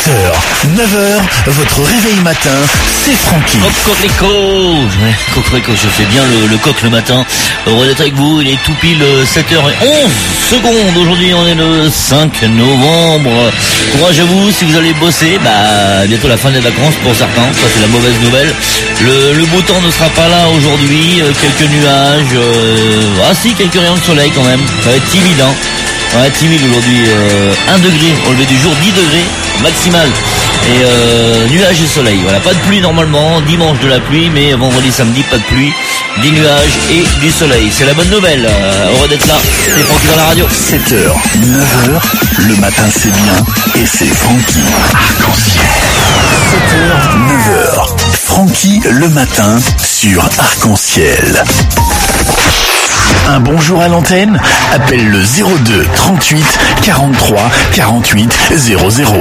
7h, 9h, votre réveil matin, c'est Francky. Cocorico, je fais bien le coq le matin. Heureux d'être avec vous, il est tout pile 7h11. Aujourd'hui, on est le 5 novembre. Courage à vous si vous allez bosser. Bientôt la fin des vacances pour certains, ça c'est la mauvaise nouvelle. Le beau temps ne sera pas là aujourd'hui, quelques nuages, quelques rayons de soleil quand même. Ça va être timide, hein. Ouais, timide aujourd'hui, 1 degré au lever du jour, 10 degrés maximal. Et nuages et soleil, voilà, pas de pluie normalement, dimanche de la pluie, mais vendredi, samedi, pas de pluie, des nuages et du soleil. C'est la bonne nouvelle, heureux d'être là, c'est Francky dans la radio. 7h, 9h, le matin c'est bien, et c'est Francky. Arc-en-ciel. 7h, 9h, Francky le matin sur Arc-en-ciel. Un bonjour à l'antenne, appelle le 02 38 43 48 00.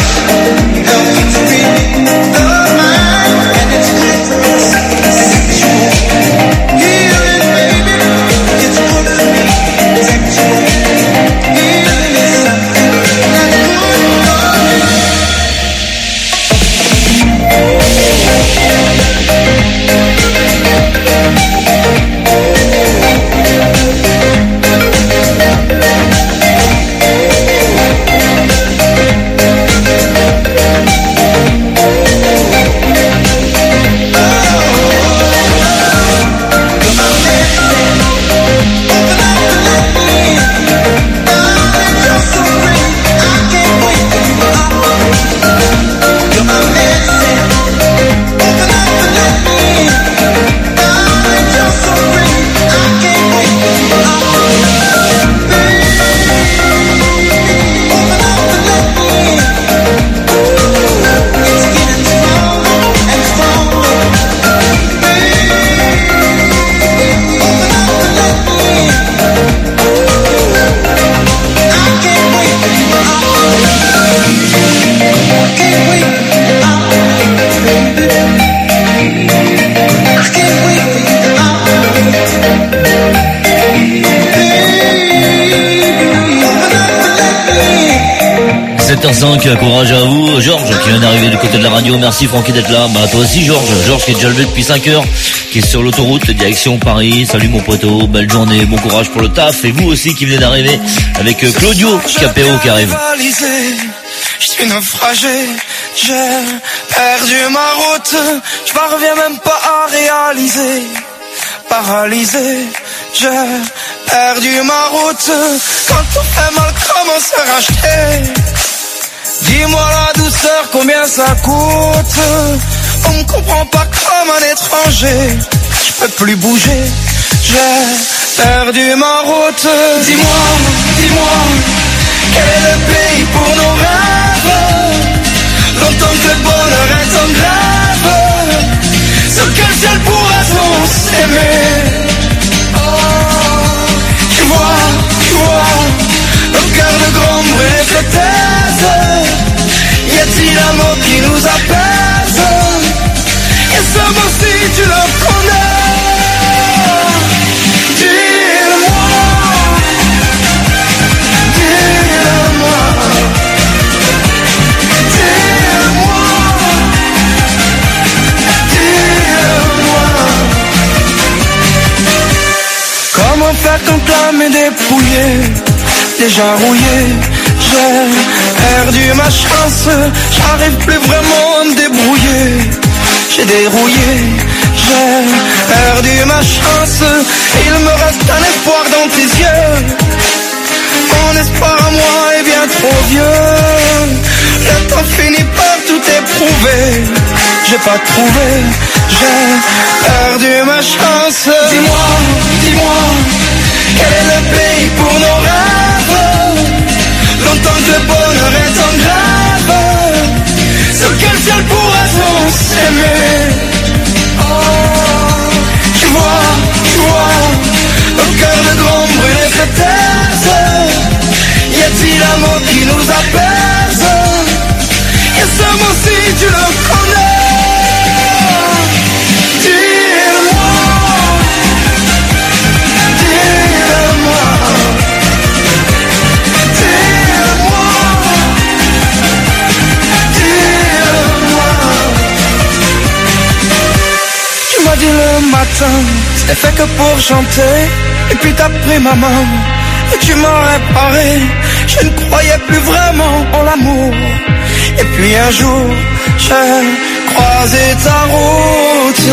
Sexual. 7h05, courage à vous. Georges qui vient d'arriver du côté de la radio, merci Francky d'être là. Bah toi aussi Georges qui est déjà levé depuis 5h, qui est sur l'autoroute direction Paris. Salut mon poteau, belle journée, bon courage pour le taf. Et vous aussi qui venez d'arriver avec Claudio Capéo qui arrive. Je suis naufragé, j'ai perdu ma route, je parviens même pas à réaliser. Paralysé, j'ai perdu ma route. Quand tout fait mal, comment se racheter? Dis-moi la douceur, combien ça coûte? On me comprend pas comme un étranger. Je peux plus bouger, j'ai perdu ma route. Dis-moi, quel est le pays pour nos rêves? Longtemps que le bonheur est en grève. Sur quel ciel pourra-t-on s'aimer? Tu vois, nos cœurs de grands brûlés se taisent. Y a-t-il un mot qui nous apaise? Et ce mot si tu le connais? Dis-le-moi. Comment faire quand l'âme est dépouillée, déjà rouillée? J'ai perdu ma chance, j'arrive plus vraiment à me débrouiller. J'ai dérouillé, j'ai perdu ma chance. Il me reste un espoir dans tes yeux. Mon espoir à moi est bien trop vieux. Le temps finit par tout éprouver. J'ai pas trouvé, j'ai perdu ma chance. Dis-moi, quel est le pays pour nos rêves? Longtemps que le bonheur est en grève. Sur quel ciel pourra-t-on s'aimer? Tu vois, nos cœurs de grands brûlés se taisent. Y a-t-il un mot qui nous apaise? Et ce mot si tu le connais? Dit le matin, c'était fait que pour chanter. Et puis t'as pris ma main et tu m'as réparé. Je ne croyais plus vraiment en l'amour. Et puis un jour, j'ai croisé ta route.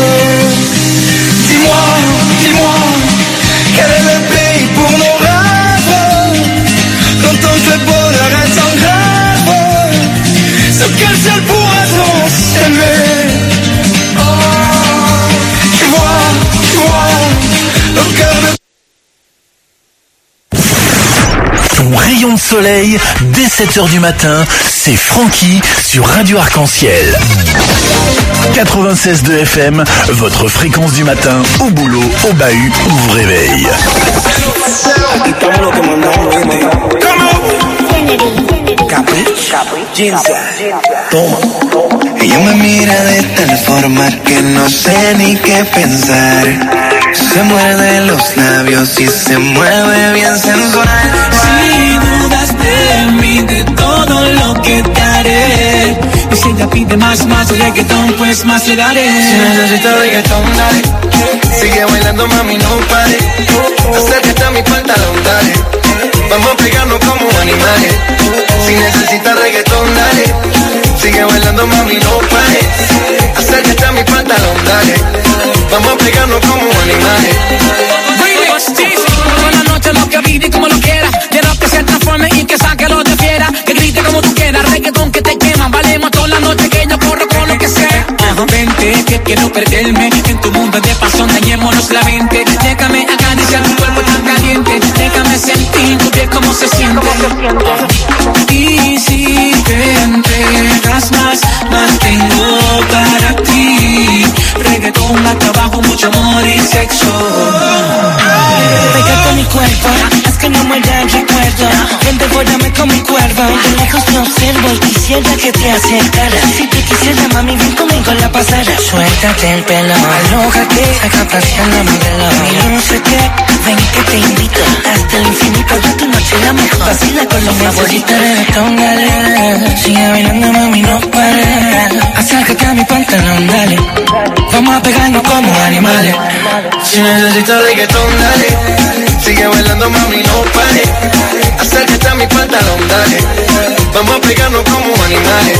Dis-moi, quel est le pays pour nos rêves? Longtemps que le bonheur est en grève. Sur quel ciel pourra-t-on s'aimer? Tu vois, le cœur de... Ton rayon de soleil, dès 7h du matin, c'est Francky sur Radio Arc-en-Ciel. 96.2 FM, votre fréquence du matin, au boulot, au bahut, ou vous réveille. Ella me mira de tal forma que no sé ni qué pensar. Se muerde los labios y se mueve bien sensual. Si dudas de mí, de todo lo que te haré. Y si ella pide más reggaetón, pues más le daré. Si necesitas reggaetón, dale. Sigue bailando, mami, no pare. Acércate a mi pantalón, dale. Vamos a pegarnos como animales. Si necesitas reggaetón, dale. Sigue bailando, mami, no pares. Acércate a mi pantalón, dale. Vamos a pegarnos como animales. Toda la noche lo que vive y como lo quiera. Quiero que se transforme y que saque lo de fiera. Que grite como tú quieras, reggaetón que te quema. Valemos toda la noche que yo corro con lo que sea. Vente, que quiero perderme en tu mundo de pasión, dañémonos la mente. Déjame acariciar tu cuerpo tan caliente. Déjame sentir tu piel como se siente. Y si te entregas más tengo para ti. Reggaetón, acá abajo, mucho amor y sexo. Pégate a mi cuerpo, haz que no muera el recuerdo. Ven, devórame con mi cuervo. De lejos te observo y quisiera que te acercara. Si te quisiera, mami, ven conmigo la pasara. Suéltate el pelo, alójate, saca a pasear la modelo. Y no sé qué, ven que te invito hasta el infinito. De tu noche la mejor, vacila con los favoritos. Reggaetón, dale. necesitas reggaetón, dale. Sigue bailando, mami, no pare. Acércate a mi pantalón, dale. Vamos a pegarnos como animales.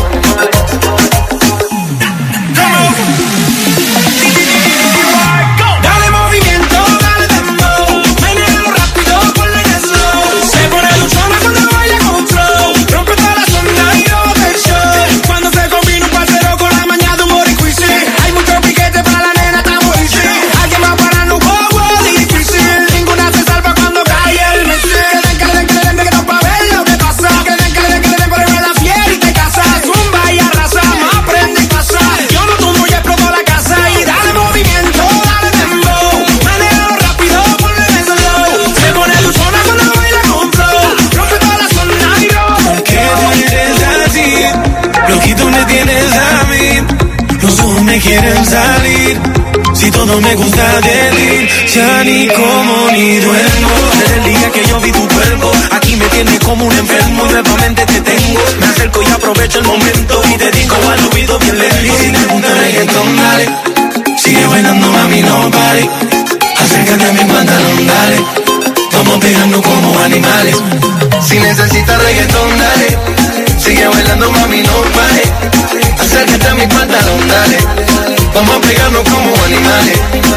Dale movimiento, dale dembow. Manealo rápido, ponle en slow. Se pone luchona cuando baila con flow. Rompe toda la zona y roba el show. Cuando se combina un parcero con la mañana de un boricuisi. Hay mucho piquete para la nena, estamos easy. Alguien va a pararnos, wow, difícil. Ninguna se salva cuando cae el Messi. Que le den que no pa' ver lo que pasa. Que le den por el la fiel y te casa. Zumba y arrasa, más aprende y pasa. Yo no tumbo y exploto la casa. Y dale movimiento, dale dembow. Manealo rápido, ponle en slow. Se pone luchona cuando baila con flow. Rompe toda la zona y roba. ¿Por qué tú eres así? Loquito me tienes a mí. Los ojos me quieren salir. Si todo me gusta de ti, ya ni como ni duermo. Desde el día que yo vi tu cuerpo, aquí me tienes como un enfermo. Nuevamente te tengo, me acerco y aprovecho el momento. Y te digo al oído bien lejos. Y si te gusta el reggaetón, dale. Sigue bailando, mami, no pare. Acércate a mi pantalón, dale. Vamos pegando como animales. Si necesitas reggaetón, dale. Sigue bailando, mami, no pare. Acércate a mi pantalón, dale. Vamos a pegarnos como animales.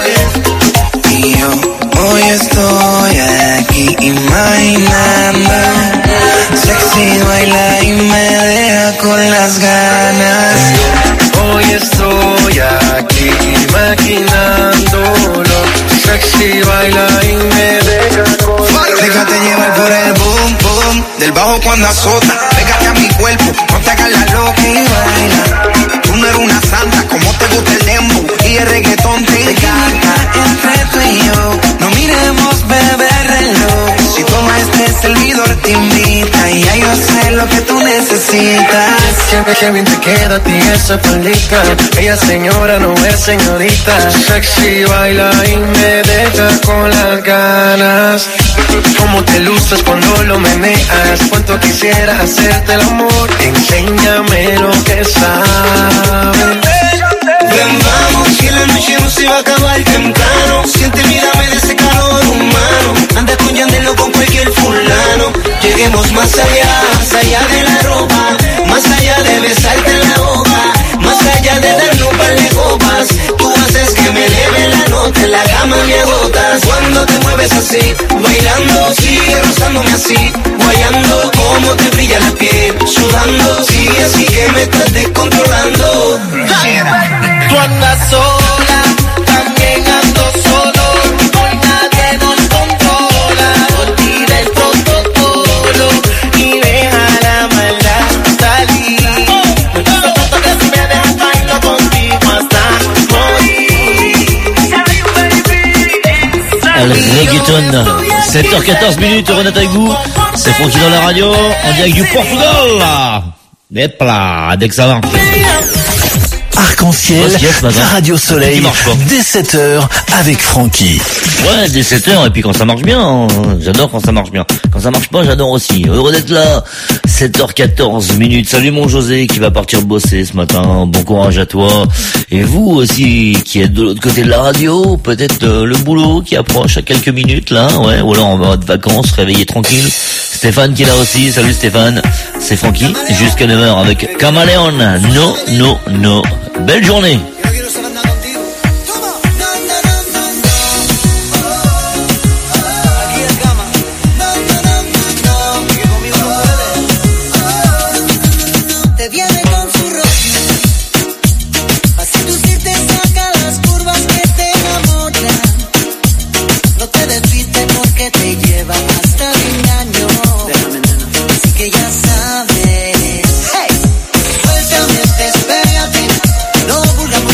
Y yo hoy estoy aquí imaginando. Sexy baila y me deja con las ganas. Hoy estoy aquí imaginándolo. Sexy baila y me deja con... Déjate llevar por el boom boom del bajo cuando azota. Pégate a mi cuerpo, no te hagas la loca y baila. Tú no eres una santa, como te gusta el dembow y el reggaetón te encanta. Entre tú y yo, no miremos beber reloj. Si toma este servidor te invita y ya yo sé lo que tú necesitas. Siempre que bien te queda a ti esa palica. Ella señora no es señorita. Sexy baila y me deja con las ganas. Cómo te luces cuando lo meneas. Cuánto quisiera hacerte el amor. Enséñame lo que sabes. Ven, vamos, que la noche no se va a acabar temprano. Siente, mírame de ese calor humano. Anda con Yandelo con cualquier fulano. Lleguemos más allá de la ropa. Más allá de besarte en la boca. Más allá de darnos un par de copas. Tú haces que me eleve la nota. En la cama me agotas. Cuando te mueves así, bailando, sigue rozándome así. Guayando, como te brilla la piel. Sudando, sigue así que me estás descontrolando. Tú andas sola, también ando solo. Hoy nadie nos controla. Olvida el protocolo y deja la maldad salir. Me gusta tanto que si me dejas bailo contigo hasta morir. Le reggaeton, 7h14 minutes, Renate avec vous. C'est Francky dans la radio, en direct du Portugal. Hop là, dès que ça marche. Arc-en-ciel, Radio Soleil, dès 7h avec Francky. Ouais, dès 7h, et puis quand ça marche bien, hein. J'adore quand ça marche bien. Quand ça marche pas, j'adore aussi. Heureux d'être là, 7h14 minutes. Salut mon José qui va partir bosser ce matin, bon courage à toi. Et vous aussi, qui êtes de l'autre côté de la radio, peut-être le boulot qui approche à quelques minutes là, ouais, ou alors en mode vacances, réveillé tranquille. Stéphane qui est là aussi, salut Stéphane. C'est Francky, jusqu'à 9h avec Camaleon. No, no, no. Belle journée. Suéltame, despégate, no volvamos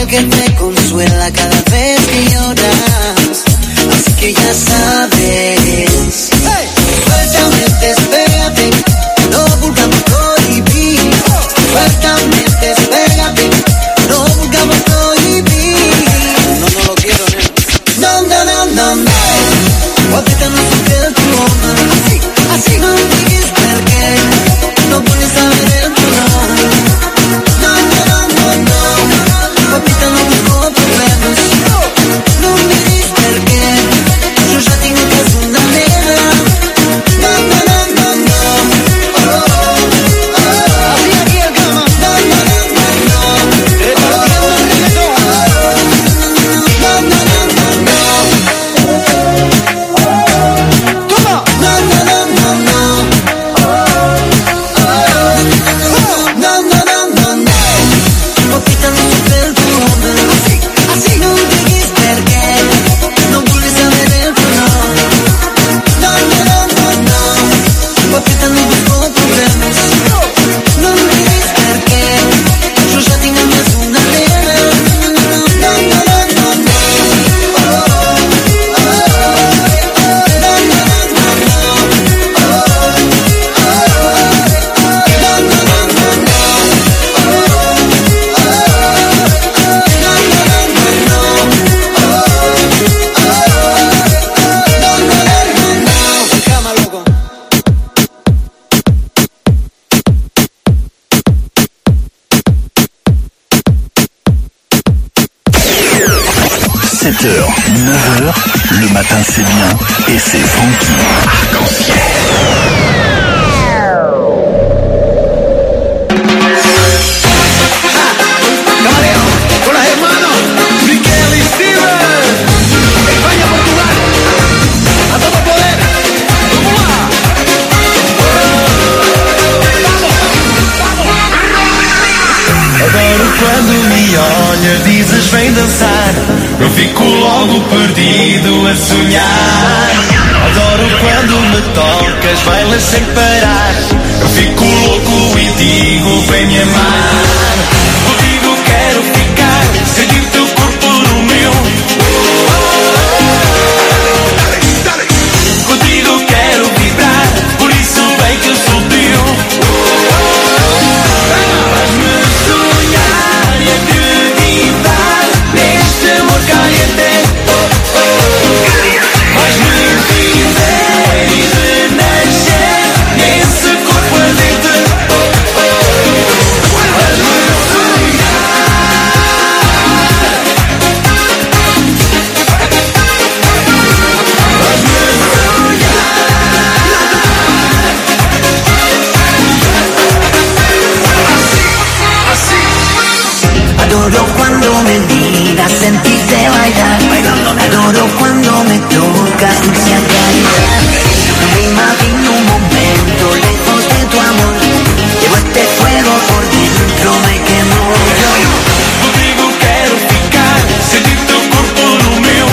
lo que te consuela cada vez que lloras. Así que ya sabes. Suéltame, despégate, no buscamos prohibir. Suéltame, despégate, no buscamos prohibir. No, no lo quiero, no, no, no, no, no. Guapita no supe tu onda. Así no digas por qué. No puedes saber el dolor. No, no, no, no, no. Guapita no busco problemas. No me digas por qué. Yo ya tengo que hacer una negra. No, no, no, no, no. Oh, oh, oh. Así aquí el cama. No, no, no, no, no. Repartiendo el reggaetón. No, no, no, no, no. Toma. No, no, no, no, no. No, no, no, no, no. Guapita no supe el nombre. Así no te digas por qué. No vuelves a ver el color. No, no, no, no, no. Guapita no busco problemas. No me digas por qué. Yo ya tengo más una negra. No, no, no, no, no. Oh, oh, oh. No, no, no, no, no. Oh, oh, oh. No, no, no, no, no. Cama, loco. Sept heures, 9h, le matin c'est bien et c'est Francky. Camarero, con las hermanos, Miquel y Steven. España, Portugal, a todo poder. ¿Cómo va? Adoro quando me olhas, dizes vem dançar. Eu fico logo perdido a sonhar. Adoro quando me tocas, bailas sem parar. Eu fico louco e digo vem me amar. Contigo quero ficar, sentir teu corpo no meu. Contigo quero vibrar, por isso bem que eu sou teu. Faz-me sonhar e acreditar neste amor caliente. Faz-me viver e renascer nesse corpo ardente. Faz-me Adoro cuando me miras, sentirte bailar. Adoro cuando me tocas, dulce acariciar. Me imagino un momento lejos de tu amor. Llevo este fuego por dentro, me quemo yo. contigo quero ficar, sentir teu corpo no meu.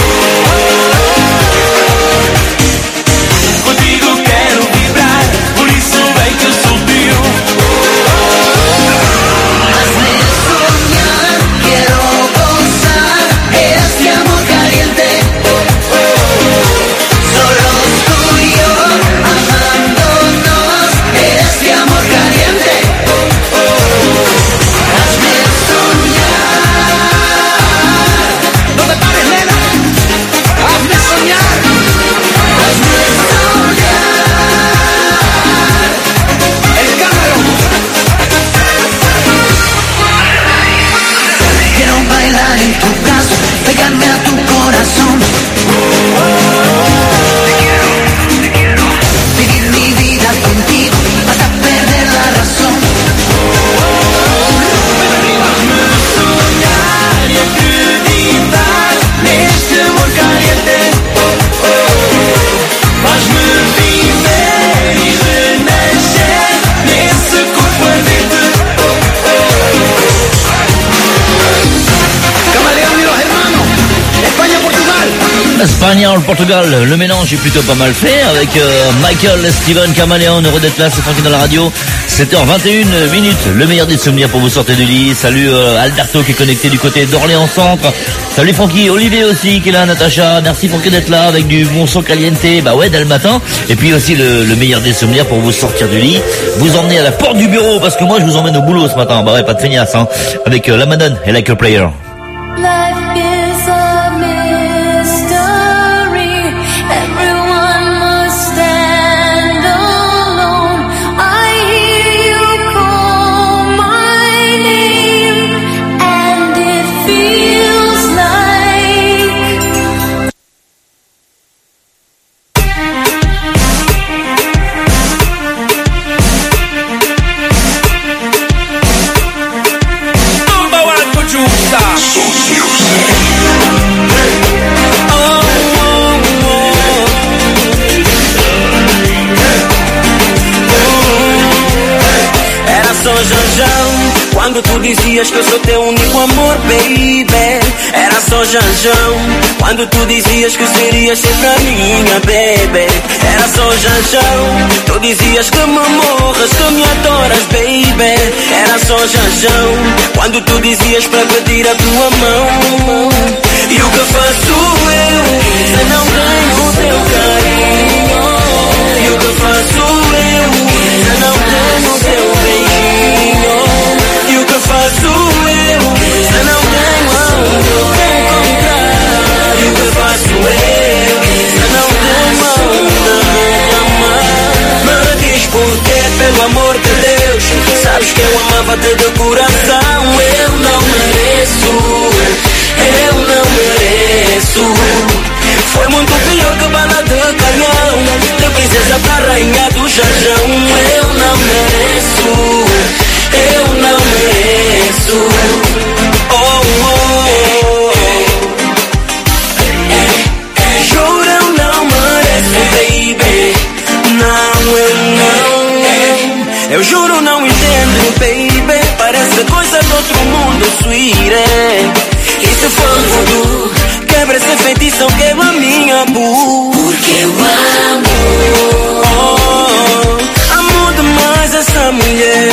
Contigo quero vibrar, por isso bem que eu sou teu. Hazme soñar, quiero gozar este amor caliente. Espagne, le Portugal, le mélange est plutôt pas mal fait avec Michael et Steven Camaleon, heureux d'être là, c'est Francky dans la radio. 7h21 minutes, le meilleur des souvenirs pour vous sortir du lit. Salut Alberto qui est connecté du côté d'Orléans Centre. Salut Francky, Olivier aussi qui est là, Natacha. Merci Francky d'être là avec du bon son caliente, bah ouais, dès le matin. Et puis aussi le meilleur des souvenirs pour vous sortir du lit. Vous emmener à la porte du bureau parce que moi je vous emmène au boulot ce matin. Bah ouais, pas de feignasse hein. Avec la Madone et Like a Player. Quando tu dizias que eu sou teu único amor, baby. Era só Janjão. Quando tu dizias que serias sempre a minha, baby. Era só Janjão. Tu dizias que me morras, que me adoras, baby. Era só Janjão. Quando tu dizias para pedir a tua mão. E o que faço eu se não tenho o teu carinho? E o que faço eu se não tenho o teu beijinho? E o que faço eu se não tenho aonde eu te encontrar? E o que faço eu se não tenho aonde amar? Me diz porquê, pelo amor de Deus. Sabes que eu amava-te de coração. Eu não mereço, eu não mereço. Foi muito pior que bala de canhão, de princesa pra rainha do Jajão. Eu não mereço, eu não mereço. Oh, oh, oh. Juro eu não mereço, baby. Não, eu não. Eu juro não entendo, baby. Parece coisa do outro mundo, sweetie. E se for voodoo, quebra esse feitiço, quebra a minha bu. Porque eu amo, oh, amo demais essa mulher.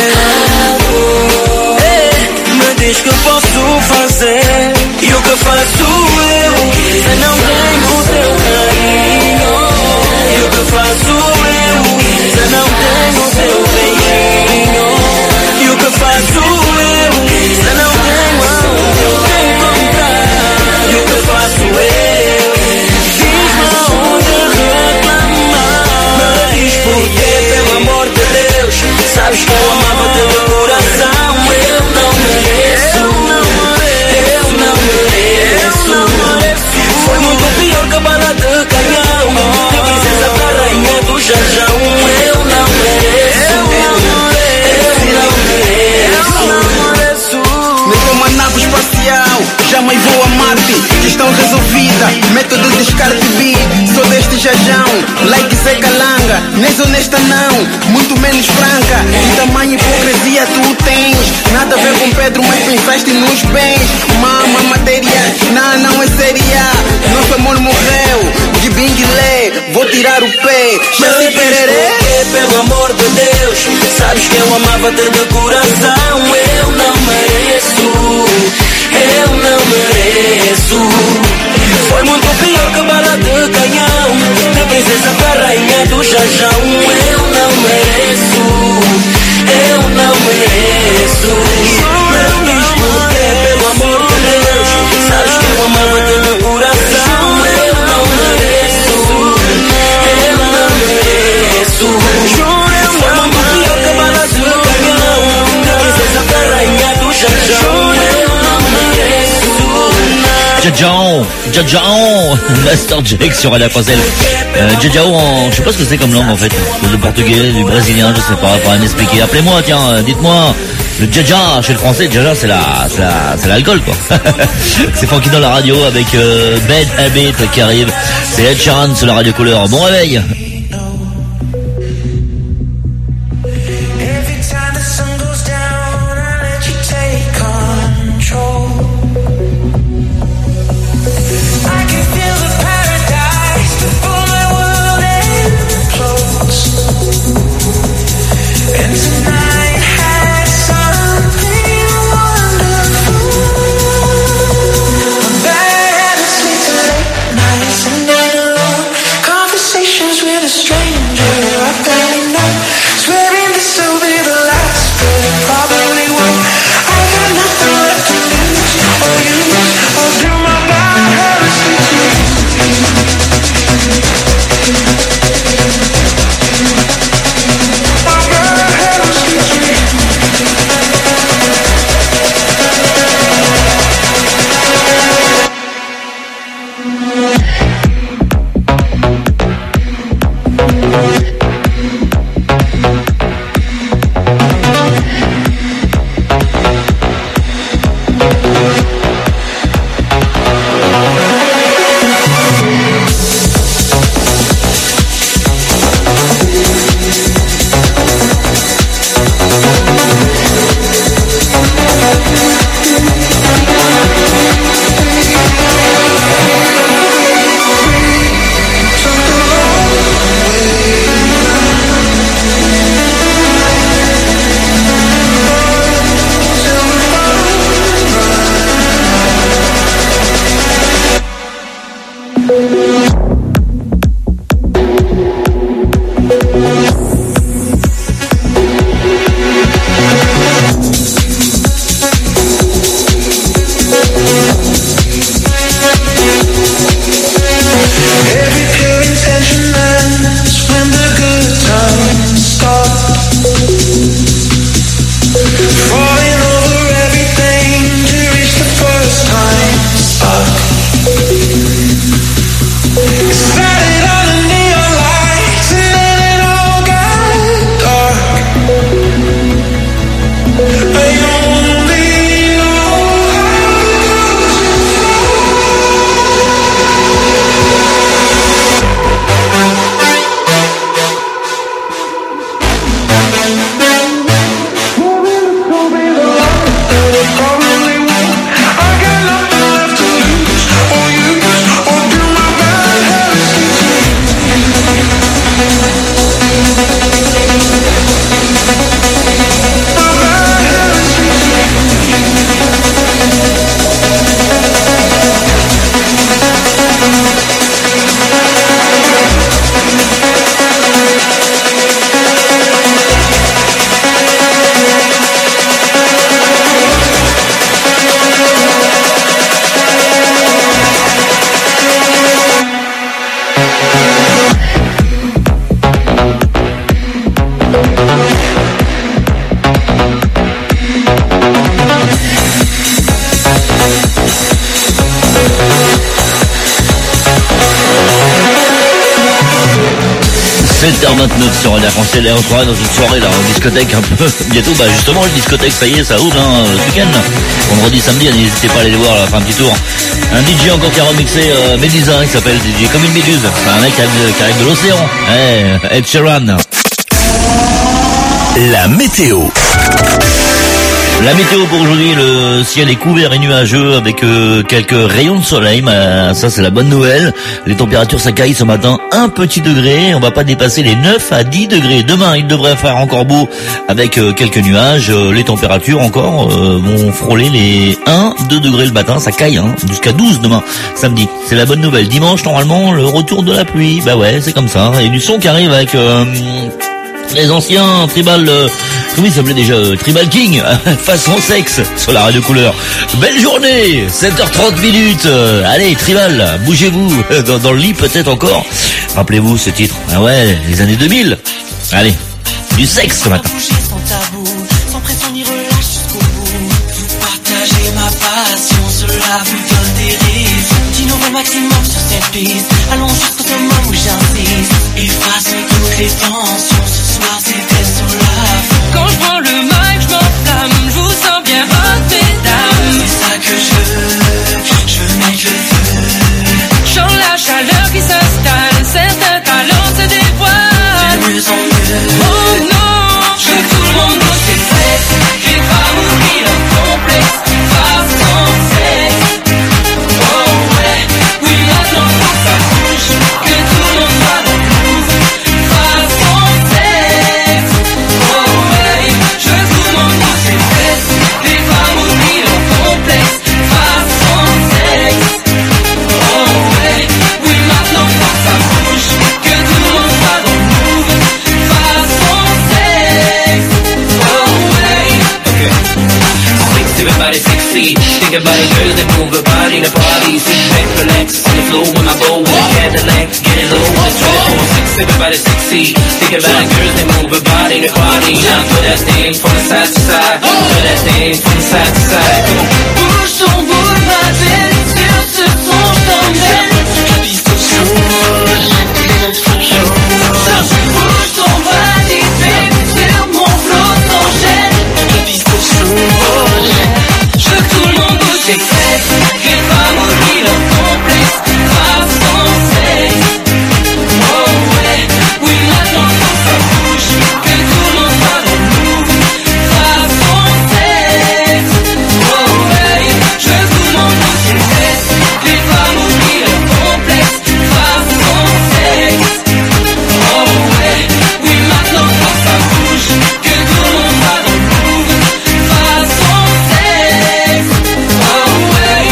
Me diz que posso fazer. E o que faço eu se não tenho o teu carinho? E o que faço eu se não tenho o teu beijinho? E o que faço eu se não tenho aonde eu te encontrar? E o que faço eu? Diz-me aonde reclamar. Me diz porquê, pelo amor de Deus. Sabes que eu amava-te de coração. Eu não mereço, eu não mereço. Foi muito pior que a bala de canhão, de princesa pra rainha do Jajão. Eu não mereço, eu não mereço. Nem como a nave espacial, jamais vou a Marte. Questão resolvida, método descarte bi. Sou deste Jajão, like Zé Calanga. Nem honesta não, muito menos franca. E tamanho hipocrisia tu tens. Nada a ver com Pedro, mas pensaste nos bens. Mama, matéria, não é séria. Nosso amor morreu, de binguilé. Vou tirar o pé, chance pererê. Pelo amor de Deus, sabes que eu amava-te de coração. Eu não mereço, eu não mereço. Foi muito pior que bala de canhão, de princesa pra rainha do Jajão. Eu não mereço, eu não mereço. Me diz porquê, pelo amor de Deus. Sabes que eu amava-te de coração. Eu não mereço, eu não mereço. Foi muito pior que bala de canhão, de princesa pra rainha do Jajão. Eu não mereço. Jajão, Master Jake sur Radio Arc-en-Ciel. Jajão, je sais pas ce que c'est comme langue en fait. Du portugais, du brésilien, je sais pas, faudra m'expliquer. Appelez-moi, tiens, dites-moi. Le Jaja, chez le français, Jaja c'est l'alcool quoi. C'est Francky dans la radio avec Bad Habit qui arrive. C'est Ed Sheeran sur la radio couleur. Bon réveil. I can feel the paradise. 7h29 sur Radio Arc-en-Ciel et on sera dans une soirée là, en discothèque un peu bientôt. Bah justement, le discothèque, ça y est, ça ouvre ce week-end. Vendredi, samedi, n'hésitez pas à aller les voir, là, faire un petit tour. Un DJ encore qui a remixé Médisa, il s'appelle DJ comme une méduse. C'est un mec qui arrive de l'océan. Ed Sheeran. La météo. La météo pour aujourd'hui, le ciel est couvert et nuageux avec quelques rayons de soleil. Ça c'est la bonne nouvelle. Les températures s'accueillent ce matin 1 petit degré. On va pas dépasser les 9 à 10 degrés. Demain il devrait faire encore beau avec quelques nuages. Les températures encore vont frôler les 1-2 degrés le matin. Ça caille jusqu'à 12 demain samedi. C'est la bonne nouvelle. Dimanche normalement le retour de la pluie. Bah ouais c'est comme ça. Et du son qui arrive avec... les anciens Tribal, comment il s'appelait déjà, Tribal King, façon sexe, sur la radio couleur. Belle journée, 7h30 minutes. Allez, Tribal, bougez-vous, dans le lit peut-être encore. Rappelez-vous ce titre, ah ouais, les années 2000. Allez, du sexe ce matin. Sans tabou, sans pression ni relâche jusqu'au bout. Vous partagez ma passion, cela vous donne des raisons. D'innover maximum sur cette piste. Allons jusqu'au moment où j'insiste. Effaçons toutes les tensions. Ce soir c'était sur la fin. Quand je prends le mic, je m'enflamme. Je vous sens bien hot, mesdames. C'est ça que je veux mettre le feu. Chant la chaleur qui s'installe. Certains talents se dévoilent. De mieux en mieux. Oh non, Je veux tout le monde dans ses fesses. les femmes oublient leur complexe. Face sans sexe. Oh ouais, oui maintenant faut que ça bouge. Que tout le monde soit dans le move. Face sans sexe. Oh ouais, je veux tout le monde dans ses fesses. Les femmes oublient leur complexe. Face sans sexe. Oh ouais, oui maintenant faut que ça bouge. Que tout le monde soit dans le move. Face sans sexe. Oh ouais. Everybody 6 feet. Think about it, girls that move her body to party. Sit back, relax on the floor when I go with Cadillac. Get it low, let's try to 4-6. Everybody 6 feet. Think about it, girls that move her body to party. Now throw that thing from the side to side. Throw that thing from the side to side. Come on. Bouge ton boule, ma belle, sur ce son, je t'emmène. Bouge Bouge ton body, baby, sur mon flot sans gêne. Je veux tout le monde bouge ses fesses. Les femmes oublient leur complexe. Face sans sexe. Oh ouais, oui maintenant faut que ça bouge. Que tout le monde soit dans le move. Face sans sexe. Oh ouais, je veux tout le monde bouge ses fesses. Les femmes oublient leur complexe. Face sans sexe. Oh ouais, oui maintenant faut que ça bouge. Que tout le monde soit dans le move. Face sans sexe. Oh ouais.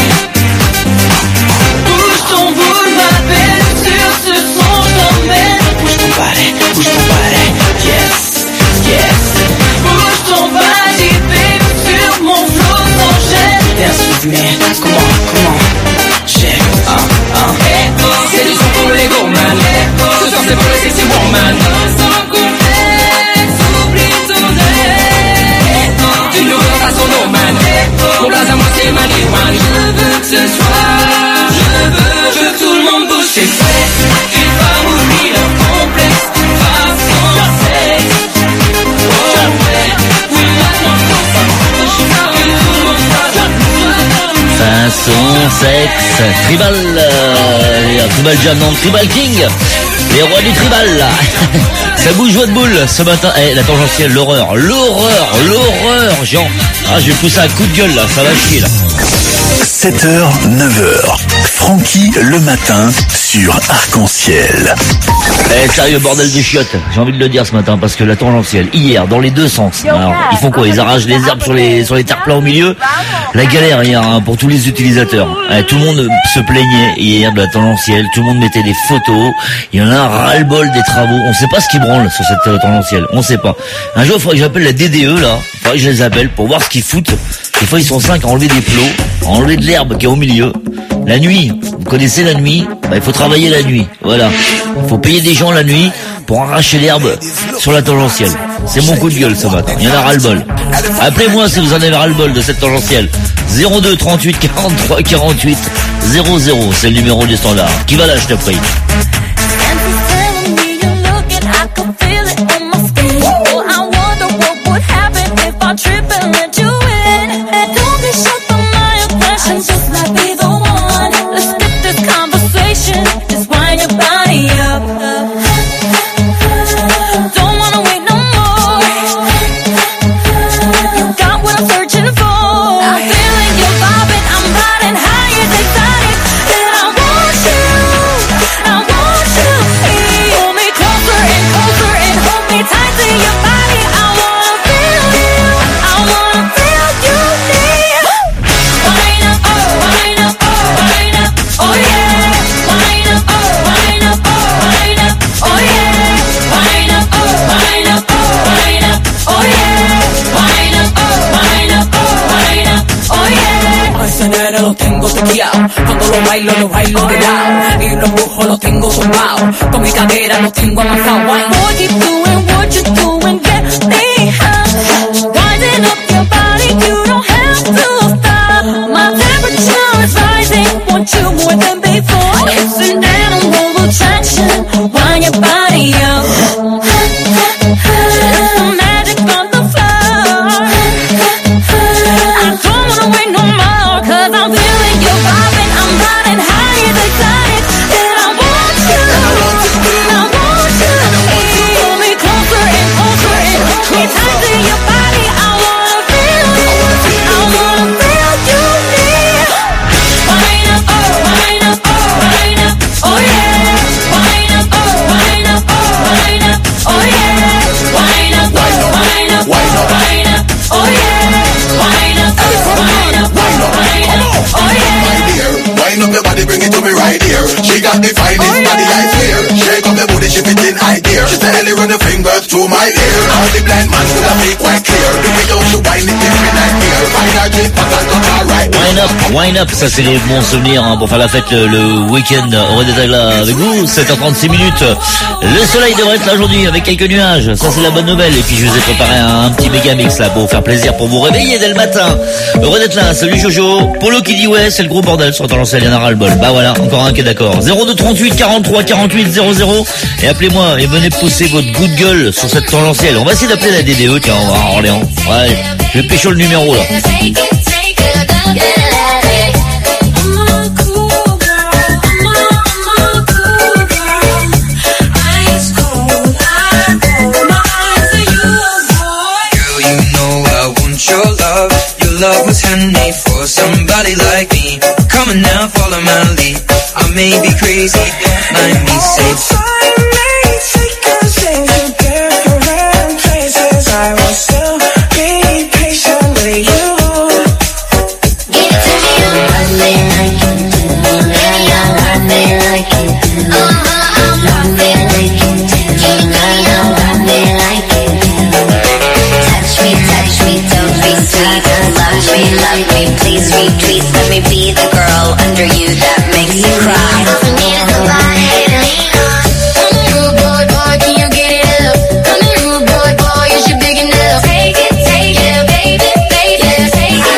Bouge ton boule, ma belle, sur ce son, je t'emmène. ton body, yes, yes. Bouge ton body, baby, sur mon flow sans gêne. Dance with me, come on, check, C'est du son pour les go man. Ce soir c'est pour les sexy woman. Sans complexe, oublie ton rêve. Tu nous vois à son nom man. Mon blaze à moi c'est Maniwan. Je veux que ce soir, je veux tout le monde bouge ses fesses. Les femmes oublient leur complexe. Face sans sexe. Oh ouais, oui maintenant faut ça bouge. Que tout le monde soit Façon sexe, Tribal, Tribal Jam, non, Tribal King, les rois du Tribal, là. Ça bouge votre boule ce matin. La tangentielle, l'horreur, Jean. Ah, je vais pousser un coup de gueule, là, ça va chier, là. 7h, 9h. Francky le matin sur Arc-en-Ciel. Sérieux, bordel de chiottes, j'ai envie de le dire ce matin, parce que la tangentielle, hier, dans les deux sens, alors, ils font quoi? Ils arrachent les herbes sur les terres plats au milieu. La galère hier, pour tous les utilisateurs. Tout le monde se plaignait hier de la tangentielle, tout le monde mettait des photos, il y en a un ras-le-bol des travaux, on sait pas ce qui branle sur cette tangentielle, on sait pas. Un jour, il faudrait que j'appelle la DDE, là, il faudrait que je les appelle pour voir ce qu'ils foutent. Des fois, ils sont 5 à enlever des plots, à enlever de l'herbe qui est au milieu. La nuit, vous connaissez la nuit, il faut travailler la nuit, voilà. Il faut payer des gens la nuit pour arracher l'herbe sur la tangentielle. C'est mon coup de gueule ce matin, il y en a ras-le-bol. Appelez-moi si vous en avez ras-le-bol de cette tangentielle. 02 38 43 48 00, c'est le numéro du standard. Qui va là, je te prie? And to tell me you're looking at chequeado. Cuando lo bailo de lado. Y los brujos los tengo zumbados. Con mi cadera los tengo avanzados. Boy, keep doing what you're doing, get me high. Rising up your body, you don't have to stop. My temperature is rising, want you more than before. It's an animal attraction, wind your body up. Some magic on the floor. I don't wanna wait no more, 'cause I'm feeling you vibing. I'm riding high and excited, and I want you. I want you. Pull me closer and closer and hold me tight to your body. I wanna feel you. I wanna feel you near. Wind up, oh, wind up, oh, wind up, oh yeah. Wind up, oh, wind up, oh, wind up, oh yeah. Wind up, oh, wind up, oh, wind up, oh yeah. Wind up, oh, wind up, oh, wind up, oh yeah. My dear, wind up your body, bring it to me right here. She got the finest body, I swear. Shake up the booty, she fit in high gear. She steadily run the fingers through my ear. All the blind man could have made quite clear. The way don't you wind it, give me that gear. Find a drink, but I got all right. Wind up, ça c'est les bons souvenirs hein, pour faire la fête le week-end. Heureux d'être là avec vous, 7h36 minutes. Le soleil devrait être là aujourd'hui avec quelques nuages, ça c'est la bonne nouvelle. Et puis je vous ai préparé un petit méga mix là pour vous faire plaisir, pour vous réveiller dès le matin. Heureux d'être là, salut Jojo. Polo qui dit ouais, c'est le gros bordel sur Tendance, il y en a ras le bol. Bah voilà, encore un qui est d'accord. 02 38 43 48 00. Et appelez-moi et venez pousser votre goût de gueule sur cette tangentielle. On va essayer d'appeler la DDE, tiens, on va à Orléans. Ouais, je vais pécho le numéro là. Your love was handmade for somebody like me. Come on now, follow my lead. I may be crazy, mind me safe. I may take us into different places. I will still be patient with you. Give it to me, I'm loving like you. I'm loving like you. I'm loving like you. I'm loving like you. Touch me, don't be sweet. Love me, please retweet. Let me be the girl under you that makes you cry. Come here, rude boy, can you get it up? Come here, rude boy, is you big enough? Take it, baby, take it, take it.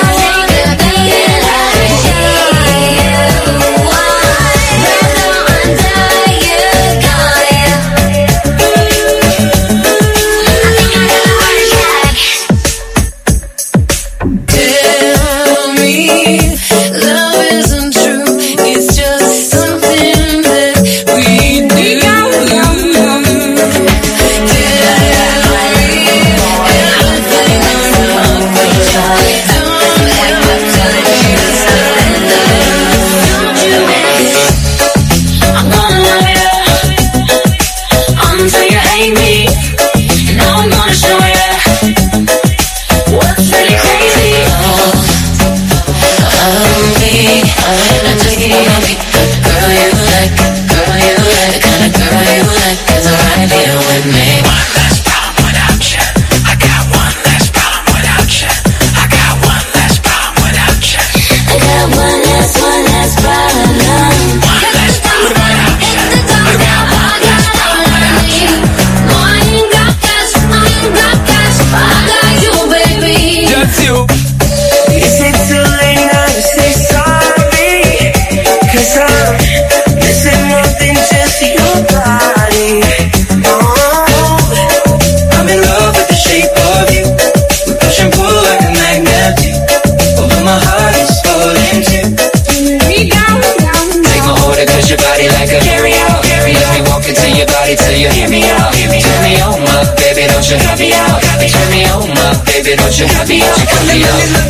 Till you hear me out, turn me on, my baby, don't you have me out, turn me on, my baby, don't you have me out, cut me out.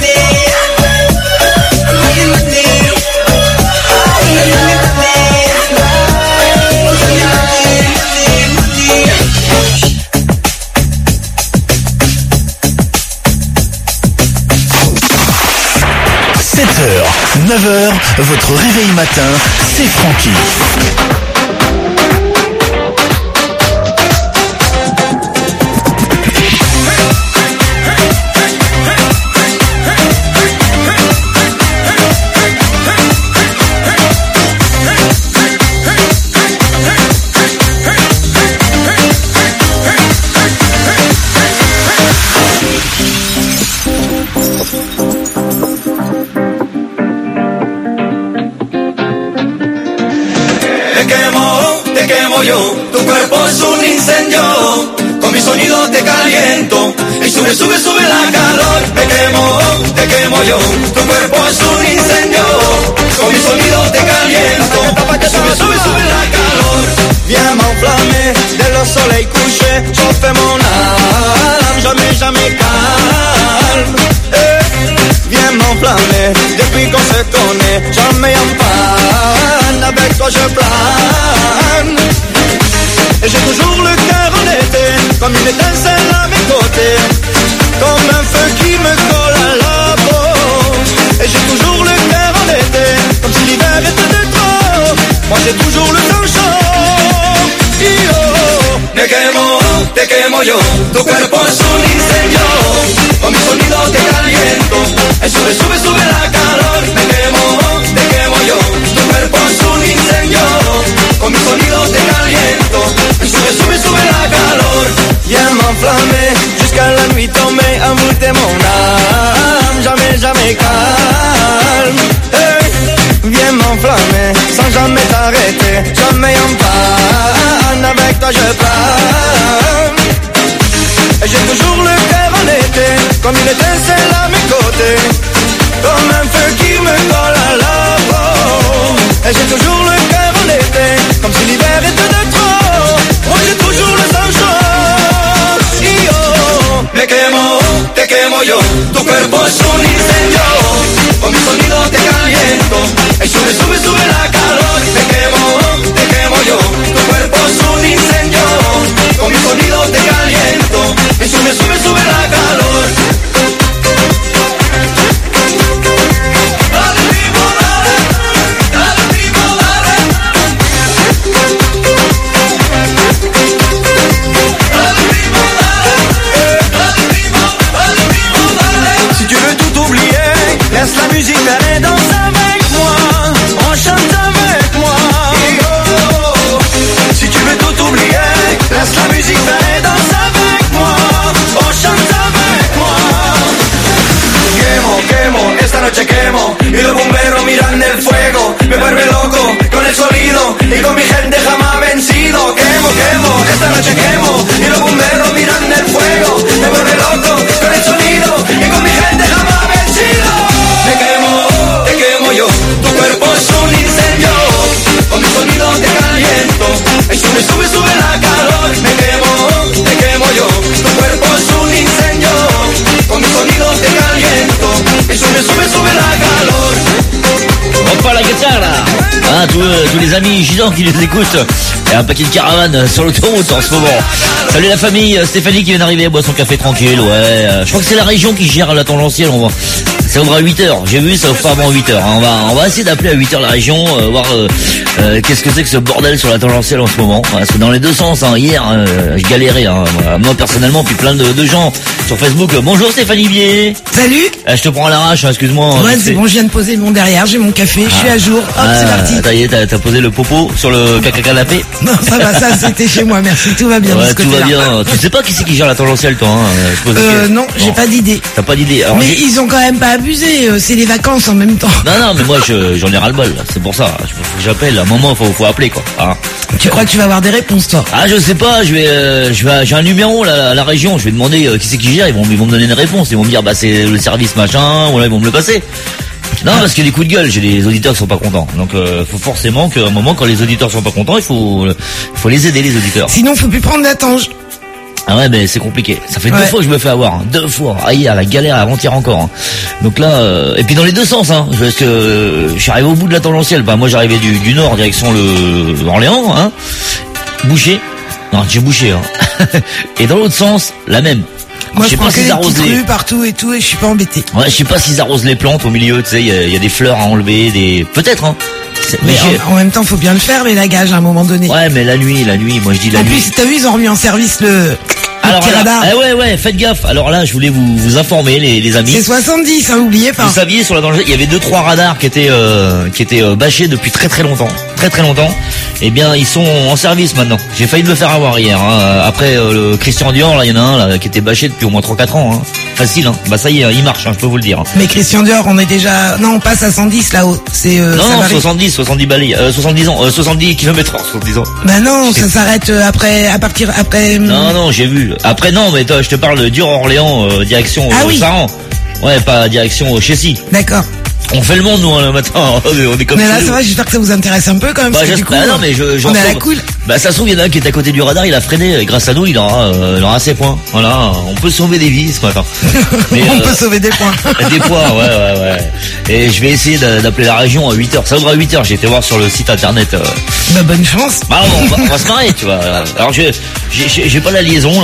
7h, 9h, votre réveil matin, c'est Francky. cuerpo es un incendio, con mi sonido te caliento. Y sube, sube, sube la calor, te quemo yo. Tu cuerpo es un incendio, con mi sonido te caliento. Sube, sube, sube la calor. Viens m'enflammer, dès le soleil couché, chauffe mon âme, jamais, jamais calme. Viens m'enflammer, depuis qu'on se connaît, jamais en panne, avec toi je plane. Et j'ai toujours le cœur en été, comme une étincelle à mes côtés, comme un feu qui me colle à la peau. Et j'ai toujours le cœur en été, comme si l'hiver était de trop. Moi j'ai toujours le sang chaud. Te quemo yo, tu cuerpo es un incendio, con mi sonido te caliento. Sube, sube, sube la calor, te quemo yo, tu cuerpo es un incendio, con mi sonido te caliento. Sube, sube, sube la calor. Viens m'enflammer, jusqu'à la nuit tombée, envoûter mon âme, jamais, jamais calme. Hey, viens m'enflammer, sans jamais t'arrêter, jamais en panne, avec toi je plane. Et j'ai toujours le cœur en été, comme une étincelle à mes côtés, comme un feu qui me colle à la peau. Et j'ai toujours le cœur en été, comme si l'hiver était de trop. Moi j'ai toujours le sang chaud. Te quemo yo, tu cuerpo es un incendio, con mi sonido te caliento. Y sube, sube, sube la calor. Te quemo yo, tu cuerpo es un incendio, con mi sonido te caliento. Y sube, sube, sube la calor. Dale primo, dale, dale primo, dale. Dale primo, dale, dale primo, dale. Si tu veux tout oublier, laisse la musique aller, danse avec moi, on chante avec moi. Si tu veux tout oublier, laisse la musique aller, danse avec moi, on chante avec moi. Quemo, quemo, esta noche quemo, y los bomberos miran el fuego, me vuelve loco con el sonido, y con mi gente jamás vencido. Quemo, quemo, esta noche quemo, y los bomberos miran el fuego, me vuelve loco con el sonido, y con mi gente jamás vencido. Te quemo yo, tu cuerpo es un incendio, con mi sonido te caliento. Y sube, sube, sube la calor. Te quemo yo, tu cuerpo es un incendio, con mi sonido te caliento. Y sube, sube, sube la calor. On parle la guitare là. Hein, tous les amis gitans qui nous écoutent. Il y a un paquet de caravanes sur l'autoroute en ce moment. Salut la famille, Stéphanie qui vient d'arriver, boit son café tranquille, ouais. Je crois que c'est la région qui gère la tendentielle, on va. Ça ouvre à 8h, j'ai vu, ça ouvre pas avant 8h. On va essayer d'appeler à 8h la région, voir qu'est-ce que c'est que ce bordel sur la tangentielle en ce moment. Parce que dans les deux sens, hein, hier, je galérais, hein, moi personnellement, puis plein de gens sur Facebook. Bonjour Stéphanie Bier. Salut. Je te prends à l'arrache, hein, excuse-moi. Ouais, c'est bon, je viens de poser mon derrière, j'ai mon café, je suis à jour. Hop, c'est parti. Ça y est, t'as posé le popo sur le caca-canapé. Non, ça va, ça c'était chez moi, merci, tout va bien. Ouais, tout va bien. Tu sais pas qui c'est qui gère la tangentielle, toi, hein, non, j'ai pas d'idée. T'as pas d'idée. Alors, mais ils ont quand même pas abusé, c'est les vacances en même temps. Non, mais moi j'en ai ras-le-bol, c'est pour ça. Faut que j'appelle, à un moment faut appeler quoi. Hein. Tu crois que tu vas avoir des réponses toi? Ah je sais pas, j'ai un numéro là, à la région, je vais demander qui c'est qui gère, ils vont me donner une réponse, ils vont me dire bah c'est le service machin, ou là ils vont me le passer. Non, parce qu'il y a des coups de gueule, j'ai des auditeurs qui sont pas contents. Donc faut forcément qu'à un moment quand les auditeurs sont pas contents, il faut les aider les auditeurs. Sinon faut plus prendre la tange. Ah ouais, mais c'est compliqué. Ça fait 2 fois que je me fais avoir, hein. 2 fois. Ah hier, la galère avant-hier encore. Hein. Donc là, et puis dans les deux sens, hein. Parce que je suis arrivé au bout de la tangentielle. Bah moi j'arrivais du nord direction Orléans, hein. Bouché. Non, j'ai bouché. Hein. Et dans l'autre sens, la même. Moi je sais pas s'ils arrosent les partout et tout, et je suis pas embêté. Ouais, je sais pas s'ils arrosent les plantes au milieu. Tu sais, il y a des fleurs à enlever, peut-être. Hein. Mais en même temps, faut bien le faire, l'élagage à un moment donné. Ouais, mais la nuit, moi je dis la nuit. En plus, t'as vu, ils ont remis en service le petit radar. Ouais, faites gaffe. Alors là, je voulais vous informer, les amis. C'est 70, hein, oubliez pas. Vous saviez, sur la tangentielle, il y avait 2-3 radars qui étaient bâchés depuis très longtemps. Très longtemps. Eh bien, ils sont en service maintenant. J'ai failli me faire avoir hier. Hein. Après, le Christian Dior, là, il y en a un là, qui était bâché depuis au moins 3-4 ans. Hein. facile, hein. Bah ça y est, il marche, hein, je peux vous le dire. Mais Christian Dior, on est déjà... Non, on passe à 110 là-haut. C'est, Non, ça non, varie. 70 balais, 70 ans, 70 km/h, 70 ans. Bah non, ça s'arrête après... Non, j'ai vu. Après, non, mais toi, je te parle de Dior Orléans, direction oui. Saran. Ouais, pas direction Chessy. D'accord. On fait le monde, nous, le matin. On est comme Mais là, chez nous. ça va, j'espère que ça vous intéresse un peu quand même. Bah, parce que du coup, non, mais j'en on est à la sauve. cool. Bah, ça se trouve, il y en a un qui est à côté du radar, il a freiné, et grâce à nous, il aura ses points. Voilà, on peut sauver des vies ce matin. Mais, On peut sauver des points. des points, ouais. Et je vais essayer d'appeler la région à 8h. Ça ouvre à 8h, j'ai été voir sur le site internet. Bah, bonne chance. Bah, on va se marrer, tu vois. Alors, j'ai pas la liaison,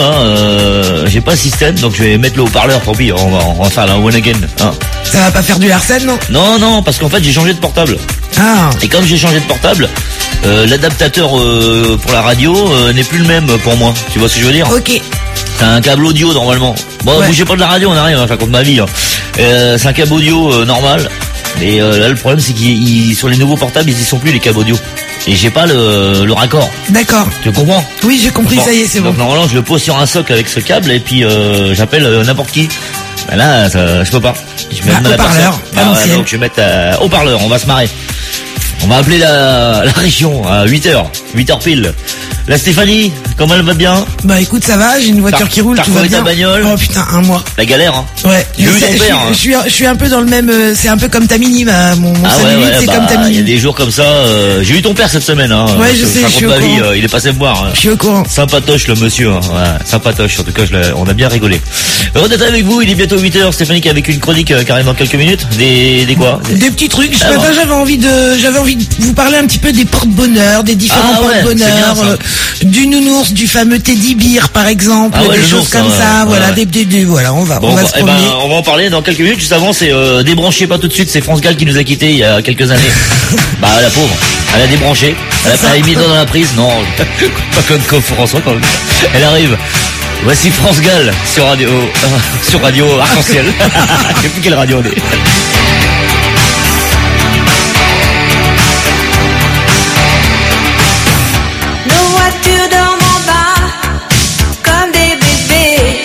là, j'ai pas le système, donc je vais mettre le haut-parleur, tant pis, on va faire la one again, hein. Ça va pas faire du Arsène, non? Non, parce qu'en fait, j'ai changé de portable. Ah. Et comme j'ai changé de portable, l'adaptateur pour la radio n'est plus le même pour moi. Tu vois ce que je veux dire? Ok. C'est un câble audio normalement. Bon, Ouais. bougez pas de la radio, on arrive, hein, je raconte ma vie. Hein. C'est un câble audio normal. Et là, le problème, c'est qu'ils sur les nouveaux portables, ils y sont plus les câbles audio. Et j'ai pas le raccord. D'accord. Tu comprends? Oui, j'ai compris, ça y est, c'est bon. Donc normalement, je le pose sur un socle avec ce câble et puis j'appelle n'importe qui. Ben là, je peux pas. Je mets la haut-parleur, personne. à l'ancienne. Donc je vais mettre haut-parleur, on va se marrer. On va appeler la région à 8h. 8h pile. La Stéphanie, comment elle va bien? Bah écoute, ça va, j'ai une voiture qui roule, t'as tout va retrouvé ta bien. bagnole? Oh putain, un mois. La galère, hein? Ouais. J'ai vu Je ton sais, père, hein. je suis un peu dans le même, c'est un peu comme ta mini, mon Ah 5 minutes, c'est comme ta il y a mini. des jours comme ça. J'ai eu ton père cette semaine, hein. Ouais, je sais, je suis au ma vie, courant. il est passé me voir. Hein. Je suis au courant. Sympatoche le monsieur, hein. Ouais, sympatoche. En tout cas, on a bien rigolé. Heureux d'être avec vous. Il est bientôt 8h. Stéphanie qui est avec une chronique qui arrive dans quelques minutes. Des quoi? Des petits trucs. Ce Ah, matin, bon. j'avais envie de vous parler un petit peu des porte-bonheur, des différents Ah ouais, porte-bonheur, c'est bien, du nounours, du fameux Teddy Bear, par exemple, Ah ouais, des le choses nounours, comme ouais, ça. Voilà, ouais. voilà, on va Bon, se promener. on va en parler dans quelques minutes. Juste avant, c'est débranché pas tout de suite. C'est France Gall qui nous a quittés il y a quelques années. Bah la pauvre, elle a débranché. Elle a pas mis dans la prise. Non, pas comme François quand même. Elle arrive. Voici France Gall sur radio Arc-en-Ciel. Je sais plus quelle radio on est. Nos voitures dorment en bas comme des bébés.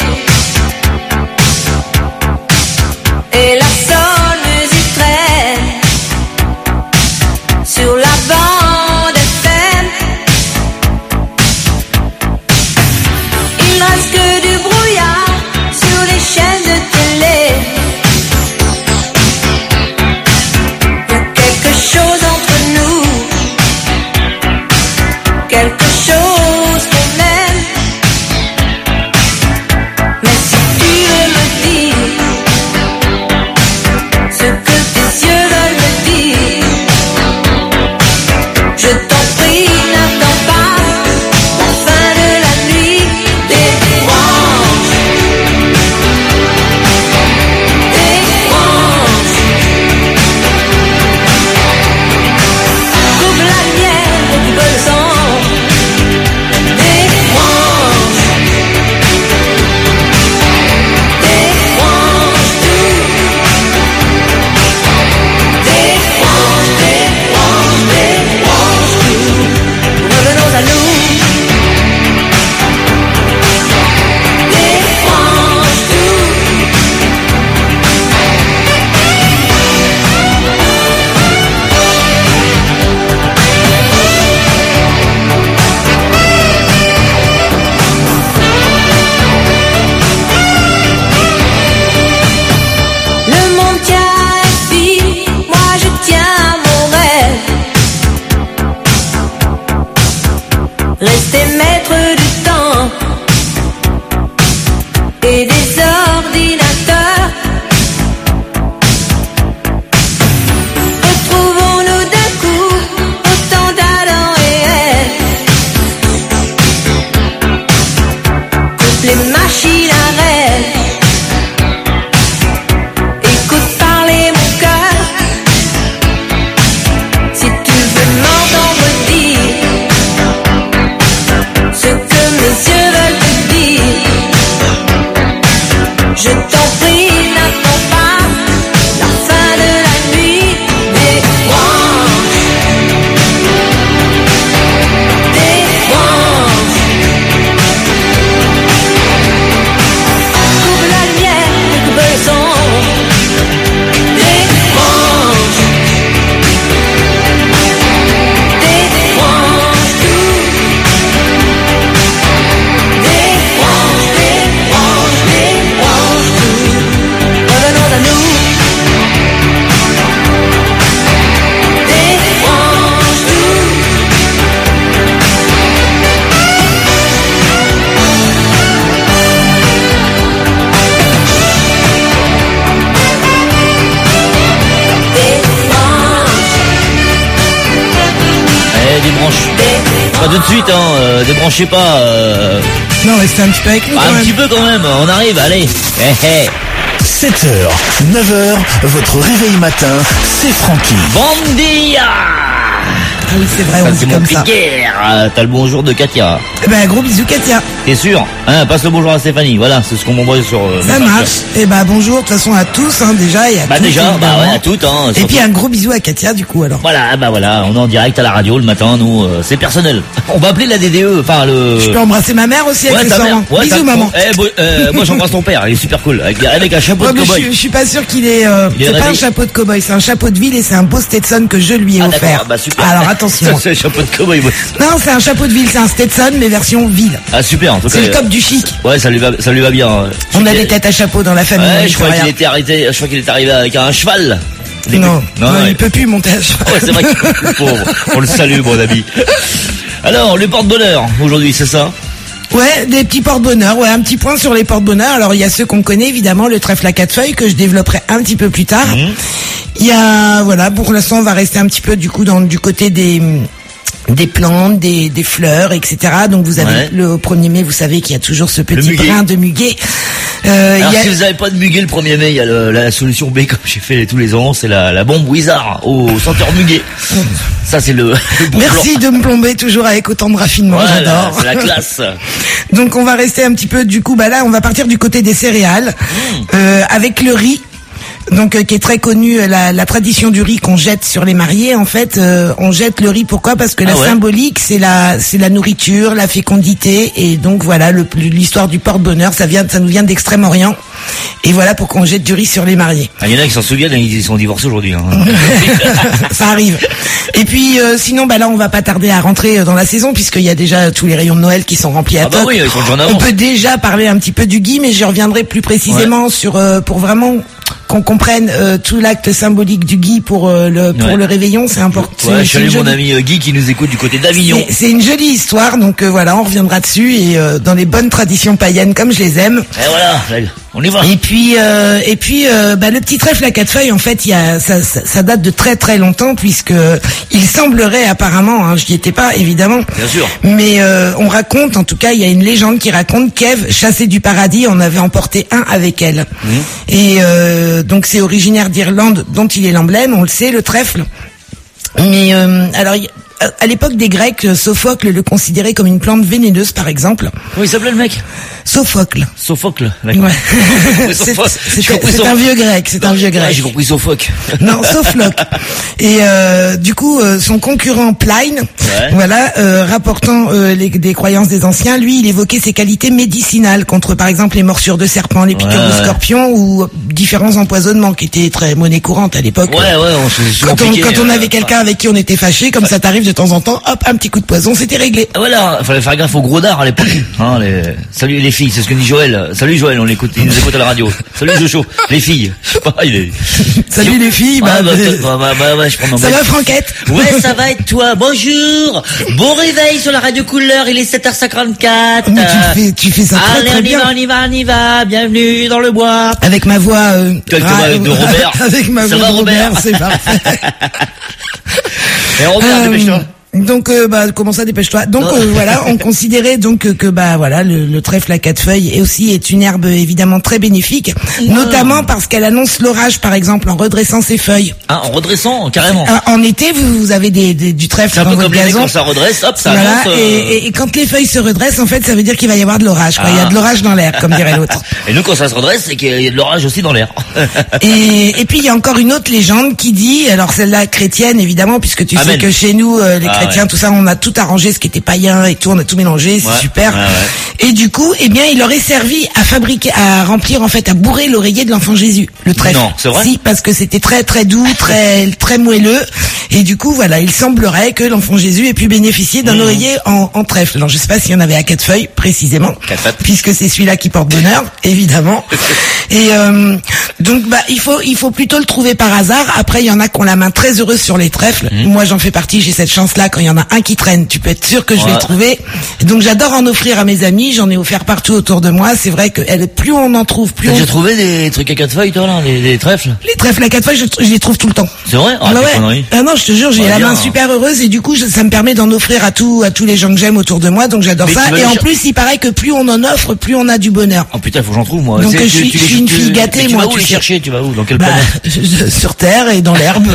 Et la seule musique traîne sur la bande FM. Il reste que du brouillard sur les chaînes de télé. Y a quelque chose entre nous, quelque chose qu'on aime. Mais si tu veux me dire ce que tes yeux veulent me dire, je t'en prie, n'attends pas la fin de la nuit. Débranche, débranche. Coupe la lumière et coupe le son. Débranche, débranche tout. Débranche, débranche, débranche tout. Revenons à nous. Débranche tout. Le monde tient à la fille, moi je tiens à mon rêve. Rester maître du temps et des ordinateurs. Retrouvons-nous d'un coup autant d'Adam et Ève. Coupe les machines à rêve. Écoute parler mon cœur. Si tu veux m'entendre dire ce que mes yeux veulent te dire, je t'en prie, n'attends pas la fin de la nuit. Débranche, débranche, tranchez pas. Non, restez un petit peu avec nous quand Un même. petit peu quand même, on arrive, allez. 7h, 9h, votre réveil matin, c'est Francky. Bon dia. Ah oui, c'est vrai, on dit c'est mon comme ça. piquère. T'as le bonjour de Katia. Eh ben, gros bisous, Katia. T'es sûr? Hein, passe le bonjour à Stéphanie, voilà, c'est ce qu'on m'envoie sur... Ça marche. Eh ben, bonjour, de toute façon, à tous, hein, déjà, et à Bah toutes, déjà, bah évidemment. ouais, à toutes, hein. Et surtout. puis, un gros bisou à Katia, du coup, alors. Voilà, bah voilà, on est en direct à la radio le matin, nous, c'est personnel. On va appeler la DDE, enfin le... Je peux embrasser ma mère aussi, Ouais, ta accessoirement. mère. Ouais, Bisous, maman. Moi j'embrasse ton père, il est super cool, avec un chapeau Ouais, de mais cow-boy. je suis pas sûr qu'il ait... Il est c'est pas un réveillé. chapeau de cow-boy, c'est un chapeau de ville et c'est un beau Stetson que je lui ai Ah offert. d'accord, bah super. Alors, attention. Ça, c'est un chapeau de cow-boy. Non, c'est un chapeau de ville, c'est un Stetson, mais version ville. Ah super, en tout cas. C'est le top du chic. Ouais, ça lui va bien. On a des têtes à chapeau dans la famille. on Ouais, y je fait crois rien. qu'il était arrêté, je crois qu'il est arrivé avec un cheval. Non, il il peut plus monter à cheval. Ouais, c'est vrai que pauvre. On le salue, mon ami. Alors, le porte-bonheur, aujourd'hui, c'est ça? Ouais, des petits porte-bonheur, ouais, un petit point sur les porte-bonheur. Alors, il y a ceux qu'on connaît, évidemment, le trèfle à 4 feuilles, que je développerai un petit peu plus tard. Il y a, voilà, pour l'instant, on va rester un petit peu, du coup, du côté des plantes, des fleurs, etc. Donc vous avez Ouais. le 1er mai, vous savez qu'il y a toujours ce petit muguet. brin de muguet. Alors, il y a- si vous n'avez pas de muguet le 1er mai, il y a la solution B, comme j'ai fait tous les ans, c'est la bombe Wizard au senteur muguet. Ça, c'est le bon Merci plan. de me plomber toujours avec autant de raffinement, Voilà, j'adore. c'est la classe. Donc on va rester un petit peu, du coup, bah là, on va partir du côté des céréales, avec le riz. Donc qui est très connu, la tradition du riz qu'on jette sur les mariés. En fait, on jette le riz. Pourquoi? Parce que la Ah ouais. symbolique, c'est la nourriture, la fécondité, et donc voilà, l'histoire du porte-bonheur, ça nous vient d'Extrême-Orient. Et voilà pourquoi on jette du riz sur les mariés. Ah, il y en a qui s'en souviennent, ils sont divorcés aujourd'hui. Hein. Ça arrive. Et puis sinon, bah là, on va pas tarder à rentrer dans la saison puisqu'il y a déjà tous les rayons de Noël qui sont remplis à Ah bah toc. oui, ils sont déjà en On avance. peut déjà parler un petit peu du gui, mais j'y reviendrai plus précisément sur pour vraiment qu'on comprenne tout l'acte symbolique du gui pour le réveillon. C'est important. Ouais, C'est je salue une mon jolie- ami Guy qui nous écoute du côté d'Avignon. c'est une jolie histoire, donc voilà, on reviendra dessus et dans les bonnes traditions païennes comme je les aime. Et voilà, on y va. Et puis bah, le petit trèfle à 4 feuilles, en fait, ça date de très très longtemps puisque il semblerait apparemment, hein, je n'y étais pas évidemment, Bien sûr. mais on raconte, en tout cas, il y a une légende qui raconte qu'Ève, chassée du paradis, en avait emporté un avec elle. Et donc c'est originaire d'Irlande, dont il est l'emblème, on le sait, le trèfle. Mais alors, à l'époque des Grecs, Sophocle le considérait comme une plante vénéneuse, par exemple. Comment il s'appelait le mec? Sophocle. Sophocle, d'accord. Ouais. Oui, C'est Sophocle. J'ai c'est compris un vieux grec, c'est un vieux Ouais, grec. j'ai compris Sophocle. Non, Sophocle. Et du coup, son concurrent Pline, voilà, rapportant des croyances des anciens, lui, il évoquait ses qualités médicinales contre, par exemple, les morsures de serpents, les piqûres de scorpions ou différents empoisonnements qui étaient très monnaie courante à l'époque. Ouais, on se souvent piqué, Quand on avait quelqu'un avec qui on était fâché, comme ça t'arrive de temps en temps, hop, un petit coup de poison, c'était réglé. Voilà, fallait faire gaffe aux gros dards à l'époque. Hein, salut les filles, c'est ce que dit Joël. Salut Joël, il nous écoute à la radio. Salut Jojo, les filles. Je sais pas, il est... Salut les filles, bah, je prends mon ça mec. va Franquette? Ouais, ça va et toi? Bonjour. Bon réveil sur la radio Couleur, il est 7h54. Mais tu fais ça très Allez, très bien. on y va. Bienvenue dans le bois. Avec ma voix Avec ta voix de Robert. avec ma Ça voix va, de Robert, Robert c'est parfait. Et Robert, dépêche-toi. Donc comment ça, dépêche-toi. Donc voilà, on considérait donc que bah voilà, le trèfle à 4 feuilles est une herbe évidemment très bénéfique, notamment parce qu'elle annonce l'orage, par exemple, en redressant ses feuilles. Ah, en redressant, carrément. En été, vous avez du trèfle C'est un dans peu votre comme les mecs gazon. quand ça redresse, hop, ça Voilà, avance. et quand les feuilles se redressent, en fait, ça veut dire qu'il va y avoir de l'orage. Quoi. Il y a de l'orage dans l'air, comme dirait l'autre. Et nous, quand ça se redresse, c'est qu'il y a de l'orage aussi dans l'air. Et puis il y a encore une autre légende qui dit, alors celle-là chrétienne évidemment, puisque tu Amen. sais que chez nous les Ah, chrétiens, ouais. tout ça, on a tout arrangé, ce qui était païen et tout, on a tout mélangé, c'est Ouais, super. ouais, ouais. Et du coup, eh bien, il aurait servi à remplir en fait, à bourrer l'oreiller de l'enfant Jésus, le trèfle. Non, c'est vrai? Si, parce que c'était très très doux, très moelleux, et du coup voilà, il semblerait que l'enfant Jésus ait pu bénéficier d'un oreiller en trèfle. Alors je sais pas s'il y en avait à 4 feuilles précisément, 4 pattes. puisque c'est celui-là qui porte bonheur, évidemment. Et donc bah il faut plutôt le trouver par hasard. Après il y en a qui ont la main très heureuse sur les trèfles. Moi j'en fais partie, j'ai cette chance-là. Quand il y en a un qui traîne, tu peux être sûr que je vais Ouais. le trouver. Et donc j'adore en offrir à mes amis. amis, j'en ai offert partout autour de moi. C'est vrai que plus on en trouve, plus T'as on... déjà trouvé des trucs à 4 feuilles, toi, là, des trèfles? Les trèfles à 4 feuilles, je les trouve tout le temps. C'est vrai? Ah, Ah t'es ouais. connerie. Ah non, je te jure, j'ai Ouais, la bien. main super heureuse et du coup, ça me permet d'en offrir à tous les gens que j'aime autour de moi, donc j'adore Mais ça. tu vas Et les en cher- plus, il paraît que plus on en offre, plus on a du bonheur. Oh putain, faut que j'en trouve, moi. Donc, C'est- je suis une fille gâtée, mais tu moi, vas où tu les sais. chercher? Tu vas où? Dans quelle Bah, planète? sur terre et dans l'herbe.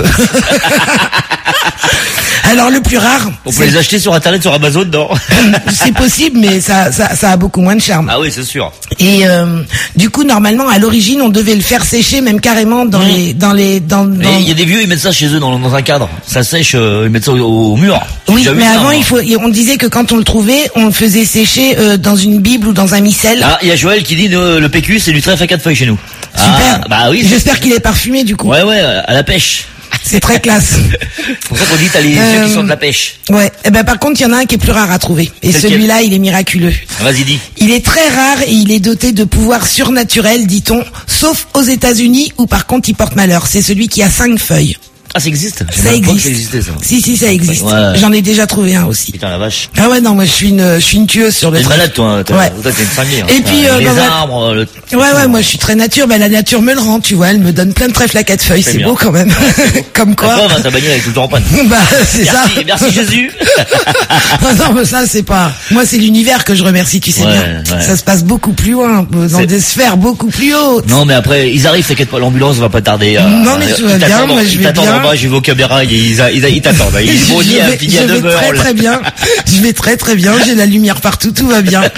Alors le plus rare, On peut les acheter sur Internet, sur Amazon, non? c'est possible, mais ça a beaucoup moins de charme. Ah oui, c'est sûr. Et du coup, normalement, à l'origine, on devait le faire sécher, même carrément dans Mmh. dans. Et il y a des vieux, ils mettent ça chez eux dans un cadre. Ça sèche, ils mettent ça au mur. Oui, J'ai déjà mais vu ça, avant, moi. on disait que quand on le trouvait, on le faisait sécher dans une bible ou dans un micelle. Ah, il y a Joël qui dit le PQ, c'est du trèfle à 4 feuilles chez nous. Super. Ah, bah oui. J'espère qu'il est parfumé du coup. Ouais, à la pêche. C'est très classe. C'est pour ça qu'on dit t'as les yeux qui sont de la pêche. Ouais. Eh ben par contre, il y en a un qui est plus rare à trouver. Et C'est celui-là, il est miraculeux. Vas-y, dis. Il est très rare et il est doté de pouvoirs surnaturels, dit-on, sauf aux États-Unis où par contre il porte malheur. C'est celui qui a 5 feuilles. Ah, ça existe? Je Ça savais même pas que existe. ça existait, ça. Si, ça existe. Ouais. J'en ai déjà trouvé un aussi. Putain, la vache. Ah ouais, non, moi je suis une tueuse sur le T'es une trèfle. malade, toi. Hein. Ouais. Toi, t'es une cinglée. Et puis, les bah, arbres, Ouais, moi je suis très nature. Bah la nature me le rend, tu vois. Elle me donne plein de trèfles à 4 feuilles. C'est bien. beau quand même. Comme Quoi? quoi. Ta bagnole est tout le temps en panne. Bah c'est ça. Merci Jésus. Non, mais ça c'est pas. Moi c'est l'univers que je remercie, tu sais Ouais, bien. ouais. Ça se passe beaucoup plus loin, dans C'est- des sphères beaucoup plus hautes. Non, mais après, ils arrivent, t'inquiète pas, l'ambulance va pas tarder. Non, mais tout va ils bien, t'attendent- moi, je ils vais t'attendent bien. en bas, je vais au caméra, ils t'attendent. Ils vont Je dire, vais- puis il y a je vais 9 heures. très très bien. Je vais très très bien. J'ai la lumière partout, tout va bien.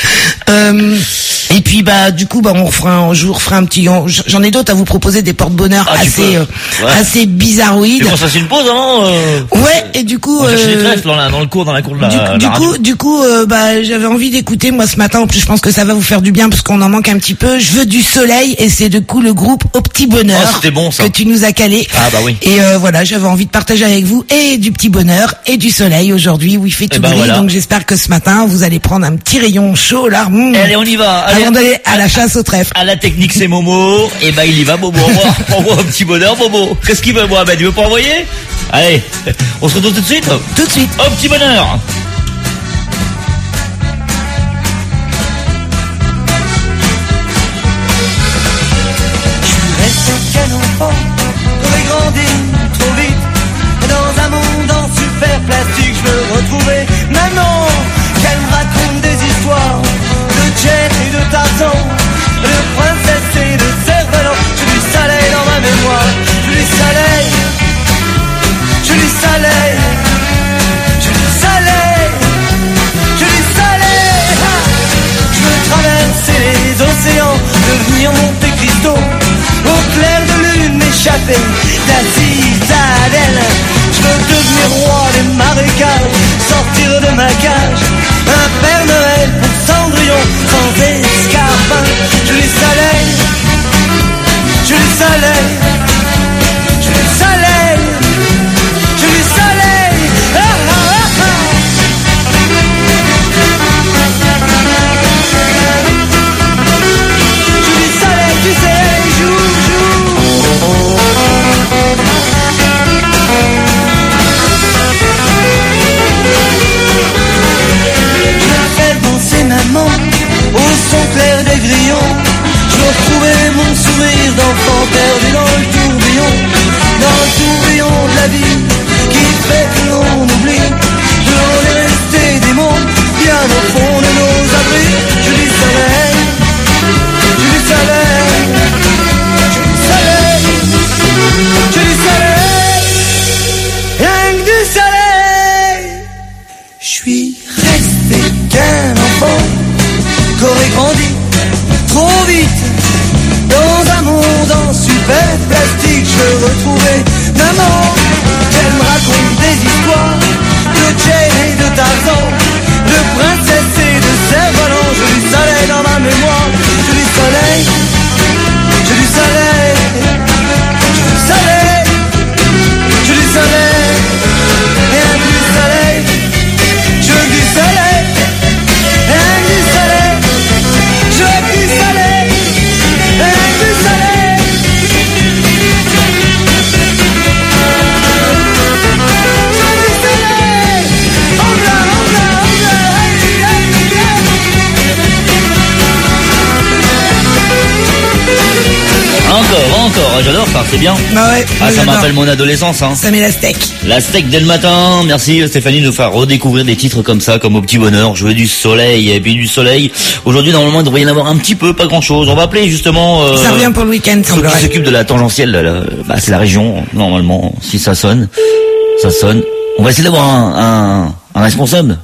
Et puis bah du coup bah je vous referai un petit. J'en ai d'autres à vous proposer, des porte-bonheur Ah, tu assez peux. Ouais. assez bizarroïdes. Tu penses à une pause avant? Ouais. Et du coup. On cherche des trèfles dans la cour de la Du coup, bah, j'avais envie d'écouter, moi, ce matin. En plus, je pense que ça va vous faire du bien parce qu'on en manque un petit peu. Je veux du soleil et c'est du coup le groupe Au Petit Bonheur. Oh, c'était bon, ça. Que tu nous as calé. Ah, bah oui. Et voilà, j'avais envie de partager avec vous et du petit bonheur et du soleil aujourd'hui où il fait tout ben gris. voilà. Donc j'espère que ce matin, vous allez prendre un petit rayon chaud là. Allez, on y va. Allez. Avant d'aller à la chasse au trèfle. À la technique, c'est Momo. Et ben, il y va, Momo. Envoie un petit bonheur, Momo. Qu'est-ce qu'il veut, Mohamed? Il veut pas envoyer? Allez. On se retrouve tout de suite? Tout de suite. Au petit bonheur. Reste qu'un enfant, j'aurais grandi trop vite. Et dans un monde en super plastique, je veux retrouver maman, qu'elle me raconte des histoires de Jen et de Tarzan, de princesse et de cerf-volant. J'ai du soleil dans ma mémoire, j'ai du soleil, j'ai du soleil, j'ai du soleil, j'ai du soleil. Ha! Je veux traverser les océans, devenir Monte Cristo, au clair de lune m'échapper de la citadelle. Je veux devenir roi des marécages, sortir de ma cage, un Père Noël pour Cendrillon, sans escarpin. Je les soleil, je les soleil, je les soleil, je les soleil. Ah, ah, ah, ah. Je dis soleil, tu sais, joue. Je fais danser maman au son clair des grillons. Je retrouvais mon sourire d'enfant perdu dans le tourbillon de la vie qui fait que l'on oublie de l'on est resté des mondes bien au fond de nos abris. Je dis soleil, je dis soleil, je dis soleil, je dis soleil, rien que du soleil. Je suis resté qu'un enfant qu'aurait grandi trop vite dans un monde en super plastique. Je veux retrouver maman, qu'elle me raconte des histoires de Jane et de Tarzan, de princesse et de cerf-volant. Je ouais, j'adore ça, c'est bien. Bah ouais. Ah, moi, ça j'adore. m'appelle mon adolescence, hein. Ça met la steak. La steak dès le matin. Merci Stéphanie de nous faire redécouvrir des titres comme ça, comme Au Petit Bonheur, Jouer du soleil, et puis du soleil. Aujourd'hui, normalement, il devrait y en avoir un petit peu, pas grand chose. On va appeler justement, Ça revient pour le week-end, ceux qui semblerait. s'occupent de la tangentielle, bah, c'est la région, normalement. Si ça sonne, ça sonne. On va essayer d'avoir un responsable.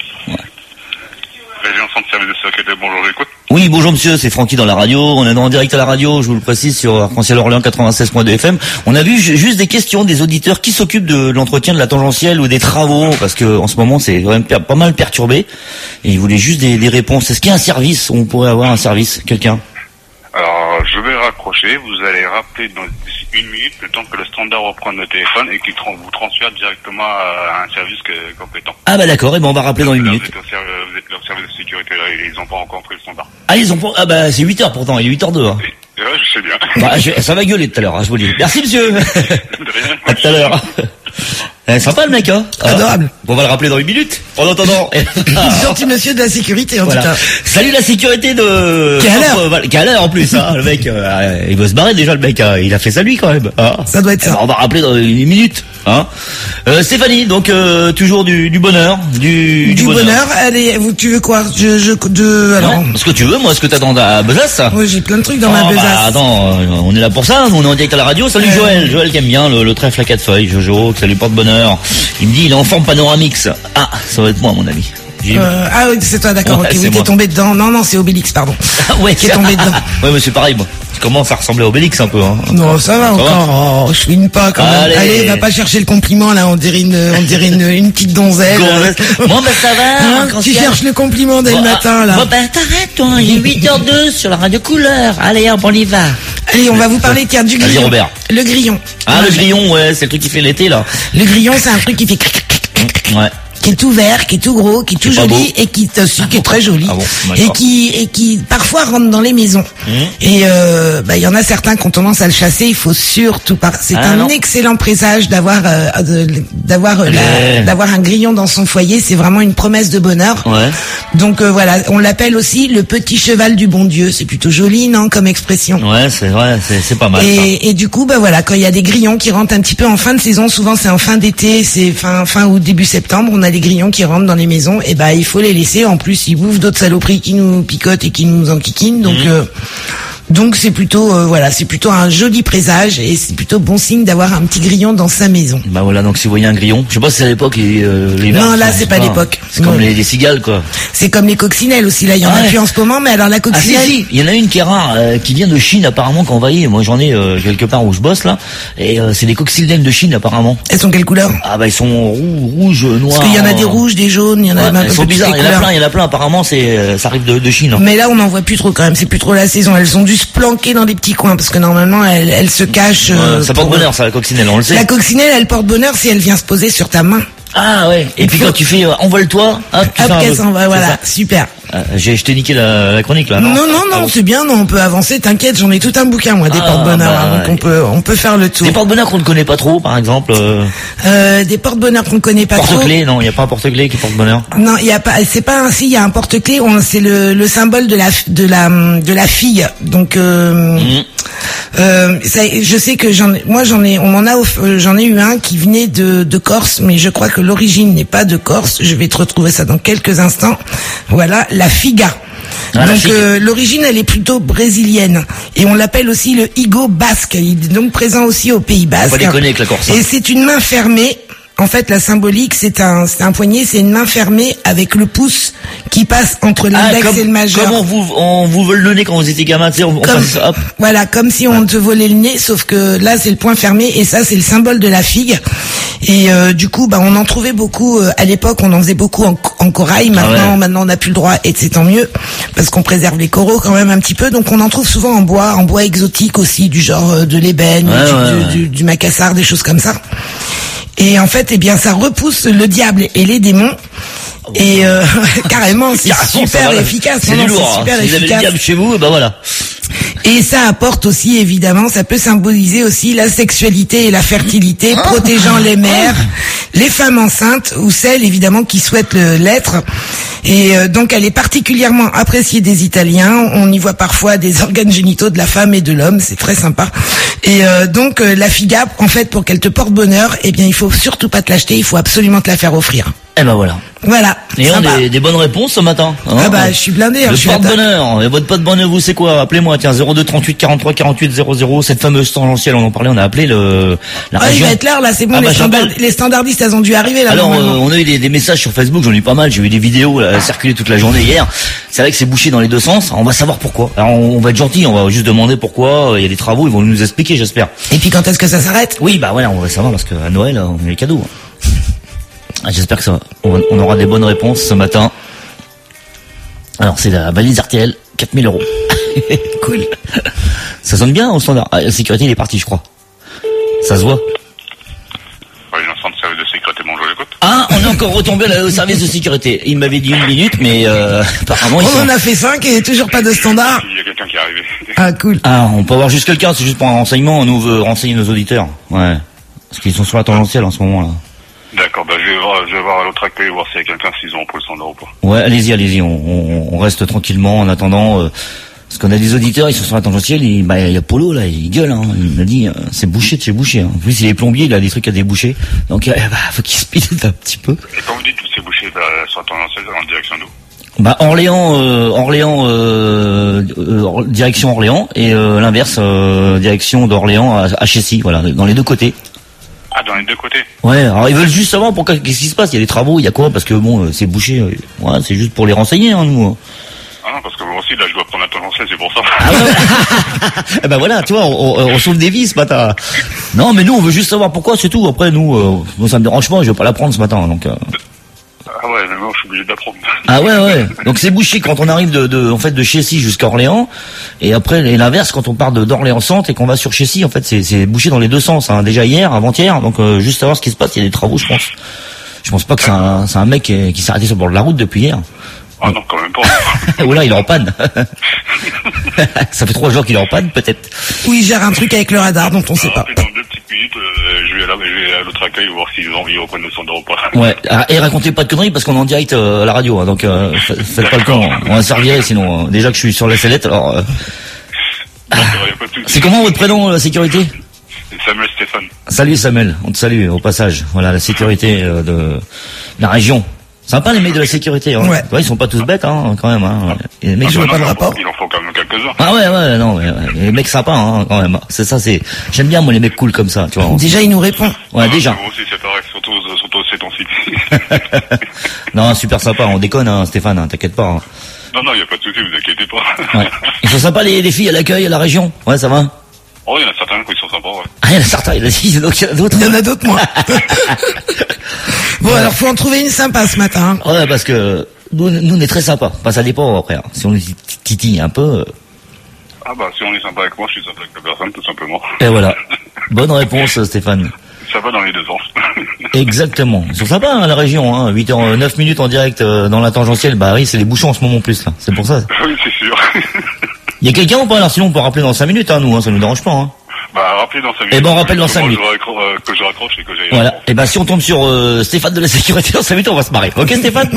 Région Centre Service de Sécurité, bonjour, j'écoute. Oui, bonjour monsieur, c'est Francky dans la radio. On est en direct à la radio, je vous le précise, sur Arc-en-Ciel Orléans 96.2 FM. On a vu juste des questions des auditeurs qui s'occupent de l'entretien de la tangentielle ou des travaux, parce que en ce moment c'est quand même pas mal perturbé. Et ils voulaient juste des réponses. Est-ce qu'il y a un service où on pourrait avoir un service, quelqu'un? Alors, je vais raccrocher, vous allez rappeler d'ici 1 minute, le temps que le standard reprenne le téléphone et qu'il vous transfère directement à un service compétent. Ah bah d'accord, et ben on va rappeler dans 1 Là, minute. vous êtes leur service de sécurité, là, ils n'ont pas encore pris le standard. Ah ils ont pas... Ah bah c'est 8h pourtant, il est 8h02. Hein. Ouais, je sais bien. Bah, ça va gueuler tout à l'heure, hein, je vous le dis. Merci monsieur. De rien. À tout à l'heure. Sympa le mec, hein. Adorable. Bon, on va le rappeler dans 1 minute. En attendant. Gentil monsieur de la sécurité, en Voilà. tout cas. Salut la sécurité de... Qui est à l'heure. Qui est à l'heure en plus, hein. Le mec, il veut se barrer déjà, le mec, hein. Il a fait ça lui quand même. Hein. Ça doit être ça. Eh ben, on va rappeler dans 1 minute. Hein. Stéphanie, donc toujours du bonheur. Du bonheur. Allez, tu veux quoi? Alors. Non, ce que tu veux, moi, ce que t'attends à besace, ça. Oui, j'ai plein de trucs dans ma besace. Bah, attends, on est là pour ça, on est en direct à la radio. Salut Joël qui aime bien le trèfle à 4 feuilles. Jojo, que ça lui porte bonheur. Il me dit, il est en forme Panoramix. Ah, ça va être moi, à mon avis. Ah oui, c'est toi, d'accord. Ouais, ok, c'est oui, t'es moi. tombé dedans. Non, c'est Obélix, pardon. Ah ouais, Qui est tombé dedans. Ouais, mais c'est pareil, moi. Je commence à ressembler à Obélix un peu, hein. Non, ça va encore. Oh, je fouine pas quand même. Allez, va pas chercher le compliment là. On dirait une petite donzelle. Bon, ben ça va. Hein, tu cherches le compliment dès le matin là. Bon, ben t'arrêtes, toi. Il est 8h02 sur la radio Couleur. Allez, hop, on y va. Allez, on va vous parler tiens du Vas-y, grillon. Robert. Le grillon. Ah, le grillon, ouais, c'est le truc qui fait l'été, là. Le grillon, c'est un truc qui fait Ouais. qui est tout vert, qui est tout gros, qui est tout Qui est pas joli beau. et qui est très joli Ah bon, et d'accord. qui parfois rentre dans les maisons. Et il y en a certains qui ont tendance à le chasser. Il faut surtout pas. C'est Ah, un non. excellent présage d'avoir d'avoir un grillon dans son foyer. C'est vraiment une promesse de bonheur. Ouais. Donc voilà, on l'appelle aussi le petit cheval du bon Dieu. C'est plutôt joli, non, comme expression. Ouais, c'est vrai, c'est pas mal. ça. Et du coup, bah voilà, quand il y a des grillons qui rentrent un petit peu en fin de saison, souvent c'est en fin d'été, c'est fin ou début septembre, on a des grillons qui rentrent dans les maisons, et bah il faut les laisser. En plus, ils bouffent d'autres saloperies qui nous picotent et qui nous enquiquinent. Donc c'est plutôt voilà, c'est plutôt un joli présage et c'est plutôt bon signe d'avoir un petit grillon dans sa maison. Bah voilà, donc si vous voyez un grillon, je sais pas si c'est à l'époque les Non, là, c'est pas l'époque. C'est comme Non. les cigales, quoi. C'est comme les coccinelles aussi. Là, il y en a Ouais. plus en ce moment, mais alors la Ah coccinelle. si, il y en a une qui est rare, qui vient de Chine apparemment, qu'on envahit. Moi j'en ai quelque part où je bosse là, et c'est des coccinelles de Chine apparemment. Elles sont quelle couleur? Ah bah ils sont rouges, noirs. Parce qu'il y en a des rouges, des jaunes, il y en a Ouais, un elles peu sont toutes bizarres, les il y couleurs. en a plein apparemment, ça arrive de Chine. Hein. Mais là, on n'en voit plus trop quand même. C'est plus trop la saison. Elles ont dû se planquer dans des petits coins parce que normalement, elles se cachent. Ça porte pour- bonheur ça, la coccinelle, on le sait. La coccinelle, elle porte bonheur si elle vient se poser sur ta main. Ah ouais, et puis faut- quand tu fais envole-toi, hop, tu fais un Hop, qu'elle vœu. s'en va. C'est Voilà, ça. super. Je t'ai niqué la chronique là, non? Non, c'est bien. Non, on peut avancer. T'inquiète, j'en ai tout un bouquin moi des Ah, porte-bonheur. bah, hein, donc on peut faire le tour. Des porte-bonheur qu'on ne connaît pas trop, par exemple. Des porte-bonheur qu'on connaît pas trop. Porte-clés, non, il n'y a pas un porte-clés qui porte bonheur. Non, il y a pas. C'est pas ainsi. Il y a un porte-clés. C'est le symbole de la fille. Donc je sais que j'en ai eu un qui venait de Corse, mais je crois que l'origine n'est pas de Corse. Je vais te retrouver ça dans quelques instants. Voilà, la figa. Ah, la Donc figue. l'origine elle est plutôt brésilienne et on l'appelle aussi le higo basque. Il est donc présent aussi au Pays Basque. Faut pas déconner avec la Corse. Et c'est une main fermée. En fait, la symbolique, c'est un poignet, c'est une main fermée avec le pouce qui passe entre l'index et le majeur. Comme on vous vole le nez quand vous étiez gamin, tu sais, on Comme- passe ça, hop. Voilà, comme si on te volait le nez, sauf que là c'est le point fermé et ça c'est le symbole de la figue. Et du coup, bah on en trouvait beaucoup à l'époque, on en faisait beaucoup en corail. Maintenant on n'a plus le droit et c'est tant mieux parce qu'on préserve les coraux quand même un petit peu. Donc on en trouve souvent en bois exotique aussi, du genre de l'ébène, du macassar, des choses comme ça. Et en fait, eh bien, ça repousse le diable et les démons. Et carrément, c'est Carrément, super ça va, efficace. C'est Non, du non, lourd. c'est super Si vous avez le efficace. diable chez vous, ben voilà. Et ça apporte aussi, évidemment, ça peut symboliser aussi la sexualité et la fertilité, protégeant les mères, les femmes enceintes ou celles, évidemment, qui souhaitent l'être. Et donc, elle est particulièrement appréciée des Italiens. On y voit parfois des organes génitaux de la femme et de l'homme. C'est très sympa. Et donc la figa, en fait, pour qu'elle te porte bonheur, eh bien il faut surtout pas te l'acheter, il faut absolument te la faire offrir. Eh ben voilà. Voilà. Et on sympa. a des bonnes réponses ce matin. Hein. Ah bah je suis blindé. Le je suis porte-bonheur. Et votre porte-bonheur, vous c'est quoi? Appelez-moi, tiens, 02 38 43 48 00. Cette fameuse tangentielle, on en parlait, on a appelé la il région. va être l'heure là, c'est bon. Ah bah, Les standardistes, elles ont dû arriver là. Alors normalement. on a eu des messages sur Facebook, j'en ai eu pas mal, j'ai eu des vidéos circuler toute la journée hier. C'est vrai que c'est bouché dans les deux sens, on va savoir pourquoi. Alors on va être gentil, on va juste demander pourquoi, il y a des travaux, ils vont nous expliquer, j'espère. Et puis quand est-ce que ça s'arrête? Oui, bah voilà, on va savoir parce qu'à Noël, on a les cadeaux. Ah, j'espère que ça va. On aura des bonnes réponses ce matin. Alors c'est la valise RTL, 4000 €. Cool. Ça sonne bien au standard. Ah, la sécurité il est parti, je crois. Ça se voit. Ouais, l'instant de service de sécurité, bonjour, j'écoute. Ah, on est encore retombé au service de sécurité. Il m'avait dit 1 minute, mais apparemment ils On sont... en a fait 5 et toujours pas de standard. Il y a quelqu'un qui est arrivé. Ah cool. Ah, on peut avoir juste quelqu'un, c'est juste pour un renseignement, on nous veut renseigner nos auditeurs. Ouais. Parce qu'ils sont sur la tangentielle en ce moment là. D'accord, bah je vais voir à l'autre accueil, voir s'il y a quelqu'un, s'ils ont pour le standard ou pas. Ouais, allez-y, on reste tranquillement en attendant. Parce qu'on a des auditeurs, ils sont sur la tangentielle, il y a Polo là, il gueule, hein, il m'a dit c'est bouché de chez bouché. Hein. En plus il est plombier, il a des trucs à déboucher, donc faut qu'il speed un petit peu. Et quand vous dites tout c'est bouché, sur la tangentielle, en direction d'où? Bah direction Orléans et l'inverse direction d'Orléans à Chessy, voilà, dans les deux côtés. Ah, dans les deux côtés. Ouais, alors ils veulent juste savoir pourquoi, qu'est-ce qui se passe, il y a des travaux, il y a quoi, parce que bon, c'est bouché, ouais, c'est juste pour les renseigner, hein, nous. Ah non, parce que moi aussi, là, je dois prendre la tangentielle, c'est pour ça. Ah ouais. Eh ben voilà, tu vois, on sauve des vies ce matin. Non, mais nous, on veut juste savoir pourquoi, c'est tout. Après, nous, ça me dérange pas, je vais pas la prendre ce matin, donc. Ah ouais, mais moi, je suis obligé de la prendre. Ah ouais. Donc c'est bouché quand on arrive de Chessy jusqu'à Orléans, et après l'inverse quand on part d'Orléans centre et qu'on va sur Chessy, en fait, c'est bouché dans les deux sens. Hein. Déjà hier, avant-hier, donc juste savoir ce qui se passe. Il y a des travaux, je pense. Je pense pas que c'est un mec qui s'est arrêté sur le bord de la route depuis hier. Ah non, quand même pas. Ou là, il est en panne. Ça fait 3 jours qu'il est en panne, peut-être. Oui, il gère un truc avec le radar dont on sait pas. Dans 2 petites minutes, je vais à l'autre accueil voir s'ils ont envie de reprendre le standard ou pas. Ouais. Et racontez pas de conneries parce qu'on est en direct à la radio, hein, donc faites pas le con. On va se faire virer sinon. Déjà que je suis sur la sellette, alors. C'est comment votre prénom, la sécurité? Samuel Stéphane. Salut Samuel, on te salue au passage. Voilà, la sécurité de la région. Sympa les mecs de la sécurité, hein. Ouais. Ils sont pas tous bêtes, hein, quand même. Hein. Et les mecs je vois pas le rapport. Il en faut quand même quelques-uns. Ah ouais, non, les mecs sympas, hein, quand même. C'est ça, j'aime bien moi les mecs cool comme ça, tu vois. Déjà il nous répond. Ouais, déjà. Moi aussi, c'est pareil, surtout ces temps-ci. Non, super sympa, on déconne, hein, Stéphane, hein, t'inquiète pas. Hein. Non, il y a pas de souci, vous inquiétez pas. Ouais. Ils sont sympas les filles à l'accueil, à la région. Ouais, ça va. Oh, il y en a certains qui sont sympas, ouais. Ah, il y en a certains, donc il y en a d'autres. Il y en a d'autres, moi. Bon, alors faut en trouver une sympa ce matin. Ouais, parce que nous on est très sympa. Enfin, ça dépend après. Hein. Si on nous titille un peu. Ah bah, si on est sympa avec moi, je suis sympa avec la personne, tout simplement. Et voilà. Bonne réponse, Stéphane. Ça va dans les deux sens. Exactement. Ils sont sympas, hein, la région, hein. 8h09 minutes en direct dans la tangentielle. Bah oui, c'est les bouchons en ce moment en plus, là. C'est pour ça. Oui, c'est sûr. Il y a quelqu'un ou pas? Alors sinon on peut rappeler dans 5 minutes, hein, nous, hein, ça nous dérange pas, hein. Bah, rappelez dans 5 minutes. Eh ben, on rappelle dans 5 minutes. Que je raccroche et que j'aille. Voilà. Et ben, si on tombe sur Stéphane de la sécurité dans 5 minutes, on va se marrer. Ok, Stéphane?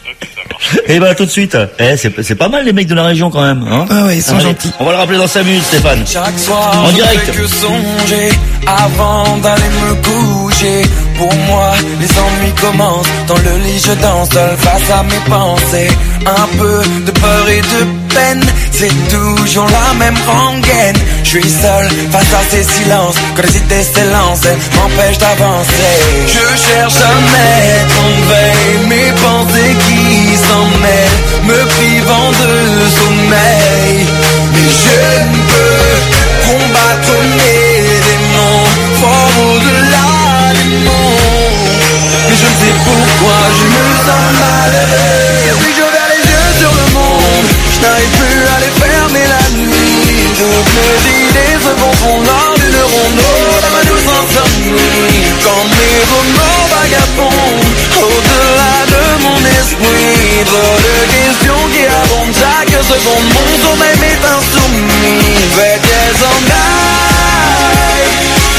Et ben, tout de suite. C'est pas mal les mecs de la région quand même, hein. Ah ouais, ils sont gentils. On va le rappeler dans 5 minutes, Stéphane. Chaque soir, en je direct. fais que songer avant d'aller me coucher. Pour moi, les ennuis commencent. Dans le lit, je danse seul face à mes pensées. Un peu de peur et de peine, c'est toujours la même rengaine. Je suis seul face à ces silences, que les idées s'élancent, elles m'empêchent d'avancer. Je cherche à mettre en veille mes pensées qui s'en mêlent, me privant de sommeil. Mais je ne peux combattre mes démons, fort au-delà des mots. Mais je ne sais pourquoi je me sens malheureux. Puis je verrai les yeux sur le monde, je n'arrive plus à les fermer la nuit. Toutes mes idées se confondent dans une ronde dans ma douce insomnie. Quand mes remords vagabondent au-delà de mon esprit, trop de questions qui abondent chaque seconde. Mon sommeil m'est insoumis. Where there's all night,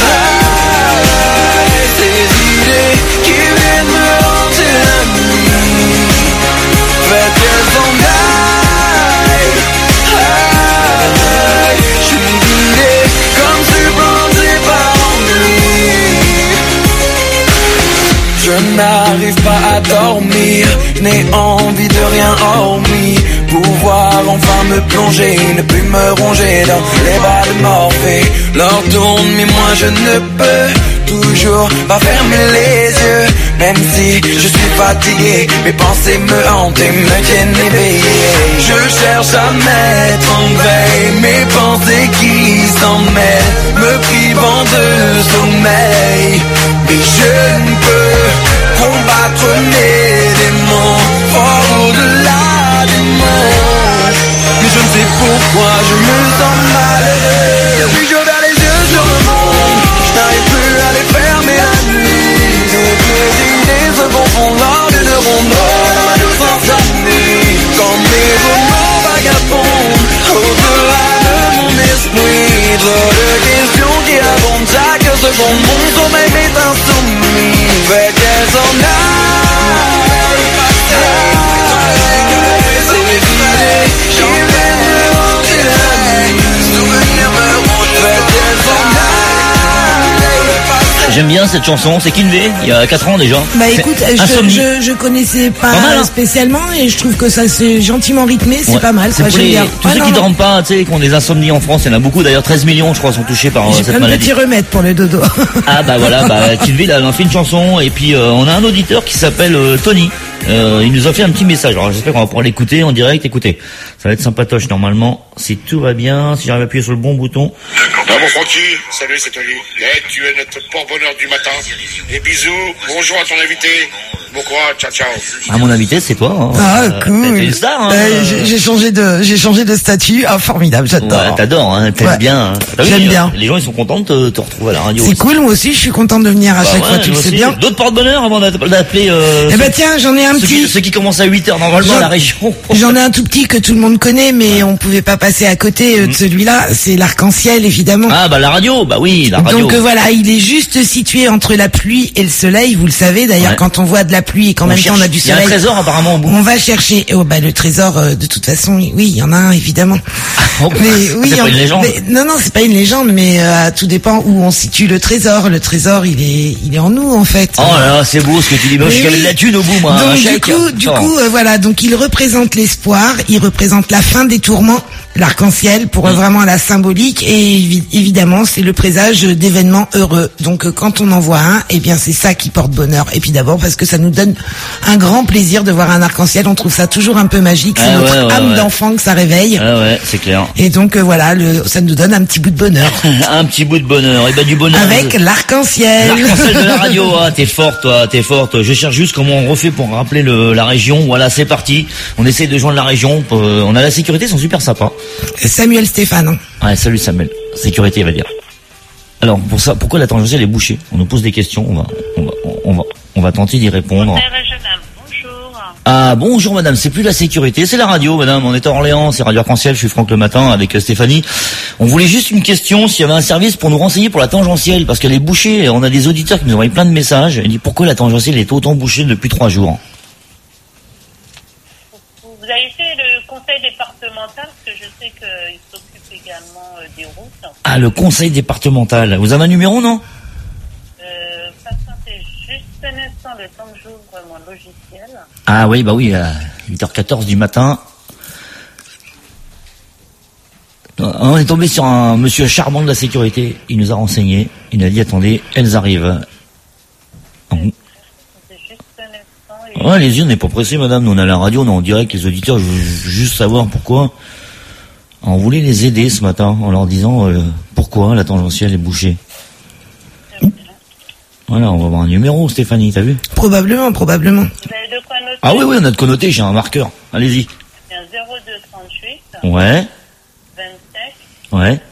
ces idées qui viennent me hanter la nuit. Where there's all night, je suis guidé comme Superman. à dormir, n'ai envie de rien hormis pouvoir enfin me plonger, ne plus me ronger dans les bras de Morphée. L'heure tourne mais moi je ne peux toujours pas fermer les yeux, même si je suis fatigué, mes pensées me hantent et me tiennent éveillé. Je cherche à mettre en veille mes pensées qui s'en mêlent, me privant de sommeil, mais je ne peux combattre mes démons, fort au-delà des mots. Mais je ne sais pourquoi je me sens malheureux. Puis je vers les yeux sur le monde, je n'arrive plus à les fermer la nuit. Les idées se confondent lors d'une ronde dans ma douce insomnie. Comme mes romans vagabonds au-delà de mon esprit. Trop de questions qui abondent chaque seconde. Mon sommeil m'est insoumis. Fais qu'elles s'en aillent. J'aime bien cette chanson, c'est Kinvey, il y a 4 ans déjà. Bah écoute, je connaissais pas mal, hein. spécialement et je trouve que ça c'est gentiment rythmé, c'est pas mal, c'est ça pour j'aime bien. tous ceux qui dorment pas, tu sais, qui ont des insomnies en France, il y en a beaucoup, d'ailleurs 13 millions je crois sont touchés par J'ai cette plein de maladie. petits remèdes pour les dodos. Ah bah voilà, bah Kinvey il a fait une chanson et puis on a un auditeur qui s'appelle Tony. Il nous a fait un petit message, alors j'espère qu'on va pouvoir l'écouter en direct. Écoutez, ça va être sympatoche normalement, si tout va bien, si j'arrive à appuyer sur le bon bouton. Ah bon Francky, salut c'est Tony. Tu es notre porte-bonheur du matin. Et bisous, bonjour à ton invité. Bon courage, ciao ciao. Ah mon invité c'est toi. Hein. Ah cool. T'es une star. Hein. J'ai changé de statut. Ah formidable, j'adore. Ouais, t'adores, hein, t'aimes bien. Hein. J'aime bien. Les gens ils sont contents de te retrouver à la radio. C'est cool, moi aussi je suis contente de venir à chaque fois, tu le sais bien. D'autres porte-bonheur avant d'appeler. Eh ben tiens, j'en ai un petit. Ceux qui commencent à 8h normalement à la région. J'en ai un tout petit que tout le monde connaît, mais on pouvait pas passer à côté de celui-là. C'est l'Arc-en-Ciel, évidemment. Ah bah la radio, bah oui, la radio. Donc voilà, il est juste situé entre la pluie et le soleil. Vous le savez d'ailleurs, quand on voit de la pluie et qu'en même temps on a du soleil. Il y a un trésor apparemment au bout. On va chercher. Oh bah le trésor, de toute façon, oui, il y en a un évidemment. Mais oui, c'est pas une légende. Non, c'est pas une légende, mais tout dépend où on situe le trésor. Le trésor, il est en nous en fait. Oh là là, c'est beau ce que tu dis. Moi, je de la thune au bout, moi. Donc du coup, voilà. Donc il représente l'espoir, il représente la fin des tourments, l'arc-en-ciel pour vraiment la symbolique et évidemment c'est le présage d'événements heureux. Donc quand on en voit un, eh bien c'est ça qui porte bonheur. Et puis d'abord parce que ça nous donne un grand plaisir de voir un arc-en-ciel. On trouve ça toujours un peu magique. C'est notre âme d'enfant que ça réveille. Ah ouais, c'est clair. Et donc voilà, ça nous donne un petit bout de bonheur. Un petit bout de bonheur. Et ben du bonheur. Avec l'arc-en-ciel. L'arc-en-ciel de la radio. Ah, t'es forte, toi, t'es forte. Je cherche juste comment on refait pour rappeler la région. Voilà, c'est parti. On essaye de joindre la région. On a la sécurité, ils sont super sympas. Samuel Stéphane. Ouais, salut Samuel. Sécurité, il va dire. Alors, pour ça, pourquoi la tangentielle est bouchée? On nous pose des questions. On va tenter d'y répondre. Bonjour. Ah, bonjour madame. C'est plus la sécurité, c'est la radio, madame. On est à Orléans, c'est Radio Arc-en-Ciel. Je suis Franck le matin avec Stéphanie. On voulait juste une question, s'il y avait un service pour nous renseigner pour la tangentielle, parce qu'elle est bouchée. On a des auditeurs qui nous envoient plein de messages. Ils disent pourquoi la tangentielle est autant bouchée depuis 3 jours. Vous avez fait le conseil départemental, parce que je sais qu'il s'occupe également des routes. Ah, le conseil départemental. Vous avez un numéro, non? Patientez juste un instant, le temps que j'ouvre mon logiciel. Ah oui, bah oui, à 8h14 du matin. On est tombé sur un monsieur charmant de la sécurité. Il nous a renseigné. Il a dit, attendez, elles arrivent. Ouais, les yeux, on n'est pas pressés, madame. Nous, on a la radio, on est en direct. Les auditeurs, je veux juste savoir pourquoi. On voulait les aider ce matin en leur disant pourquoi la tangentielle est bouchée. Voilà, on va avoir un numéro, Stéphanie, t'as vu? Probablement. Vous avez de quoi noter? Ah oui, on a de quoi noter, j'ai un marqueur. Allez-y. C'est un 0238. Ouais. 27. Ouais.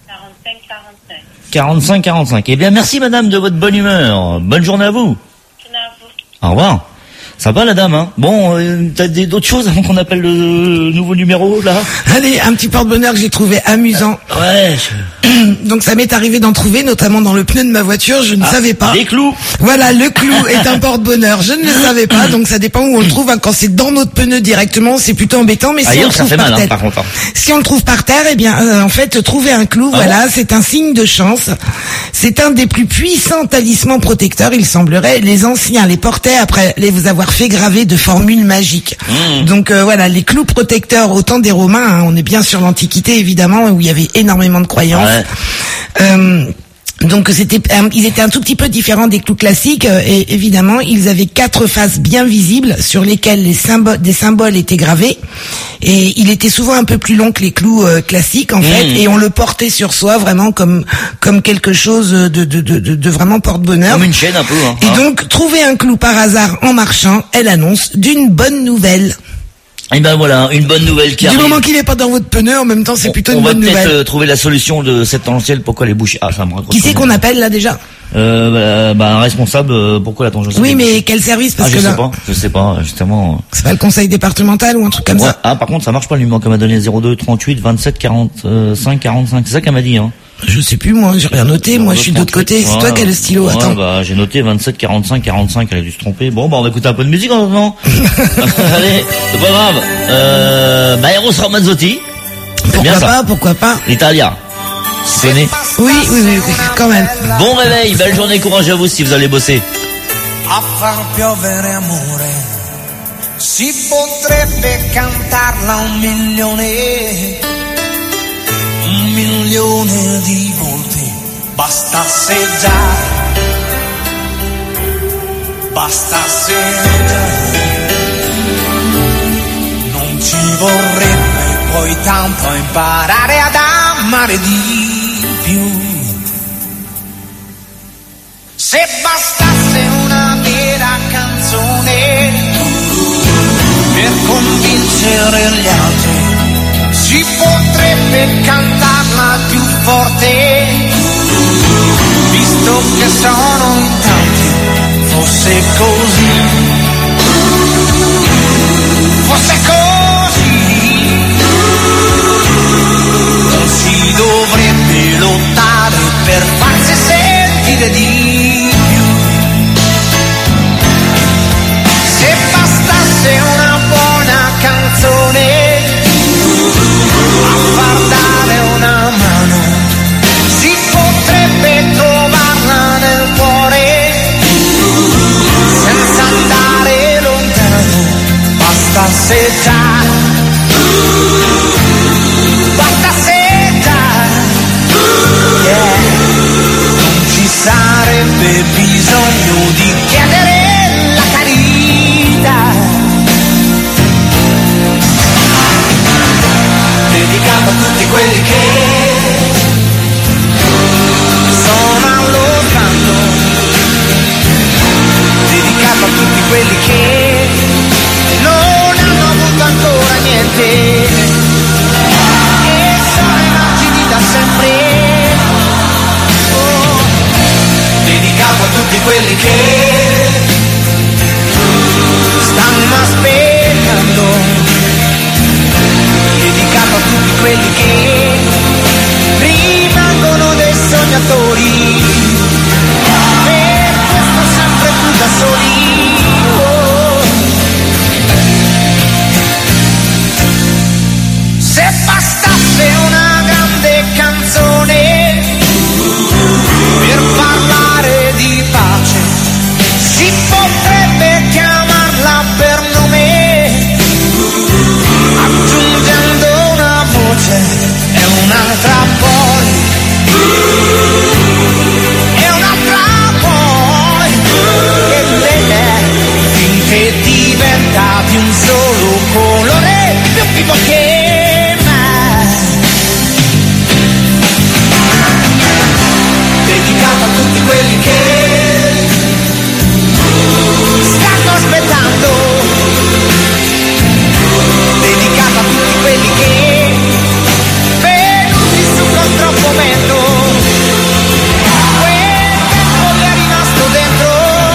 45. Eh bien, merci madame de votre bonne humeur. Bonne journée à vous. Au revoir. Ça va la dame, hein? Bon, t'as d'autres choses avant qu'on appelle le nouveau numéro, là? Allez, un petit porte-bonheur que j'ai trouvé amusant. Ouais. Donc ça m'est arrivé d'en trouver, notamment dans le pneu de ma voiture, je ne savais pas. Les clous. Voilà, le clou est un porte-bonheur, je ne le savais pas, donc ça dépend où on le trouve. Hein. Quand c'est dans notre pneu directement, c'est plutôt embêtant, mais si on le trouve par terre, par contre. Si on le trouve par terre, eh bien, en fait, trouver un clou, voilà, c'est un signe de chance. C'est un des plus puissants talismans protecteurs, il semblerait. Les anciens les portaient après les vous avoir fait graver de formules magiques. Donc voilà, les clous protecteurs au temps des Romains, hein, on est bien sur l'Antiquité évidemment, où il y avait énormément de croyances. Donc ils étaient un tout petit peu différents des clous classiques et évidemment ils avaient 4 faces bien visibles sur lesquelles des symboles étaient gravés et il était souvent un peu plus long que les clous classiques en fait et on le portait sur soi vraiment comme quelque chose de vraiment porte-bonheur. Comme une chaîne un peu. Hein. Et donc trouver un clou par hasard en marchant est l'annonce d'une bonne nouvelle. Et ben voilà, une bonne nouvelle qui arrive. Du moment qu'il n'est pas dans votre pneu, en même temps, c'est plutôt une bonne nouvelle. On va peut-être trouver la solution de cette tangentielle. Pourquoi les bouchées? Ah, ça me raccroche. Qui c'est qu'on appelle là déjà? Un responsable. Pourquoi la tangentielle? Oui, mais quel service? Parce que je sais pas, justement. C'est pas le conseil départemental ou un truc comme ça? Ah, par contre, ça marche pas le numéro qu'elle m'a donné, 02 38 27 45 45. C'est ça qu'elle m'a dit, hein. Je sais plus, moi, j'ai rien noté, moi je suis de l'autre côté, c'est toi qui as le stylo, attends. J'ai noté 27 45 45, elle a dû se tromper. Bon, on va écouter un peu de musique en attendant. Allez, c'est pas grave. Eros Ramazzotti. Pourquoi pas. L'Italia. Tu connais? Oui, quand même. Bon réveil, belle journée, courage à vous si vous allez bosser. A far piovere amore, si potrebbe cantarla 1 milione di volte, bastasse già, non ci vorrebbe poi tanto imparare ad amare di più, se bastasse una vera canzone per convincere gli altri, si potrebbe cantarla più forte, visto che sono in tanti, fosse così, non si dovrebbe lottare per farsi sentire di più, se bastasse una buona canzone a far dare una mano, si potrebbe trovarla nel cuore senza andare lontano, bastasse già, non ci sarebbe bisogno di chiedere la carità, dedicato a tutti quelli che sono allontano, dedicato a tutti quelli che non hanno avuto ancora niente e sono emargini da sempre, dedicato a tutti quelli che stanno aspettando, dedicato a tutti quelli che rimangono dei sognatori, per questo sempre più da soli. Se bastasse una grande canzone per parlare di pace, si potrebbe chiamarla per nome, aggiungendo una voce e un'altra poi, e un'altra poi, finché diventa di un solo colore, più vivo che mai, dedicato a tutti quelli che stanno aspettando, dedicato a tutti quelli che venuti su con troppo vento, quel tempo mi è rimasto dentro.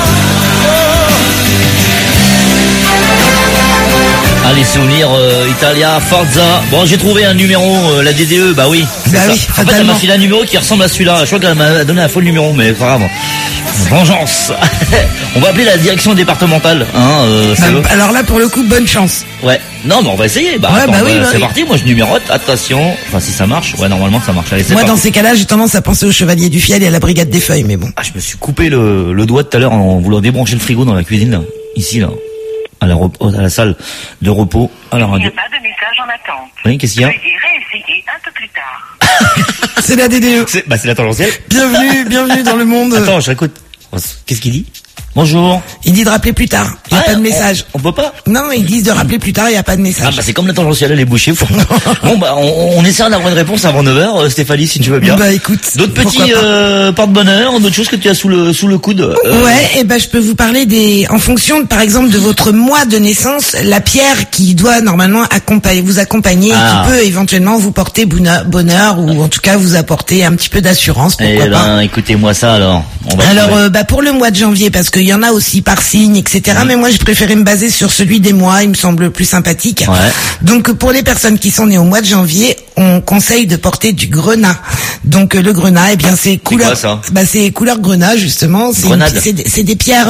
Allez, souvenirs Italia, Forza. Bon, j'ai trouvé un numéro, la DDE, bah oui. Bah ça. oui, en fait, elle m'a filé un numéro qui ressemble à celui-là. Je crois qu'elle m'a donné un faux numéro, mais pas grave. Vengeance. On va appeler la direction départementale. Hein, alors là, pour le coup, bonne chance. Ouais. Non, mais on va essayer. Bah, ouais, attends, oui, c'est parti. Moi, je numérote. Attention. Enfin, si ça marche. Ouais, normalement, ça marche. Allez, c'est Moi, parti. dans ces cas-là, j'ai tendance à penser au Chevalier du Fiel et à la Brigade des Feuilles, mais bon. Ah, je me suis coupé le doigt tout à l'heure en voulant débrancher le frigo dans la cuisine, là. Ici, là. à la salle de repos à la Il n'y radio. a pas de message en attente. Oui, qu'est-ce qu'il y a? Veuillez réessayer un peu plus tard. C'est la DDE. C'est la tangentielle. Bienvenue dans le monde. Attends, je réécoute. Qu'est-ce qu'il dit? Bonjour. Il dit de rappeler plus tard. Il n'y a pas de message. On peut pas? Non, ils disent de rappeler plus tard, il n'y a pas de message. Ah bah c'est comme la tangentielle, elle est bouchée. Bon bah on essaie d'avoir une réponse avant 9h, Stéphanie, si tu veux bien. Bah écoute. D'autres petits porte-bonheur, d'autres choses que tu as sous le coude. Ouais, et ben je peux vous parler en fonction de, par exemple, de votre mois de naissance, la pierre qui doit normalement vous accompagner et qui peut éventuellement vous porter bonheur ou en tout cas vous apporter un petit peu d'assurance. Pourquoi pas. Écoutez-moi ça alors. Pour le mois de janvier, parce qu'il y en a aussi par signe, etc. Mais moi, je préférais me baser sur celui des mois, il me semble plus sympathique. Ouais. Donc, pour les personnes qui sont nées au mois de janvier, on conseille de porter du grenat. Donc, le grenat, eh bien, c'est couleur. C'est quoi ça? Bah, c'est couleur grenat, justement. C'est des pierres,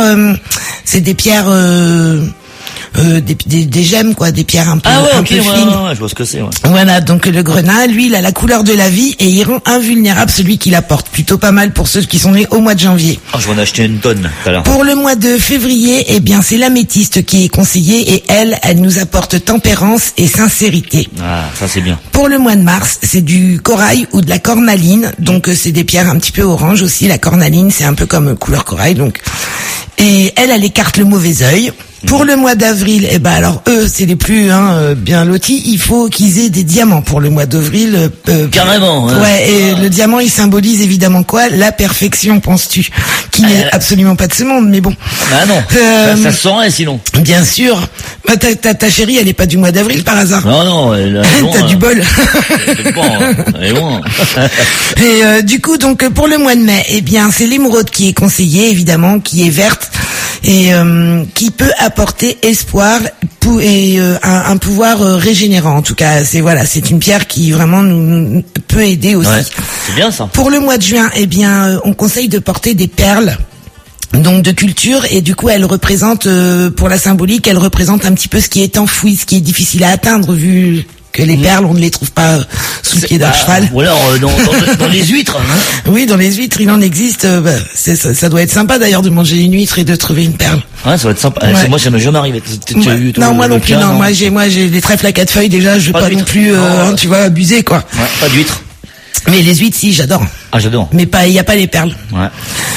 des gemmes, quoi, des pierres un peu, fines. Ouais, je vois ce que c'est, ouais. Voilà, donc le grenat, lui, il a la couleur de la vie et il rend invulnérable celui qui la porte. Plutôt pas mal pour ceux qui sont nés au mois de janvier. Oh, je vais en acheter une tonne, tout à l'heure. Pour le mois de février, eh bien, c'est l'améthyste qui est conseillée et elle nous apporte tempérance et sincérité. Ah, ça c'est bien. Pour le mois de mars, c'est du corail ou de la cornaline. Donc, c'est des pierres un petit peu orange aussi. La cornaline, c'est un peu comme couleur corail, donc. Et elle écarte le mauvais œil. Pour le mois d'avril, eh ben alors eux, c'est les plus bien lotis. Il faut qu'ils aient des diamants pour le mois d'avril. Carrément. Hein. Ouais. Et le diamant, il symbolise évidemment quoi? La perfection, penses-tu? Qui n'est absolument pas de ce monde, mais bon. Ah non. Ça se saurait sinon. Bien sûr. Bah, ta chérie, elle est pas du mois d'avril par hasard? Non. T'as du bol. Elle est loin. Et du coup, donc pour le mois de mai, eh bien, c'est l'émeraude qui est conseillée, évidemment, qui est verte et qui peut apporter espoir et un pouvoir régénérant. En tout cas, c'est une pierre qui vraiment nous peut aider aussi. Ouais, c'est bien ça. Pour le mois de juin, eh bien, on conseille de porter des perles. Donc de culture, et du coup elle représente, pour la symbolique, elle représente un petit peu ce qui est enfoui, ce qui est difficile à atteindre vu que les perles, on ne les trouve pas sous le pied d'un cheval. Ou alors dans les huîtres. Hein. Oui, dans les huîtres, il en existe. Ça doit être sympa d'ailleurs de manger une huître et de trouver une perle. Ouais, ça va être sympa. Ouais. Moi, ça m'est jamais arrivé. Non, moi non plus. Non, moi j'ai des trèfles à 4 feuilles déjà. Je veux pas non plus, tu vois, abuser quoi. Ouais, pas d'huîtres. Mais les huîtres, si, j'adore. Ah, j'adore. Mais il y a pas les perles. Ouais.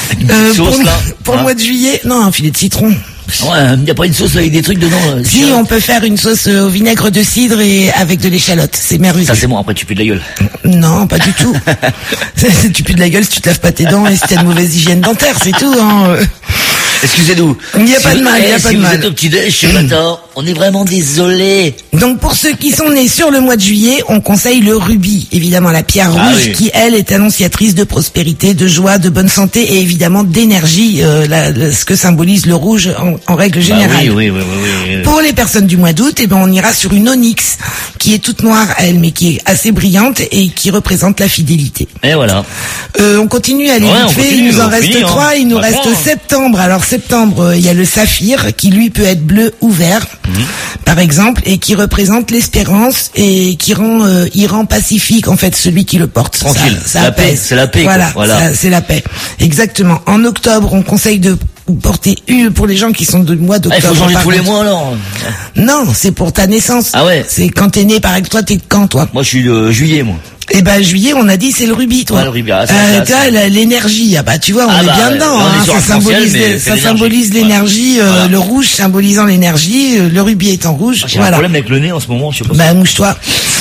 Pour le mois de juillet, non, un filet de citron. Ouais, il n'y a pas une sauce avec des trucs dedans. Si, on peut faire une sauce au vinaigre de cidre et avec de l'échalote. C'est merveilleux. Ça, c'est bon. Après, tu pues de la gueule. Non, pas du tout. Tu pues de la gueule si tu te laves pas tes dents et si t'as une mauvaise hygiène dentaire, c'est tout, hein. Excusez-nous. Il n'y a pas de mal, il n'y a pas de mal. Si vous êtes au petit-déj chez Matin, on est vraiment désolé. Donc pour ceux qui sont nés sur le mois de juillet, on conseille le rubis, évidemment la pierre rouge qui elle est annonciatrice de prospérité, de joie, de bonne santé et évidemment d'énergie, ce que symbolise le rouge en règle générale. Oui. Pour les personnes du mois d'août, on ira sur une onyx qui est toute noire elle, mais qui est assez brillante et qui représente la fidélité. Et voilà. On continue à aller vite fait, il nous en reste 3, il nous reste septembre. Alors septembre, il y a le saphir qui lui peut être bleu ou vert, par exemple, et qui représente l'espérance et qui rend pacifique en fait celui qui le porte. Tranquille. Ça la paix, c'est la paix. Voilà. C'est la paix. Exactement. En octobre, on conseille de porter une pour les gens qui sont de mois d'octobre. Il faut changer tous les mois alors. Non, c'est pour ta naissance. Ah ouais. C'est quand t'es né, par exemple, toi t'es de quand toi? Moi je suis de juillet moi. Eh ben juillet, on a dit c'est le rubis, toi. Ouais, le rubis, l'énergie, tu vois, on est bien dedans. Ça symbolise l'énergie, le rouge symbolisant l'énergie, le rubis étant rouge. J'ai un problème avec le nez en ce moment, je sais pas. Bah mouche-toi.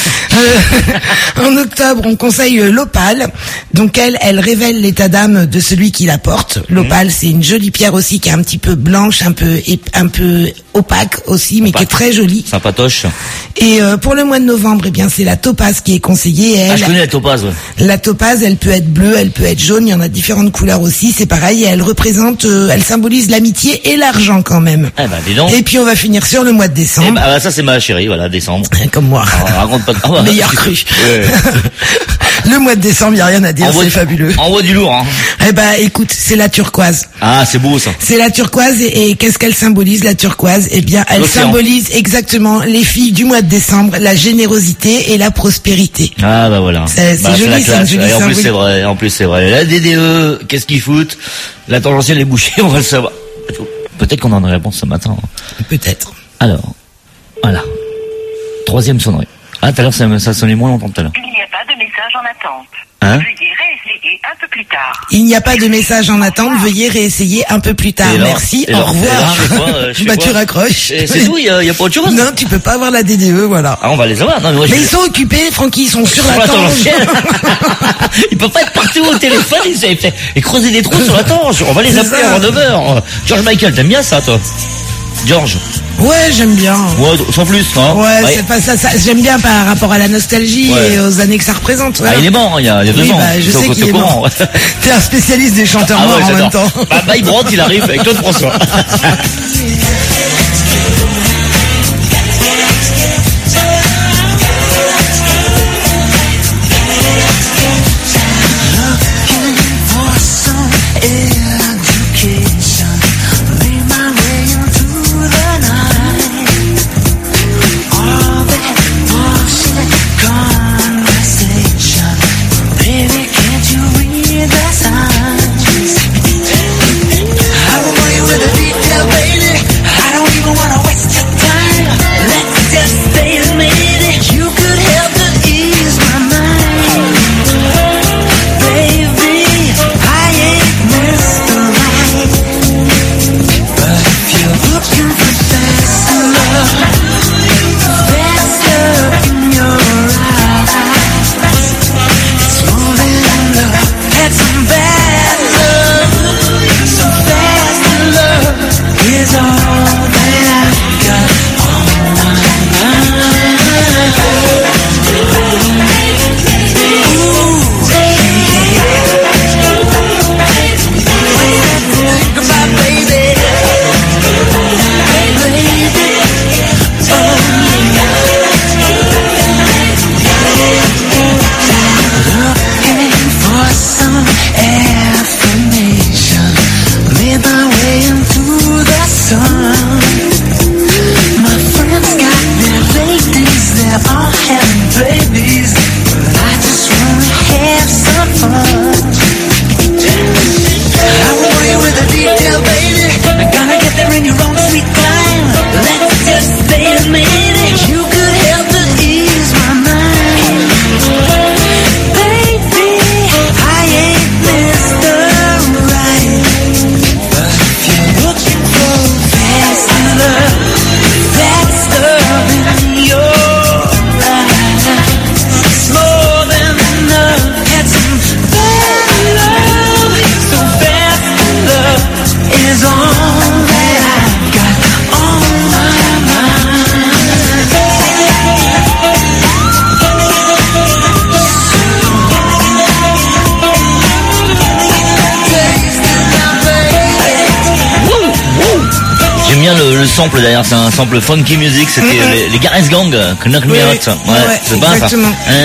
En octobre, on conseille l'opale. Donc elle révèle l'état d'âme de celui qui la porte. L'opale, c'est une jolie pierre aussi qui est un petit peu blanche, un peu opaque aussi, mais qui est très jolie. Sympatoche. Et pour le mois de novembre, eh bien c'est la topaze qui est conseillée. Je connais la topaze. Ouais. La topaze, elle peut être bleue, elle peut être jaune. Il y en a différentes couleurs aussi. C'est pareil. Et elle représente, elle symbolise l'amitié et l'argent quand même. Eh ben, dis donc. Et puis on va finir sur le mois de décembre. Eh ben, ça c'est ma chérie, voilà, décembre. Comme moi. Raconte pas. Meilleur cru. Le mois de décembre, il y a rien à dire. C'est fabuleux. Envoie du lourd. Hein. Eh ben, écoute, c'est la turquoise. Ah, c'est beau ça. C'est la turquoise et qu'est-ce qu'elle symbolise la turquoise? Eh bien, elle symbolise exactement les filles du mois de décembre, la générosité et la prospérité. Ah bah voilà. C'est joli, c'est une jolie symbolique. En plus c'est vrai. La DDE, qu'est-ce qu'ils foutent? La tangentielle est bouchée, on va le savoir. Peut-être qu'on en a une réponse ce matin. Peut-être. Alors, voilà. Troisième sonnerie. Ah, tout à l'heure, ça sonnait moins longtemps tout à l'heure. Il n'y a pas de message en attente. Hein? Veuillez réessayer un peu plus tard. Il n'y a pas de message en attente, veuillez réessayer un peu plus tard. Et alors, Merci, et au alors, revoir. et alors, je fais quoi, Tu raccroches. Et c'est tout, il y a pas autre chose? Non, tu peux pas avoir la DDE, voilà. Ah, on va les avoir. Non, mais moi, Mais ils sont occupés, Francky, ils sont sur la tange. Ils peuvent pas être partout au téléphone, et creuser des trous sur la tange. On va les C'est appeler ça. avant 9h. George Michael, t'aimes bien ça, toi? George? Ouais, j'aime bien. Ouais, sans plus, hein? Ouais, c'est pas ça, j'aime bien par rapport à la nostalgie Ouais. et aux années que ça représente. Voilà. Ah, il est mort, hein, il y a 2 Oui, ans. bah, je Ils sont sais au qu'il est courant. mort. T'es un spécialiste des chanteurs morts en même temps. Bah, Mike Brandt, il arrive avec Claude François. Le sample derrière, c'est un sample funky music, c'était les Gareth Gang, Knock Me Out. Ouais, c'est pas ça.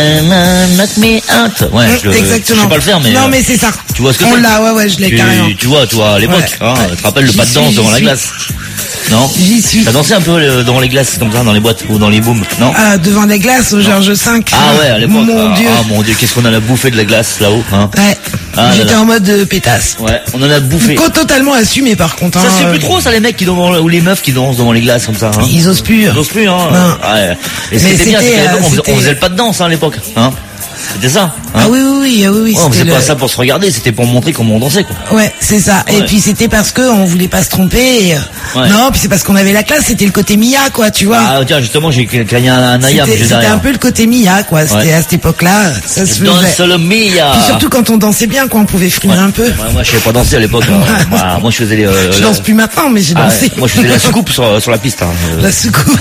Knock Me Out. Ouais, je sais pas le faire, mais. Non, mais c'est ça. Tu vois ce que c'est? On l'a, ouais, je l'ai carrément. Tu vois, à l'époque, hein, tu te rappelles le pas de danse devant la glace? Non? J'y suis. T'as dansé un peu devant les glaces, comme ça, dans les boîtes, ou dans les booms, non? Ah, devant les glaces, au Georges V. Ah ouais, à l'époque. Mon Dieu. Ah mon Dieu, qu'est-ce qu'on en a bouffé de la glace, là-haut, hein? Ouais. Ah, j'étais en mode pétasse. Ouais, on en a bouffé. Totalement assumé, par contre. Ça se fait plus trop, ça, les mecs qui dansent, ou les meufs qui dansent devant les glaces, comme ça, hein? Ils osent plus. Ils osent plus, hein? Non. Ouais. Et c'était bien, on faisait le pas de danse, hein, à l'époque, hein? C'était ça, hein? Ah oui. Ouais, on faisait pas ça pour se regarder, c'était pour montrer comment on dansait, quoi. Ouais, c'est ça. Ouais. Et puis c'était parce que on voulait pas se tromper. Et, ouais. Non, puis c'est parce qu'on avait la classe, c'était le côté Mia, quoi, tu vois. Ah tiens, justement, j'ai gagné un ayam juste C'était derrière. un peu le côté Mia, quoi. C'était Ouais. à cette époque-là, ça se faisait. Danse le Mia. Puis surtout quand on dansait bien, quoi, on pouvait frimer un peu. Ouais, moi, je savais pas danser à l'époque. Hein. Moi, je faisais les. Je danse plus maintenant, mais j'ai dansé. Ouais. Moi, je faisais la soucoupe sur la piste. Hein. La soucoupe.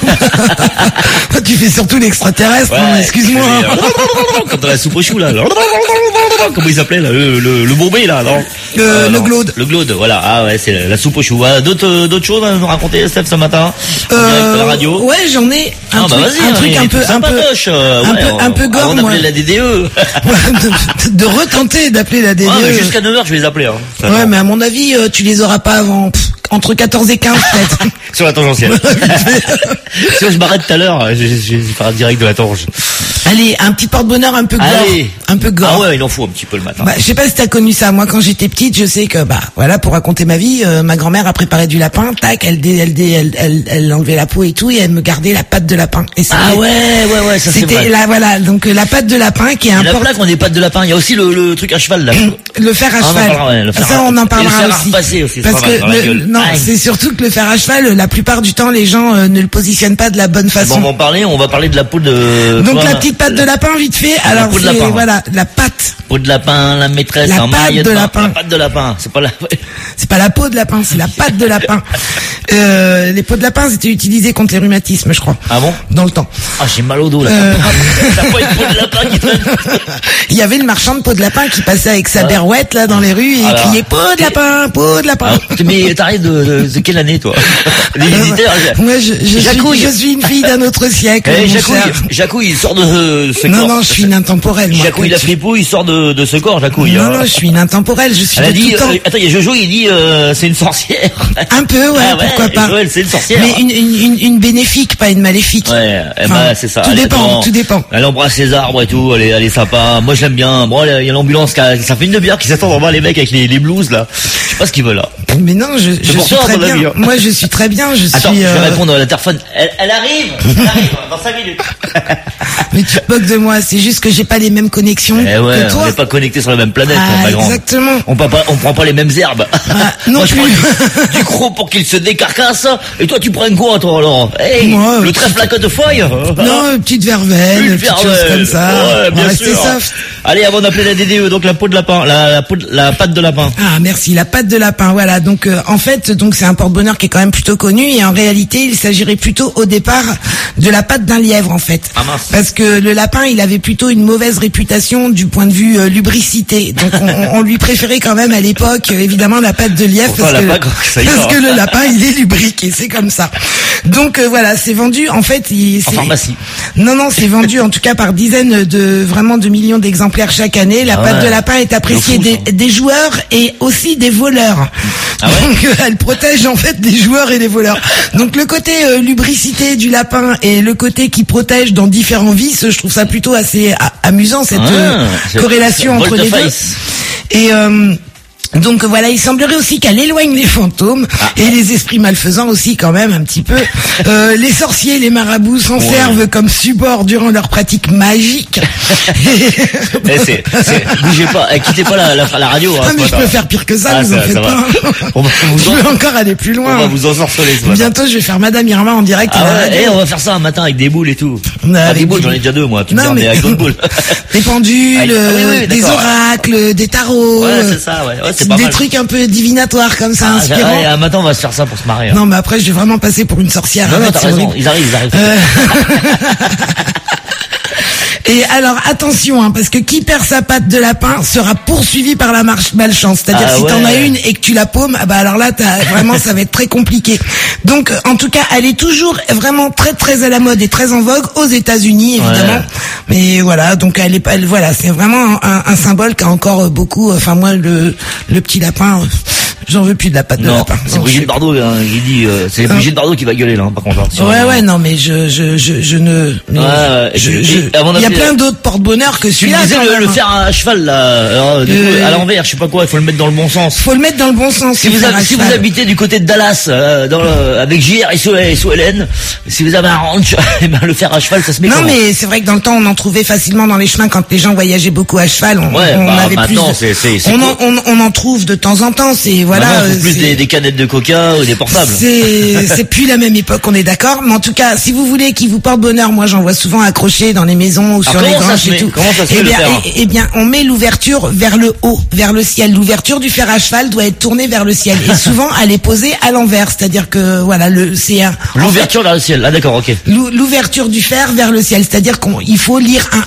Tu fais surtout l'extraterrestre, non, excuse-moi. Quand t'as la soupe au chou, là. Comment il s'appelait, là, le bourbé, là, non? Le glaude. Le glaude, voilà. Ah ouais, c'est la soupe au chou. D'autres choses à nous raconter, Steph, ce matin? En direct à la radio? Ouais, j'en ai un truc un peu gore, avant moi. d'appeler la DDE. de retenter d'appeler la DDE. Ah, mais jusqu'à 9h, je vais les appeler, hein. Ouais, mais à mon avis, tu les auras pas avant Entre 14 et 15 peut-être. Sur la tangentielle. Si je m'arrête tout à l'heure, je vais faire direct de la tange. Allez, un petit porte-bonheur un peu gore. Allez. Un peu gore. Ah ouais, il en faut un petit peu le matin. Bah, je sais pas si t'as connu ça. Moi, quand j'étais petite, je sais que, voilà, pour raconter ma vie, ma grand-mère a préparé du lapin, tac, elle enlevait la peau et tout, et elle me gardait la patte de lapin. Et Ah ouais, ça c'est vrai. C'était là, voilà, donc la patte de lapin qui est Il y a important. plein qui ont des pattes de lapin. Il y a aussi le truc à cheval là. Le fer à cheval. Ça, on en parlera et le fer aussi. à repasser aussi. Parce que non, c'est surtout que le fer à cheval, la plupart du temps, les gens ne le positionnent pas de la bonne façon. Bon, on va parler de la peau de. Donc la petite patte de lapin, vite fait. Alors peau de c'est lapin. voilà, la patte. Peau de lapin, la maîtresse La en patte maillot de bain. lapin. La patte de lapin. C'est pas la. C'est pas la peau de lapin, c'est la patte de lapin. Les peaux de lapin, c'était utilisé contre les rhumatismes, je crois. Ah bon? Dans le temps. Ah, j'ai mal au dos là. T'as pas une peau de lapin qui traîne. Il y avait le marchand de peau de lapin qui passait avec sa berouette là dans les rues et il criait peau de lapin, peau de lapin. Mais t'arrives de quelle année toi? Les visiteurs. Moi, je suis une fille d'un autre siècle. Jacouille, il sort de ce corps. Non, je suis une intemporelle. Moi, Jacouille, la fripouille, il sort de ce corps, Jacouille. Non, je suis une intemporelle. Je suis Elle a de dit, tout temps. attends, il y a Jojo, il dit, c'est une sorcière. Un peu, ouais, pourquoi pas. Joël, c'est une sorcière. Mais une bénéfique, pas une maléfique. Ouais, Enfin, c'est ça. Tout dépend. Elle embrasse les arbres et tout, elle est sympa. Moi, je l'aime bien. Bon, il y a l'ambulance ça fait une demi-heure qu'ils attendent vraiment les mecs avec les blouses, là. Je sais pas ce qu'ils veulent, là. Mais non, je suis très bien. Moi, je suis très bien. Attends, je vais répondre à la téléphone. Elle arrive dans 5 minutes. Mais tu te moques de moi, c'est juste que j'ai pas les mêmes connexions que toi. On n'est pas connectés sur la même planète, pas grand. Exactement. On prend pas les mêmes herbes. Non moi, plus. Je prends du croc pour qu'il se décarcasse. Et toi, tu prends quoi, toi, alors? Hey, moi, le trèfle à côte de feuille? Non, petite verveine, petite chose comme ça. Ouais, bien rester sûr. soft. Allez, avant d'appeler la DDE, donc la peau de lapin, la patte de lapin. Ah, merci, la patte de lapin, voilà. Donc, en fait, c'est un porte-bonheur qui est quand même plutôt connu et en réalité, il s'agirait plutôt au départ de la patte d'un lièvre, en fait. Ah mince. Parce que le lapin, il avait plutôt une mauvaise réputation du point de vue lubricité. Donc, on lui préférait quand même à l'époque, évidemment, la patte de lièvre parce que le lapin, il est lubriqué, c'est comme ça. Donc, voilà, c'est vendu, en fait, en pharmacie. Non, c'est vendu en tout cas par dizaines de millions d'exemplaires chaque année. La patte de lapin est appréciée des joueurs et aussi des voleurs. Ah ouais. Donc elle protège en fait des joueurs et des voleurs. Donc le côté lubricité du lapin et le côté qui protège dans différents vices, je trouve ça plutôt assez amusant cette corrélation entre les deux. Et donc voilà, il semblerait aussi qu'elle éloigne les fantômes et les esprits malfaisants aussi quand même un petit peu. Les sorciers, les marabouts s'en servent comme support durant leurs pratiques magiques. Bougez pas, quittez pas la radio. Ah mais je peux faire pire que ça, vous en faites pas. Je peux encore aller plus loin. On va vous ensorceler ce matin. Bientôt je vais faire Madame Irma en direct à la radio. On va faire ça un matin avec des boules et tout. Des boules, j'en ai déjà 2 moi. Tu me dis avec d'autres boules. Des pendules, des oracles, des tarots. Ouais, c'est ça, ouais. Des trucs un peu divinatoires comme ça, inspirants. Un matin on va se faire ça pour se marier. Non mais après je vais vraiment passer pour une sorcière. Non, t'as raison, ils arrivent. Et alors attention, parce que qui perd sa patte de lapin sera poursuivi par la malchance. C'est-à-dire si t'en as une et que tu la paumes, alors là vraiment ça va être très compliqué. Donc en tout cas, elle est toujours vraiment très très à la mode et très en vogue aux États-Unis évidemment. Ouais. Mais voilà, donc voilà, c'est vraiment un symbole qui a encore beaucoup. Enfin moi le petit lapin. J'en veux plus de la patte de lapin. C'est Brigitte Bardot, il dit, c'est Brigitte Bardot qui va gueuler, là, par contre. Non, mais je ne, il y a plein d'autres porte-bonheur que celui-là. Tu disais le fer à cheval, là, à l'envers, je sais pas quoi, il faut le mettre dans le bon sens. Faut le mettre dans le bon sens. Si vous habitez du côté de Dallas, avec JR et sous Hélène, si vous avez un ranch, le fer à cheval, ça se met Non, mais c'est vrai que dans le temps, on en trouvait facilement dans les chemins quand les gens voyageaient beaucoup à cheval. On avait plus on en trouve de temps en temps, c'est, voilà. Plus des canettes de coca ou des portables. C'est plus la même époque, on est d'accord. Mais en tout cas, si vous voulez qu'il vous porte bonheur, moi j'en vois souvent accrochés dans les maisons ou sur les granges et tout. Comment ça se fait Eh bien, on met l'ouverture vers le haut, vers le ciel. L'ouverture du fer à cheval doit être tournée vers le ciel. Et souvent, elle est posée à l'envers. C'est-à-dire que, voilà, l'ouverture vers le ciel. Ah, d'accord, ok. L'ouverture du fer vers le ciel. C'est-à-dire qu'il faut lire un U.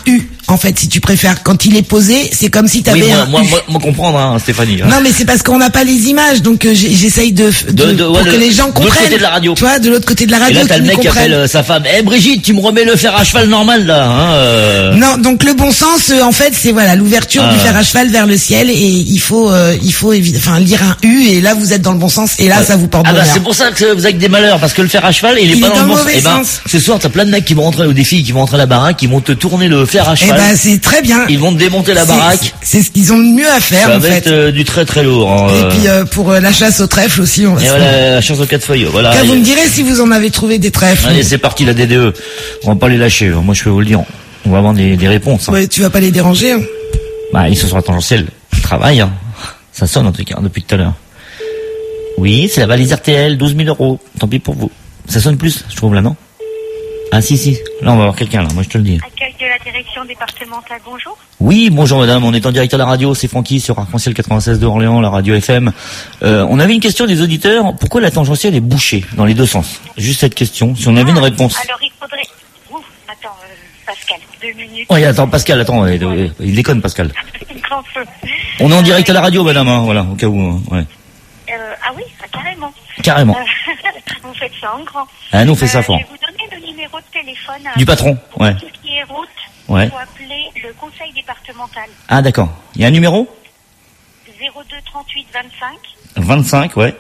En fait, si tu préfères, quand il est posé, c'est comme si t'avais Oui, un moi comprendre, hein, Stéphanie. Hein. Non, mais c'est parce qu'on n'a pas les images, donc j'essaye pour que les gens comprennent. De l'autre côté de la radio. Tu vois, de l'autre côté de la radio. Et là, t'as le mec qui comprennent. appelle sa femme. Brigitte, tu me remets le fer à cheval normal là. Hein, Non, donc le bon sens, en fait, c'est voilà l'ouverture du fer à cheval vers le ciel, et il faut lire un U, et là vous êtes dans le bon sens, et là ça vous porte bonheur. C'est pour ça que vous avez des malheurs, parce que le fer à cheval, il est pas dans le bon sens. mauvais sens. Ce soir, t'as plein de mecs qui vont rentrer, ou des filles qui vont rentrer à la baraque, qui vont te tourner le fer à cheval. C'est très bien. Ils vont te démonter la baraque. C'est ce qu'ils ont de mieux à faire, ça en va fait. être du très très lourd. Hein, et puis pour la chasse au trèfle aussi, on va. Et voilà, la chasse aux 4 feuilles. Voilà. Vous me direz si vous en avez trouvé des trèfles. Allez, c'est parti, la DDE. On va pas les lâcher. Moi, je peux vous le dire. On va avoir des réponses. Hein. Ouais, tu vas pas les déranger. Hein. Bah, ils sont sur la tangentielle. Ils travaillent. Hein. Ça sonne en tout cas depuis tout à l'heure. Oui, c'est la valise RTL, 12 000 €. Tant pis pour vous. Ça sonne plus, je trouve là, non? Ah si. Là, on va avoir quelqu'un là. Moi, je te le dis. Accueil de la direction départementale, bonjour. Oui, bonjour madame, on est en direct à la radio, c'est Francky sur Arc-en-Ciel 96 de Orléans, la radio FM. On avait une question des auditeurs, pourquoi la tangentielle est bouchée dans les deux sens? Juste cette question, si on avait une réponse. Alors il faudrait... Attends, Pascal, 2 minutes. Oui, attends, Pascal, il déconne Pascal. Grand feu. On est en direct à la radio madame, hein, voilà, au cas où. Ouais. Ah oui, carrément. Carrément. Vous faites ça en grand. Ah, nous on fait ça fort. Je vais vous donner le numéro de téléphone. Du patron, ouais. Tout ce qui est route, ouais. il faut appeler le conseil départemental. Ah d'accord, il y a un numéro? 02 38 25. 25, ouais.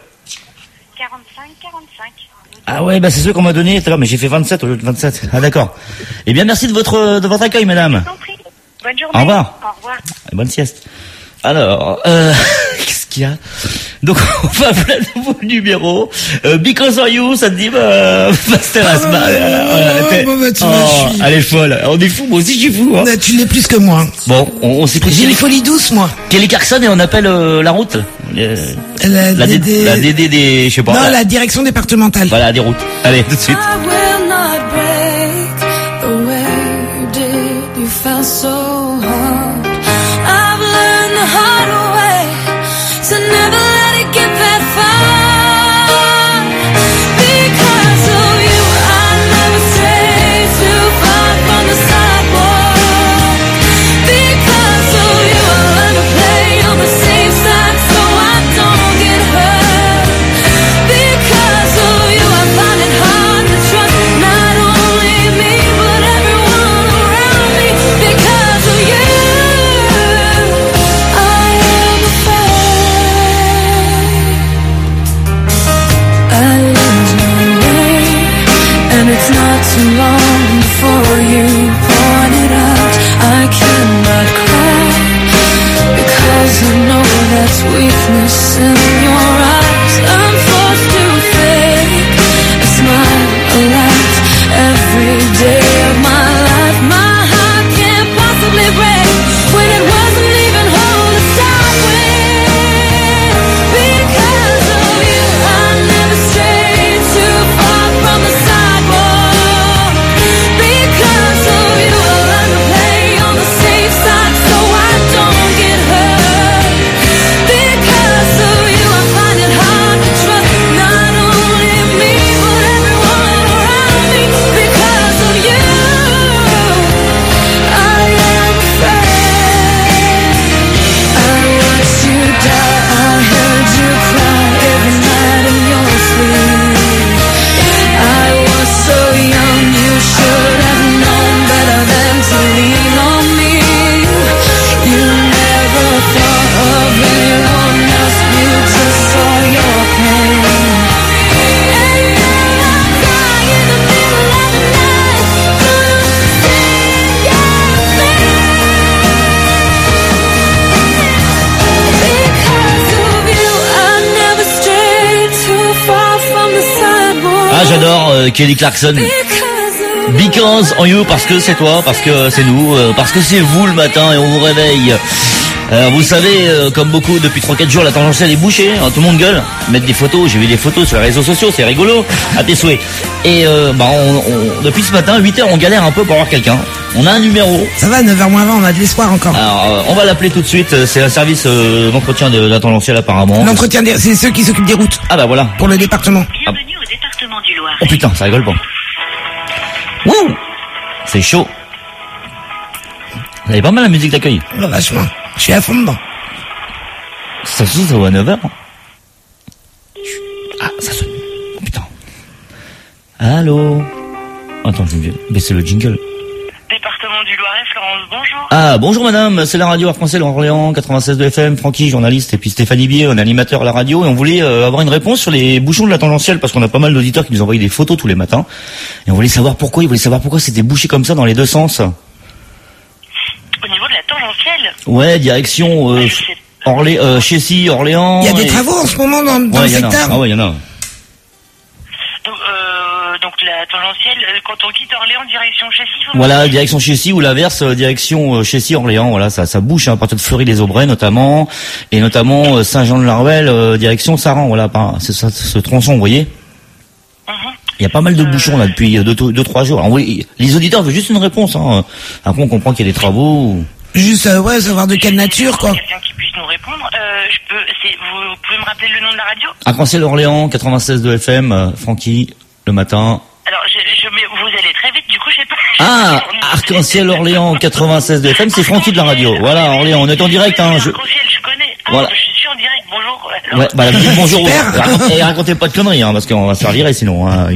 45 45. Ah ouais, c'est ceux qu'on m'a donné tout à l'heure, mais j'ai fait 27 au lieu de 27. Ah d'accord. Eh bien merci de votre accueil madame. Bonne journée. Au revoir. Au revoir. Et bonne sieste. Alors, qu'est-ce qu'il y a? Donc, on va appeler un nouveau numéro. Because of you, ça te dit, Pasteur Asma. Elle est folle. On est fou, moi aussi je suis fou. Hein. Tu l'es plus que moi. Bon, on s'écoute. J'ai les folies douces, moi. Kelly Clarkson, et on appelle la route. La DD des, je sais pas. Non, la direction départementale. Voilà, des routes. Allez, tout de suite. So never let it get that far. Because of you, I never stray too far from the sidewalk. Because of you, I learn to play on the safe side so I don't get hurt. Because of you, I find it hard to trust not only me but everyone around me. Because of you, I am afraid. I lose my way, and it's not too long before you point it out. I cannot cry, because I know that's weakness in your eyes. I'm forced to fake a smile, a light, every day of my life. My heart can't possibly break when it wasn't even whole to start with. Because of you, I never strayed too far from the sidewalk. Because of you, I learn to play on the safe side so I don't get hurt. Because of you, I find it hard to trust not only me but everyone around me. Because of you, I am afraid. I watched you die, I heard you cry every night in your sleep. I was so young, you should have known better than to lean on me. You never thought of anyone else, you just saw your pain. And now I cry in the middle of the night, losing your Because of you, I never strayed too far from the sidewalk. Ah, j'adore Kelly Clarkson. Because on you, parce que c'est toi, parce que c'est nous, parce que c'est vous le matin et on vous réveille. Vous savez, comme beaucoup depuis 3-4 jours, la tangentielle est bouchée, hein, tout le monde gueule. Mettre des photos, j'ai vu des photos sur les réseaux sociaux, c'est rigolo, à tes souhaits. Et depuis ce matin, 8h, on galère un peu pour avoir quelqu'un. On a un numéro. Ça va, 9h moins 20, on a de l'espoir encore. Alors, on va l'appeler tout de suite, c'est un service d'entretien de la tangentielle apparemment. L'entretien, c'est ceux qui s'occupent des routes. Ah bah voilà. Pour le département. Bienvenue au département du Loiret. Oh putain, ça rigole pas. Wouh, c'est chaud. Vous avez pas mal la musique d'accueil. Oh, vachement. Je suis à fond dedans. Ça se ça va à 9h. Ah, ça sonne. Oh, putain. Allô. Attends, je vais baisser le jingle. Département du Loiret, Florence, bonjour. Ah, bonjour madame, c'est la radio Arc-en-Ciel Orléans, 96 de FM, Francky, journaliste, et puis Stéphanie Bier, un animateur à la radio, et on voulait avoir une réponse sur les bouchons de la tangentielle, parce qu'on a pas mal d'auditeurs qui nous envoient des photos tous les matins, et on voulait savoir pourquoi, c'était bouché comme ça dans les deux sens. Au niveau de la tangentielle. Ouais, direction Chessy, Orléans. Il y a des travaux en ce moment dans le secteur. Ah ouais, il y en a. Donc la tangentielle, quand on quitte Orléans, direction Chessy. Voilà, direction Chessy ou l'inverse, direction Chessy, Orléans. Voilà, ça bouche, à partir de Fleury-les-Aubrais notamment, et notamment Saint-Jean-de-Laruelle, direction Saran. Voilà, c'est ça, ce tronçon, vous voyez. Il y a pas mal de bouchons là depuis 2-3 jours. Alors, oui, les auditeurs veulent juste une réponse. Hein. Après, on comprend qu'il y a des travaux. Juste, savoir de quelle nature, quoi. Quelqu'un qui puisse nous répondre. Vous pouvez me rappeler le nom de la radio? Arc-en-Ciel Orléans, 96 de FM, Francky, le matin. Alors, vous allez très vite, du coup, je sais pas. Ah, Arc-en-Ciel Orléans, 96 de FM, c'est Francky de la radio. Voilà, Orléans, on est en direct, hein. Arc-en-Ciel, je connais. Ah, voilà. Je suis en direct, bonjour. Ouais, bah, dites bonjour. Et racontez pas de conneries, hein, parce qu'on va se faire virer sinon, hein.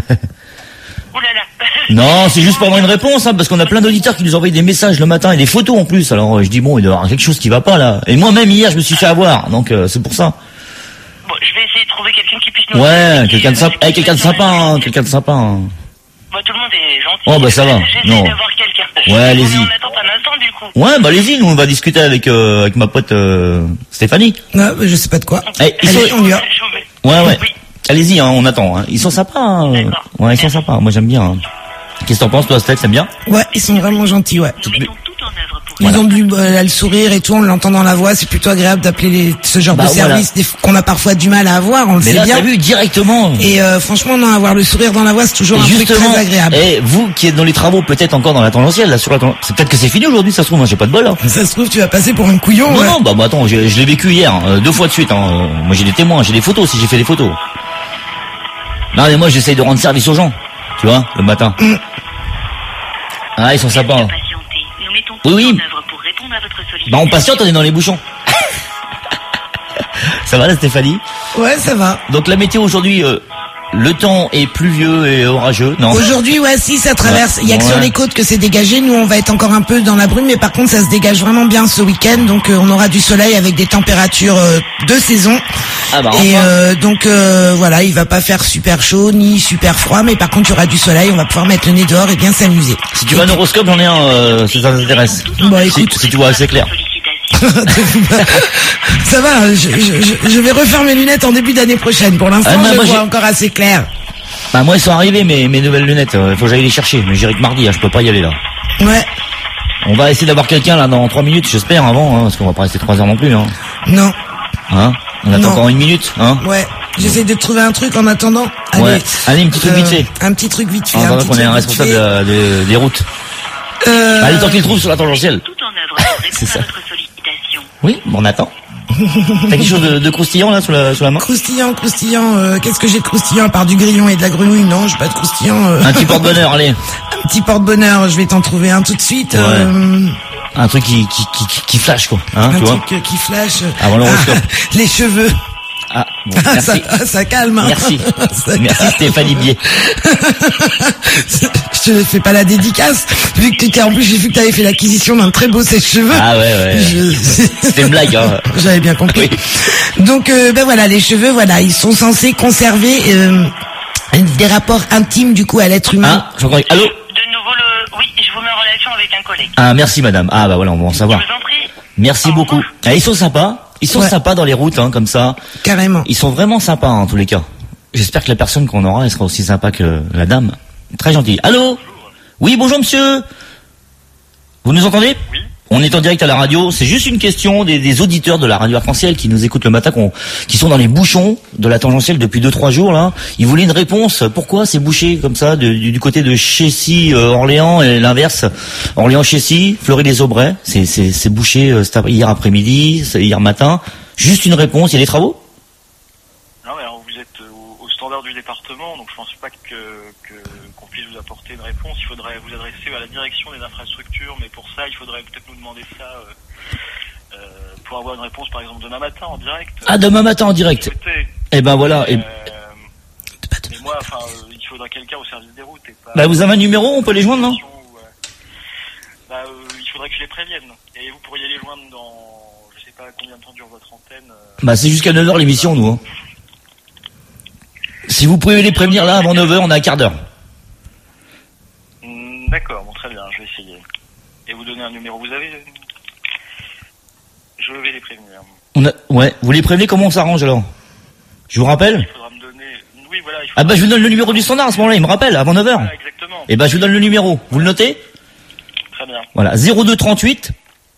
Non, c'est juste pour avoir une réponse, hein, parce qu'on a plein d'auditeurs qui nous envoient des messages le matin et des photos en plus. Alors, je dis bon, il doit y avoir quelque chose qui va pas, là. Et moi-même, hier, je me suis fait avoir, donc, c'est pour ça. Bon, je vais essayer de trouver quelqu'un qui puisse nous... Ouais, quelqu'un de sympa, quelqu'un de sympa, hein, quelqu'un de sympa, hein. Bah, tout le monde est gentil. Oh, bah, ça va. Non. D'avoir quelqu'un. Ouais, allez-y. On attend un instant, du coup. Ouais, bah, allez-y, nous, on va discuter avec ma pote, Stéphanie. Non, je sais pas de quoi. Allez, on y va. Ouais. Oui. Allez-y, hein, on attend, hein. Ils sont sympas, hein. Ouais, ils sont sympas. Moi, j'aime bien, hein. Qu'est-ce que t'en penses, toi, Steph, t'aimes bien? Ouais, ils sont vraiment gentils, ouais. Ils ont le sourire et tout, on l'entend dans la voix, c'est plutôt agréable d'appeler ce genre de service qu'on a parfois du mal à avoir, on le sait bien. Mais là, t'as vu, directement. Et franchement, non, avoir le sourire dans la voix, c'est toujours un truc très agréable. Et vous, qui êtes dans les travaux, peut-être encore dans la tangentielle, là, c'est peut-être que c'est fini aujourd'hui, ça se trouve, moi, j'ai pas de bol, hein. Ça se trouve, tu vas passer pour un couillon, Non, non, bah, attends, je l'ai vécu hier, 2 fois de suite, hein. Moi, j'ai des témoins, j'ai des photos, si j'ai fait des photos. Non, mais moi, j'essaye de rendre service aux gens, tu vois, le matin. Ah, ils sont sympas. Oui. Bah, on patiente, on est dans les bouchons. Ça va, la Stéphanie? Ouais, ça va. Donc, la météo aujourd'hui, le temps est pluvieux et orageux, non? Aujourd'hui, ouais, si, ça traverse. Il y a que sur les côtes que c'est dégagé. Nous, on va être encore un peu dans la brume, mais par contre, ça se dégage vraiment bien ce week-end. Donc, on aura du soleil avec des températures de saison. Ah bah, et donc, voilà, il va pas faire super chaud ni super froid, mais par contre, il y aura du soleil. On va pouvoir mettre le nez dehors et bien s'amuser. Si tu veux un horoscope, j'en ai un, si ça t'intéresse. Bah, écoute. Si tu vois assez clair. Ça va, je vais refaire mes lunettes en début d'année prochaine. Pour l'instant, je vois encore assez clair. Bah, moi, ils sont arrivés, mes nouvelles lunettes. Faut que j'aille les chercher. Mais j'irai que mardi, hein, je peux pas y aller, là. Ouais. On va essayer d'avoir quelqu'un, là, dans 3 minutes, j'espère, avant, hein, parce qu'on va pas rester 3 heures non plus, hein. Non. Hein? On attend encore 1 minute, hein? Ouais. J'essaie de trouver un truc en attendant. Allez, ouais. Allez, un petit truc vite fait. Un petit truc vite fait. On va qu'on est un responsable des routes. Allez, tant qu'il trouve sur la tangentielle. C'est ça. Oui, bon, on attend. T'as quelque chose de croustillant là sous la main? Croustillant. Qu'est-ce que j'ai de croustillant à part du grillon et de la grenouille? Non, j'ai pas de croustillant. Un petit porte-bonheur, allez. Un petit porte-bonheur, je vais t'en trouver un tout de suite. Ouais. Un truc qui flash quoi, hein, un tu vois? Truc qui flash. Avant l'horoscope. Les cheveux. Ah, bon, merci. Ça calme. Hein. Merci. Merci Stéphanie Bier. Je te fais pas la dédicace. Vu que en plus, j'ai vu que t'avais fait l'acquisition d'un très beau sèche-cheveux. Ah ouais. C'était une blague, hein. J'avais bien compris. Oui. Donc, ben voilà, les cheveux, voilà, ils sont censés conserver des rapports intimes, du coup, à l'être humain. Ah, j'entends. Allô? De nouveau oui, je vous mets en relation avec un collègue. Ah, merci madame. Ah, bah voilà, on va en savoir. Je vous en prie. Merci beaucoup. Ah, ils sont sympas. Ils sont sympas dans les routes, hein, comme ça. Carrément. Ils sont vraiment sympas, en tous les cas. J'espère que la personne qu'on aura, elle sera aussi sympa que la dame. Très gentille. Allô? Oui, bonjour monsieur. Vous nous entendez? Oui. On est en direct à la radio. C'est juste une question des auditeurs de la radio Arc-en-Ciel qui nous écoutent le matin, qui sont dans les bouchons de la tangentielle depuis 2-3 jours, là. Ils voulaient une réponse. Pourquoi c'est bouché comme ça du côté de Chessy, Orléans, et l'inverse? Orléans-Chessy, Fleury-les-Aubrais. C'est bouché hier après-midi, hier matin. Juste une réponse. Il y a des travaux? Non, mais alors vous êtes au standard du du département, donc je pense pas qu'on puisse vous apporter une réponse. Il faudrait vous adresser à la direction des infrastructures, mais pour ça, il faudrait peut-être nous demander ça pour avoir une réponse, par exemple, demain matin en direct. Ah, demain matin en direct. Eh ben voilà. Mais moi, il faudrait quelqu'un au service des routes. Et pas... Bah, vous avez un numéro, on peut les joindre, non? Il faudrait que je les prévienne. Et vous pourriez les joindre dans, je sais pas combien de temps dure votre antenne. Bah, c'est jusqu'à 9h l'émission, nous. Hein. Si vous pouvez les prévenir là, avant 9h, on a un quart d'heure. D'accord, bon, très bien, je vais essayer. Et vous donnez un numéro, vous avez... Je vais les prévenir. Ouais, vous les prévenez, comment on s'arrange alors? Je vous rappelle? Il faudra me donner... Oui, voilà. Ah bah je vous donne le numéro du standard à ce moment-là, il me rappelle, avant 9h. Voilà, exactement. Et bah je vous donne le numéro, vous le notez? Très bien. Voilà, 02 38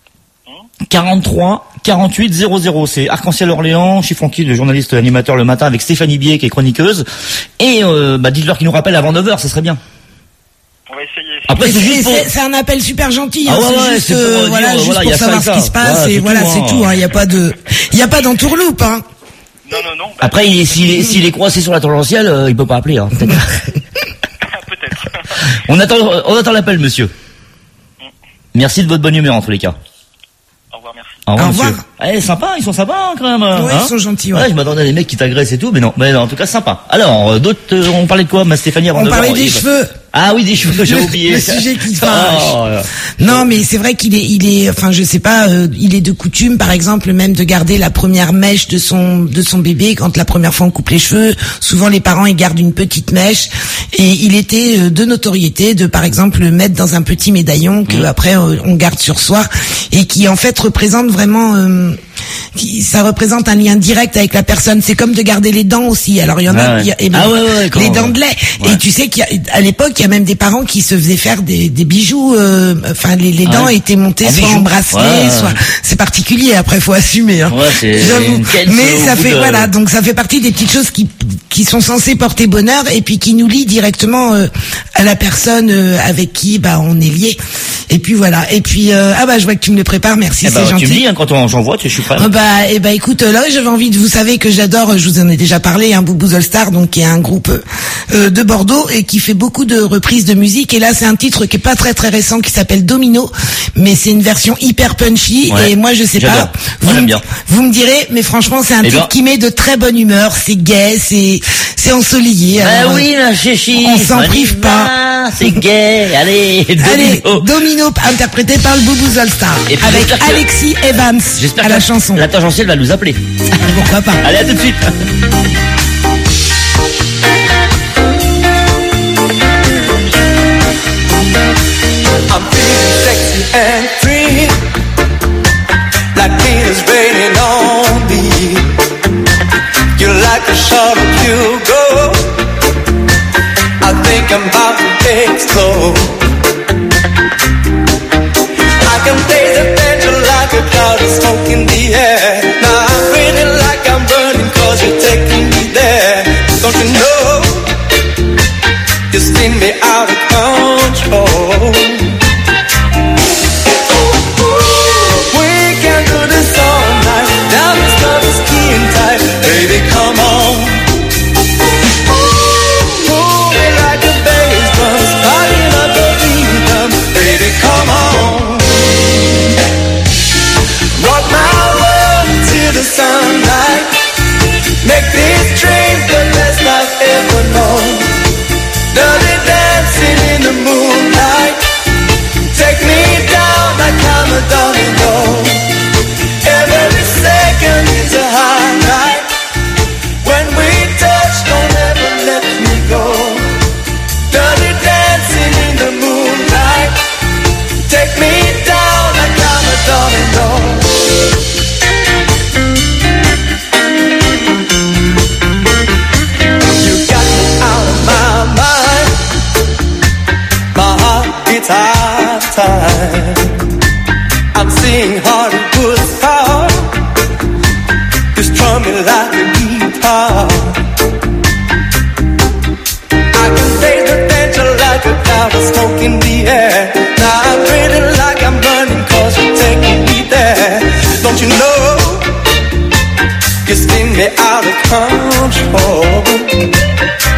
43 48 00. C'est Arc-en-Ciel Orléans, je suis Francky, le journaliste animateur le matin avec Stéphanie Bier qui est chroniqueuse. Et dites-leur qu'ils nous rappellent avant 9h, ça serait bien. On va essayer. Après, c'est un appel super gentil. Ah hein, ouais, c'est juste, juste pour savoir ce qui se passe. Et voilà, c'est tout. Il y a pas d'entourloupe. Hein. Non. Après, s'il est coincé sur la tangentielle, il peut pas appeler. Hein, peut-être. Peut-être. On attend l'appel, monsieur. Merci de votre bonne humeur en tous les cas. Au revoir, merci. Au revoir. Sympa, ils sont sympas quand même. Ouais, ils sont gentils. Ouais, je m'attendais à des mecs qui t'agressent et tout, mais non, en tout cas sympa. Alors, d'autres, on parlait de quoi, ma Stéphanie, avant de voir? On parlait des cheveux. Ah oui, des cheveux, j'ai oublié. Le sujet qui fâche. Non, mais c'est vrai qu'il est, enfin, je sais pas, il est de coutume, par exemple, même de garder la première mèche de son bébé quand la première fois on coupe les cheveux. Souvent, les parents, ils gardent une petite mèche. Et il était de notoriété de, par exemple, le mettre dans un petit médaillon que après on garde sur soi et qui en fait représente vraiment, ça représente un lien direct avec la personne. C'est comme de garder les dents aussi. Alors il y en a, les dents de lait. Ouais. Et tu sais qu'à l'époque, il y a même des parents qui se faisaient faire des bijoux. Enfin, les dents étaient montées soit en bracelet, soit. C'est particulier. Après, faut assumer. Hein. J'avoue. Mais ça fait donc ça fait partie des petites choses qui sont censées porter bonheur et puis qui nous lient directement à la personne avec qui on est lié. Et puis voilà. Et puis je vois que tu me le prépares. Merci, c'est gentil. Tu me dis quand j'envoie, je suis prêt. Écoute, là j'avais envie de, vous savez que j'adore, je vous en ai déjà parlé, Boubous All Star, donc qui est un groupe de Bordeaux et qui fait beaucoup de reprises de musique. Et là c'est un titre qui est pas très très récent qui s'appelle Domino, mais c'est une version hyper punchy. Et moi je sais pas. Vous me direz, mais franchement c'est un titre qui met de très bonne humeur. C'est gai, c'est ensoleillé. Alors, oui, ma chéchie. On s'en prive pas. C'est gai. Allez, Domino interprété par le Boubous All Star avec Alexis Evans à la chanson. La tangentielle va nous appeler. Pourquoi pas. Allez, à tout de suite. I'm feeling sexy and free, like rain is raining on me. You're like a shot of Hugo. I think I'm about to explode. I can taste the danger like a cloud of smoke in the air. Now I'm feeling like I'm burning 'cause you're taking me there. Don't you know, you spin me out of control. We can do this all night. Now this love is skin tight. Baby, come on. Move it like a bass drum, starting up the rhythm. Baby, come on. Rock my world till the sunlight. Make this dream the best I've ever known. Dirty dancing in the moonlight. Take me down like I'm a domino. Every second is a highlight. When we touch, don't ever let me go. Dirty dancing in the moonlight. Take me down like I'm a domino. You got me out of my mind. My heart beats half time. I'm seeing Hollywood's power. You strum me like a guitar. I can taste the danger like a cloud of smoke in the air. Now I'm feeling like I'm burning 'cause you're taking me there. Don't you know, you spin me out of control.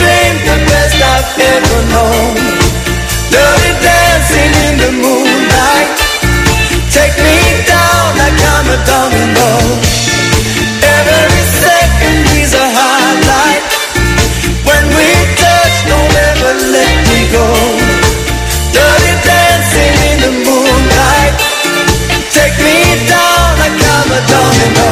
dream, the best I've ever known. Dirty dancing in the moonlight. Take me down like I'm a domino. Every second is a highlight. When we touch, don't ever let me go. Dirty dancing in the moonlight. Take me down like I'm a domino.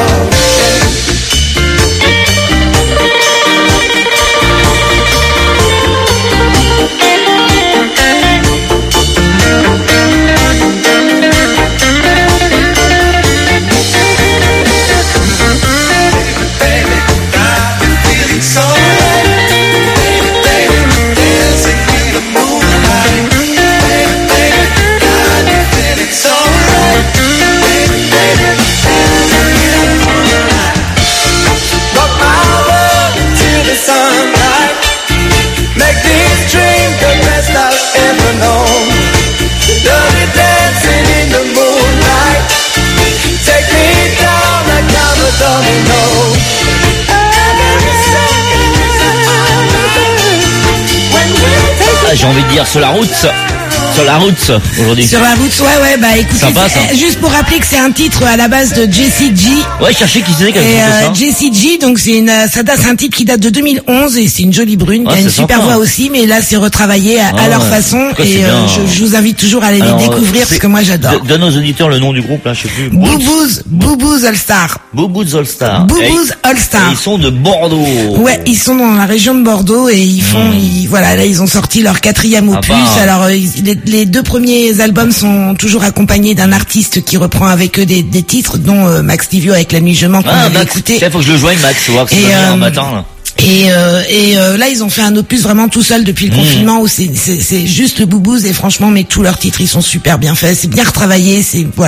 Ah, j'ai envie de dire sur la route aujourd'hui. Sur la route, ouais, bah écoutez, Sympa, ça. juste pour rappeler que c'est un titre à la base de Jessie G. Ouais, cherchez qui c'est qui a Et fait ça. Jessie G, donc c'est un titre qui date de 2011 et c'est une jolie brune qui a Ouais, une c'est super sympa. voix aussi, mais là c'est retravaillé à Ah leur ouais. façon En tout cas, et c'est bien. je vous invite toujours à aller Alors, les découvrir c'est- parce que moi j'adore. Donne aux auditeurs le nom du groupe là, je sais plus. Boubou's All Star. Boubou's All Star. Boubou's All Star. Et ils sont de Bordeaux. Ouais, ils sont dans la région de Bordeaux et ils font, voilà, là ils ont sorti leur 4e opus. bah. Alors les 2 premiers albums sont toujours accompagnés d'un artiste qui reprend avec eux des titres, dont Max Livio avec La Nuit Je Mens qu'on Ah, avait Max, écouté. tiens, faut que je le joigne, Max, tu vois, que c'est Et, bien un matin, là. Et là ils ont fait un opus vraiment tout seul depuis le confinement où c'est juste le Boubouze et franchement mais tous leurs titres ils sont super bien faits, c'est bien retravaillé,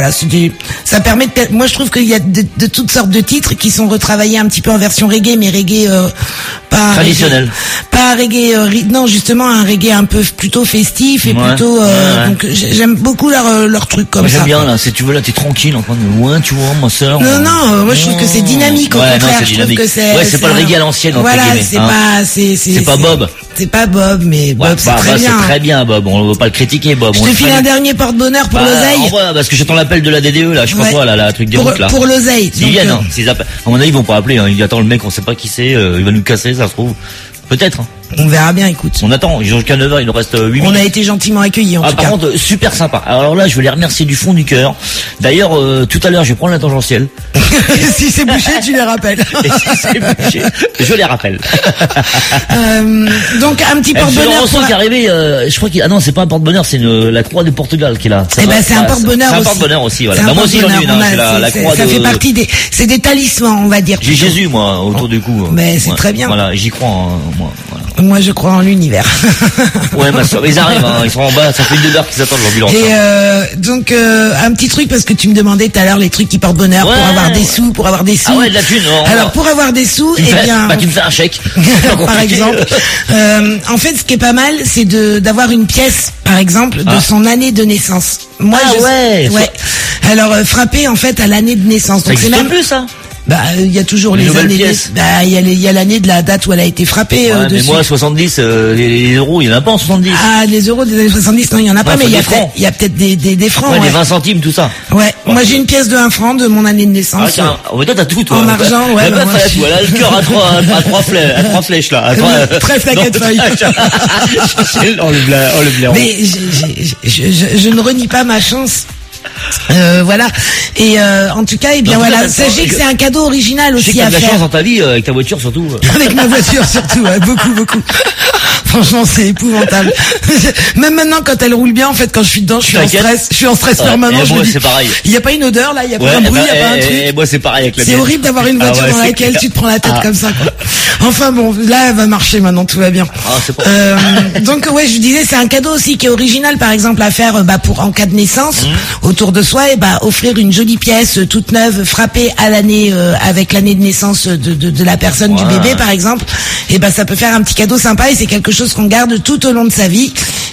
ça permet de, moi je trouve qu'il y a de toutes sortes de titres qui sont retravaillés un petit peu en version reggae mais reggae pas Traditionnel. pas reggae non justement un reggae un peu plutôt festif et Ouais. plutôt Ouais. donc j'aime beaucoup leur truc comme Moi, ça. j'aime bien, là, si tu veux, là, t'es tranquille, en train de loin, tu vois, ma sœur. Non, moi je trouve que c'est dynamique au Ouais, non, contraire. c'est Je trouve dynamique. que c'est. Ouais, c'est pas le reggae à l'ancienne, entre Voilà, guillemets, c'est hein. pas, C'est pas Bob. C'est pas Bob, mais Bob Ouais, c'est très bien. C'est très bien, Bob. On ne veut pas le critiquer, Bob. Je On te le file fait. un dernier porte-bonheur pour Bah, l'oseille. envoie, parce que j'attends l'appel de la DDE, là, je sais pas Ouais. quoi, là, la truc des Pour- routes, là. pour l'oseille. S'ils Donc, viennent, hein, s'ils appellent. À mon avis, ils vont pas appeler, hein. Ils attendent le mec, on sait pas qui c'est, il va nous casser, ça se trouve. Peut-être, hein. On verra bien, écoute. On attend, ils ont jusqu'à 9h, il nous reste 8 minutes. On a été gentiment accueillis en tout Par cas. contre, super sympa. Alors là, je veux les remercier du fond du cœur. D'ailleurs, tout à l'heure, je vais prendre la tangentielle. Si c'est bouché, tu les rappelles. Et si c'est bouché, je les rappelle. Donc un petit J'ai porte-bonheur. Laurent pour- qui est arrivé, je crois qu'il, ah non, c'est pas un porte-bonheur, c'est la croix du Portugal qui est là. Eh ben, c'est un Bah, porte-bonheur C'est un aussi. porte-bonheur aussi, voilà. C'est un Bah, moi aussi, j'en ai une, porte-bonheur, hein, on a- c'est la c'est- croix ça de... fait partie c'est des talismans, on va dire. J'ai Jésus, moi, autour du cou. Mais c'est Ouais. très bien. Voilà, j'y crois, hein, moi. Voilà. Moi, je crois en l'univers. Ouais, ma soeur, ils arrivent, hein, ils sont en bas, ça fait une demi-heure qu'ils attendent l'ambulance. Et donc un petit truc parce que tu me demandais tout à l'ure les trucs qui portent bonheur Ouais. pour avoir des sous, Ah ouais, de la thune. Alors pour avoir des sous, tu me eh fais, bien, bah, tu me fais un chèque. par exemple, en fait, ce qui est pas mal, c'est d'avoir une pièce, par exemple, de Ah. son année de naissance. Moi, Ah ouais. Alors frappé en fait à l'année de naissance. Ça Donc c'est existe même plus, ça? Bah il y a toujours Les les nouvelles années. pièces. Bah il y a l'année de la date où elle a été frappée Ouais, mais dessus. moi, 70, les euros, il y en a pas en 70. Ah, les euros des années 70, non, il y en a pas, Ouais, mais faut il y a des francs. peut-être des francs. Ouais, Ouais, des 20 centimes, tout ça. Ouais. Moi j'ai une pièce de 1 franc de mon année de naissance. Ah, tiens, mais toi, t'as tout, toi. En argent, ouais, La bah, meuf, moi, elle a je- tout. Elle a le cœur à trois flèches, là. À trois- Trèfle à Non, 4 feuilles. Oh, le blaireau. Mais je ne renie pas ma chance. Voilà. Et en tout cas, eh bien En tout cas, voilà. t'as- Sachez que c'est un cadeau original Je sais que aussi t'as à de la chance faire. dans ta vie, avec ta voiture, surtout. Avec ma voiture surtout, ouais, beaucoup. Franchement, c'est épouvantable. Même maintenant, quand elle roule bien, en fait, quand je suis dedans, je suis en T'inquiète. stress. Je suis en stress Ouais, permanent. et Je moi, me dis, c'est pareil. il n'y a pas une odeur là, il n'y a pas Ouais, un bruit, il bah, n'y a pas un truc. et moi, c'est pareil avec la C'est mienne. horrible d'avoir une voiture Ah ouais, dans c'est laquelle clair. tu te prends la tête Ah. comme ça, quoi. Enfin bon, là, elle va marcher maintenant, tout va bien. Ah, c'est pas. Donc ouais, je disais, c'est un cadeau aussi qui est original, par exemple, à faire pour en cas de naissance autour de soi, et offrir une jolie pièce toute neuve, frappée à l'année avec l'année de naissance de la personne, du Ouais. bébé, par exemple. Et ça peut faire un petit cadeau sympa et c'est quelque chose qu'on garde tout au long de sa vie.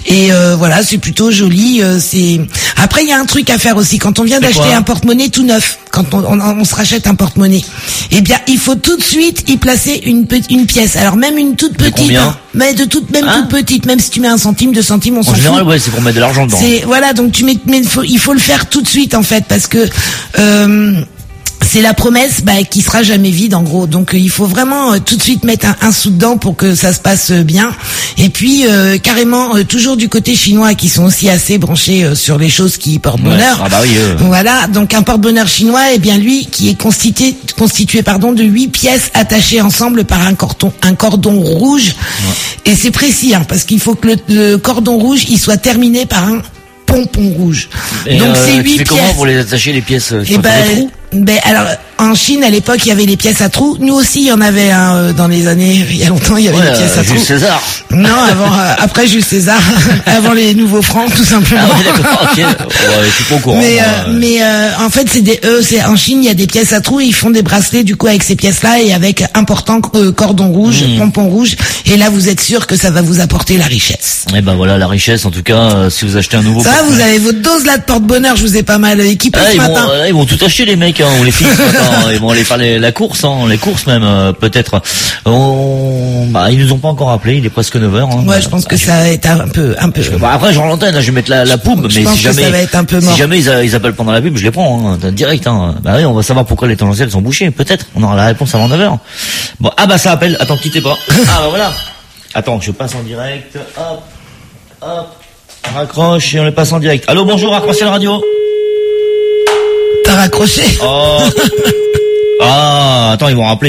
Et voilà, c'est plutôt joli. C'est après il y a un truc à faire aussi quand on vient d'acheter un porte-monnaie tout neuf. Quand on se rachète un porte-monnaie, eh bien il faut tout de suite y placer une pièce. Alors même une toute petite, mais toute petite, même si tu mets 1 centime, 2 centimes, on s'en fout. En général, ouais, c'est pour mettre de l'argent dedans. Voilà, donc il faut le faire tout de suite en fait parce que c'est la promesse qui sera jamais vide en gros. Donc il faut vraiment tout de suite mettre un sou dedans pour que ça se passe bien. Et puis carrément toujours du côté chinois qui sont aussi assez branchés sur les choses qui portent bonheur. Ah bah oui. Voilà, donc un porte-bonheur chinois, eh bien lui qui est constitué de 8 pièces attachées ensemble par un cordon rouge. Ouais. Et c'est précis parce qu'il faut que le cordon rouge il soit terminé par un pompon rouge. Et donc c'est 8 tu fais pièces. Comment pour les attacher les pièces alors en Chine à l'époque il y avait les pièces à trous. Nous aussi il y en avait dans les années il y a longtemps il y avait les pièces à trous. Jules César. Non après Jules César, avant les nouveaux francs tout simplement. Ah ouais, d'accord, ok. Ouais, je suis pas au courant. Mais en fait c'est en Chine il y a des pièces à trous et ils font des bracelets du coup avec ces pièces là et avec important cordon rouge, pompon rouge et là vous êtes sûr que ça va vous apporter la richesse. Et ben voilà la richesse en tout cas si vous achetez un nouveau. Ça vous avez votre dose là de porte-bonheur, je vous ai pas mal équipé ce matin. Ils vont tout acheter les mecs ou les filles. Ils vont aller faire la course, les courses même peut-être. Ils nous ont pas encore appelé, il est presque 9h. Ouais, je pense que ça va être un peu. Après j'en l'antenne, je vais mettre la pub, mais si jamais ça va être un peu mort. Si jamais ils appellent pendant la pub, je les prends direct. Bah oui, on va savoir pourquoi les tangentiels sont bouchés. Peut-être, on aura la réponse avant 9h. Bon, ça appelle. Attends, quittez pas. Voilà. Attends, je passe en direct. Hop. On raccroche et on les passe en direct. Allô, bonjour, Arc-en-Ciel Radio. T'as raccroché? Oh. Attends, ils vont rappeler.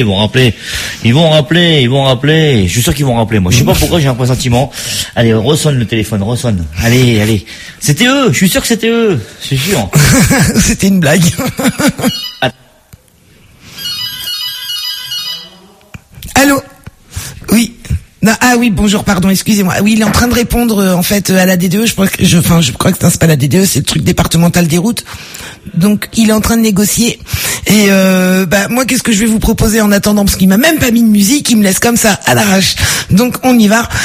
Je suis sûr qu'ils vont rappeler, moi. Je sais pas pourquoi, j'ai un pressentiment. Allez, ressonne le téléphone, ressonne. Allez. C'était eux, je suis sûr que c'était eux. C'est sûr. C'était une blague. Allô? Oui. Non, oui, bonjour, pardon, excusez-moi. Oui, il est en train de répondre en fait à la DDE. Je crois que c'est pas la DDE, c'est le truc départemental des routes. Donc, il est en train de négocier. Et moi, qu'est-ce que je vais vous proposer en attendant, parce qu'il m'a même pas mis de musique, il me laisse comme ça à l'arrache. Donc, on y va.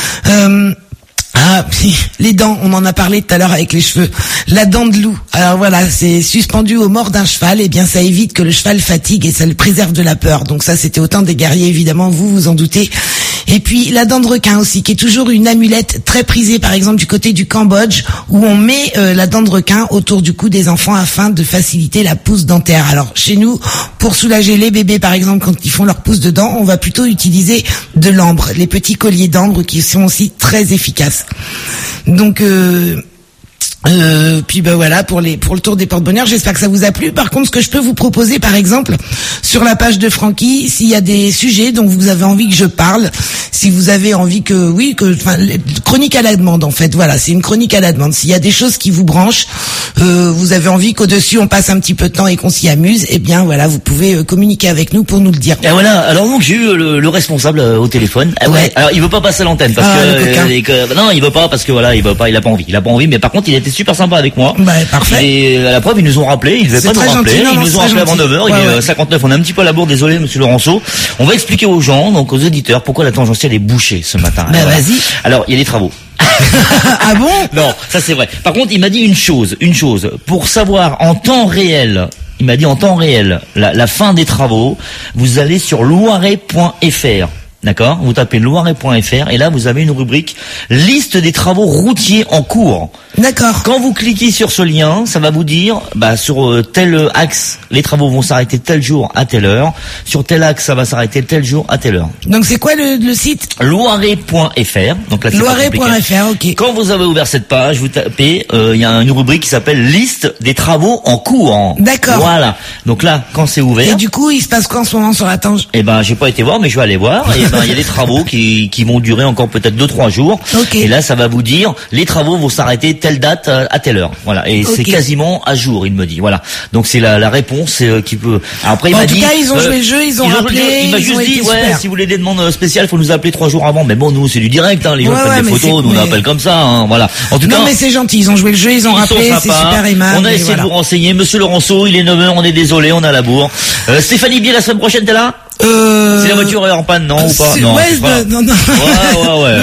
Les dents, on en a parlé tout à l'heure avec les cheveux. La dent de loup. Alors voilà, c'est suspendu au mort d'un cheval, et bien ça évite que le cheval fatigue et ça le préserve de la peur. Donc ça, c'était au temps des guerriers, évidemment, vous en doutez. Et puis la dent de requin aussi, qui est toujours une amulette très prisée, par exemple du côté du Cambodge, où on met la dent de requin autour du cou des enfants afin de faciliter la pousse dentaire. Alors chez nous, pour soulager les bébés, par exemple, quand ils font leur pousse de dents, on va plutôt utiliser de l'ambre, les petits colliers d'ambre qui sont aussi très efficaces. Donc puis voilà pour le tour des porte-bonheur, j'espère que ça vous a plu. Par contre, ce que je peux vous proposer, par exemple, sur la page de Francky, s'il y a des sujets dont vous avez envie que je parle, si vous avez envie chronique à la demande en fait, voilà, c'est une chronique à la demande. S'il y a des choses qui vous branchent, vous avez envie qu'au-dessus on passe un petit peu de temps et qu'on s'y amuse, eh bien voilà, vous pouvez communiquer avec nous pour nous le dire. Et voilà, alors donc j'ai eu le responsable au téléphone. Ouais. Alors il veut pas passer à l'antenne parce que non, il veut pas parce que voilà, il a pas envie, mais par contre il était super sympa avec moi. Bah, parfait. Et à la preuve, ils nous ont rappelé, ils devaient pas nous rappeler, ils nous ont rappelé avant 9h, il est 59, on est un petit peu à la bourre, désolé monsieur Laurenceau. On va expliquer aux gens, donc aux auditeurs, pourquoi la tangentielle est bouchée ce matin. Bah vas-y. Alors, il y a des travaux. Ah bon? Non, ça c'est vrai. Par contre, il m'a dit une chose, pour savoir en temps réel, il m'a dit en temps réel, la fin des travaux, vous allez sur loiret.fr. D'accord? Vous tapez loiret.fr et là vous avez une rubrique liste des travaux routiers en cours. D'accord. Quand vous cliquez sur ce lien, ça va vous dire sur tel axe, les travaux vont s'arrêter tel jour à telle heure. Sur tel axe, ça va s'arrêter tel jour à telle heure. Donc c'est quoi le site? Loiret.fr. Donc là c'est Loiret.fr, OK. Quand vous avez ouvert cette page, vous tapez il y a une rubrique qui s'appelle liste des travaux en cours. D'accord. Voilà. Donc là, quand c'est ouvert. Et du coup, il se passe quoi en ce moment sur la tange? J'ai pas été voir mais je vais aller voir. Il y a des travaux qui vont durer encore peut-être 2-3 jours. Okay. Et là, ça va vous dire, les travaux vont s'arrêter telle date à telle heure. Voilà. Et c'est quasiment à jour, il me dit. Voilà. Donc c'est la réponse qui peut. Après, il m'a dit. En tout cas, ils ont joué le jeu, ils ont rappelé. Il m'a juste dit, si vous voulez des demandes spéciales, faut nous appeler 3 jours avant. Mais bon, nous, c'est du direct, les gens prennent des photos, nous on appelle comme ça, voilà. En tout cas. Non, mais c'est gentil, ils ont joué le jeu, ils ont rappelé, c'est super aimable. On a essayé de vous renseigner. Monsieur Laurenceau, il est 9h, on est désolé, on a la bourre. Stéphanie Bier, la semaine prochaine, t'es là? Si la voiture est en panne, non, ou pas? Non, non. Ouais. Ne porte pas la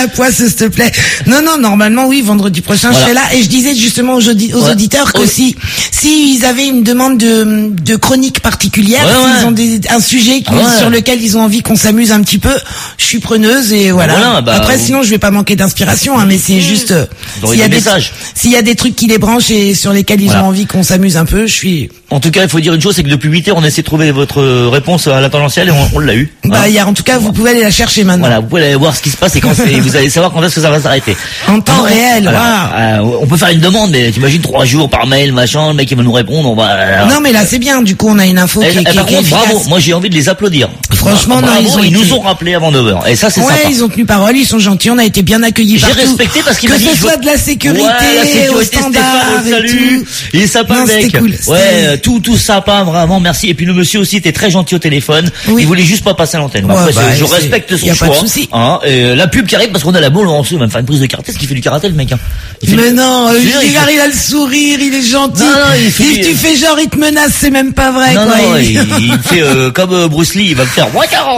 la poisse, s'il te plaît. Non, normalement, oui, vendredi prochain, je serai là. Et je disais justement aux auditeurs que si ils avaient une demande de chronique particulière, s'ils ont un sujet sur lequel ils ont envie qu'on s'amuse un petit peu, je suis preneuse et voilà. Après, sinon, je vais pas manquer d'inspiration, mais c'est juste, s'il y a des trucs qui les branchent et sur lesquels ils ont envie qu'on s'amuse un peu, je suis... En tout cas, il faut dire une chose, c'est que depuis 8 heures, on essaie de trouver votre réponse à la tendentielle et on l'a eu. En tout cas, vous pouvez aller la chercher maintenant. Voilà, vous pouvez aller voir ce qui se passe et vous allez savoir quand est-ce que ça va s'arrêter. En temps réel, on peut faire une demande, mais t'imagines 3 jours par mail, machin, le mec il va nous répondre, Non, mais là c'est bien, du coup on a une info qui est efficace. Bravo, moi j'ai envie de les applaudir. Franchement, ils nous ont rappelé avant 9h. Et ça c'est sympa. Ils ont tenu parole, ils sont gentils, on a été bien accueillis partout. J'ai respecté parce qu'il m'a dit que ce soit de la sécurité, au standard et tout. Il est sympa le mec. Ouais, tout sympa, vraiment, merci. Et puis le monsieur aussi était très gentil au téléphone. Il voulait juste pas passer à l'antenne. Après, je respecte son choix. La pub qui arrive parce qu'on a la boule, on sait même faire une prise de karaté, ce qu'il fait du karaté le mec. Mais non, il a le sourire, il est gentil. Si tu fais genre il te menace, c'est même pas vrai. Non, il fait comme Bruce Lee, il va me faire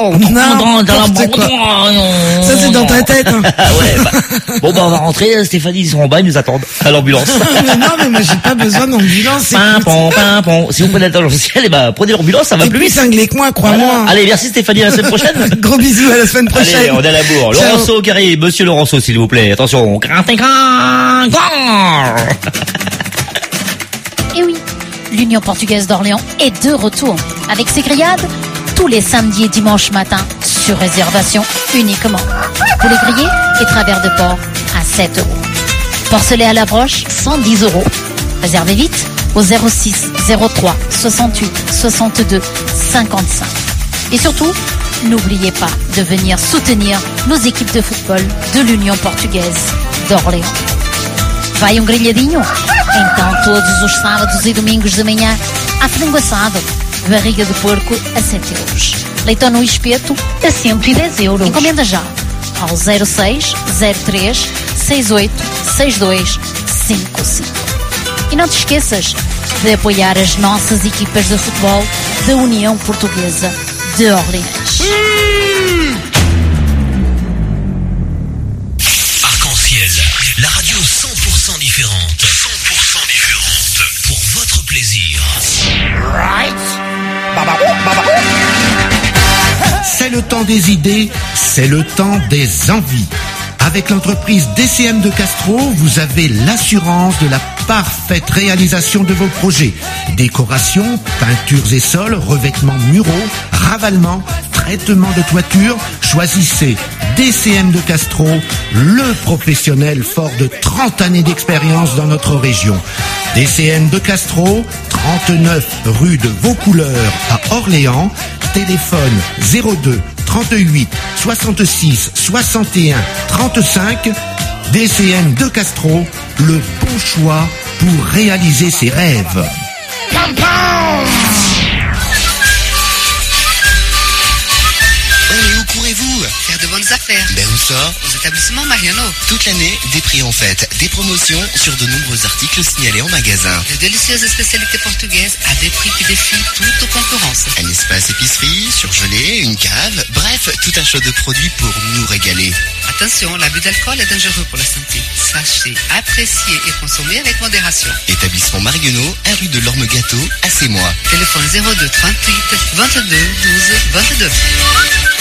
ça c'est dans ta tête. Bon on va rentrer, Stéphanie, ils sont en bas, ils nous attendent à l'ambulance. mais moi j'ai pas besoin d'ambulance. Si vous prenez la tangentielle, prenez l'ambulance, ça va plus vite. T'es plus cinglé que moi, crois-moi. Allez, merci Stéphanie, à la semaine prochaine. Gros bisous, à la semaine prochaine. Allez, on est à la bourre. Laurenceau qui arrive, monsieur Laurenceau, s'il vous plaît. Attention, Et oui, l'Union portugaise d'Orléans est de retour avec ses grillades tous les samedis et dimanches matin sur réservation uniquement. Poulet grillé et travers de porc à 7 €. Porcelet à la broche, 110 €. Réservez vite au 06 03 68 62 55. Et surtout, n'oubliez pas de venir soutenir nos équipes de football de l'Union portugaise d'Orléans. Vai grelhadinho? Então todos os sábados e domingos de manhã há frango assado, barriga de porco a 7 €. Leitão no espeto a 110 €. Encomenda já ao 06 03 68 62 55. E não te esqueças de apoiar as nossas equipas de futebol da União Portuguesa de Orléans. Arc-en-ciel, la radio 100% différente. 100% différente. Pour votre plaisir. C'est le temps des idées, c'est le temps des envies. Avec l'entreprise DCM de Castro, vous avez l'assurance de la parfaite réalisation de vos projets. Décoration, peintures et sols, revêtements muraux, ravalement, traitement de toiture. Choisissez DCM de Castro, le professionnel fort de 30 années d'expérience dans notre région. DCM de Castro, 39 rue de Vaucouleurs à Orléans. Téléphone 02 38 66 61 35. DCM de Castro, le bon choix pour réaliser ses rêves. Où courez-vous? Faire de bonnes affaires. Ben où ça? Aux établissements Mariano. Toute l'année, des prix en fête, des promotions sur de nombreux articles signalés en magasin. De délicieuses spécialités portugaises à des prix qui défient toute concurrence. Un espace épicerie, surgelé, une cave, bref, tout un choix de produits pour nous régaler. Attention, l'abus d'alcool est dangereux pour la santé. Sachez apprécier et consommer avec modération. Établissement Mariano, 1 rue de l'Orme-Gâteau, à Sémois. Téléphone 02 38 22 12 22.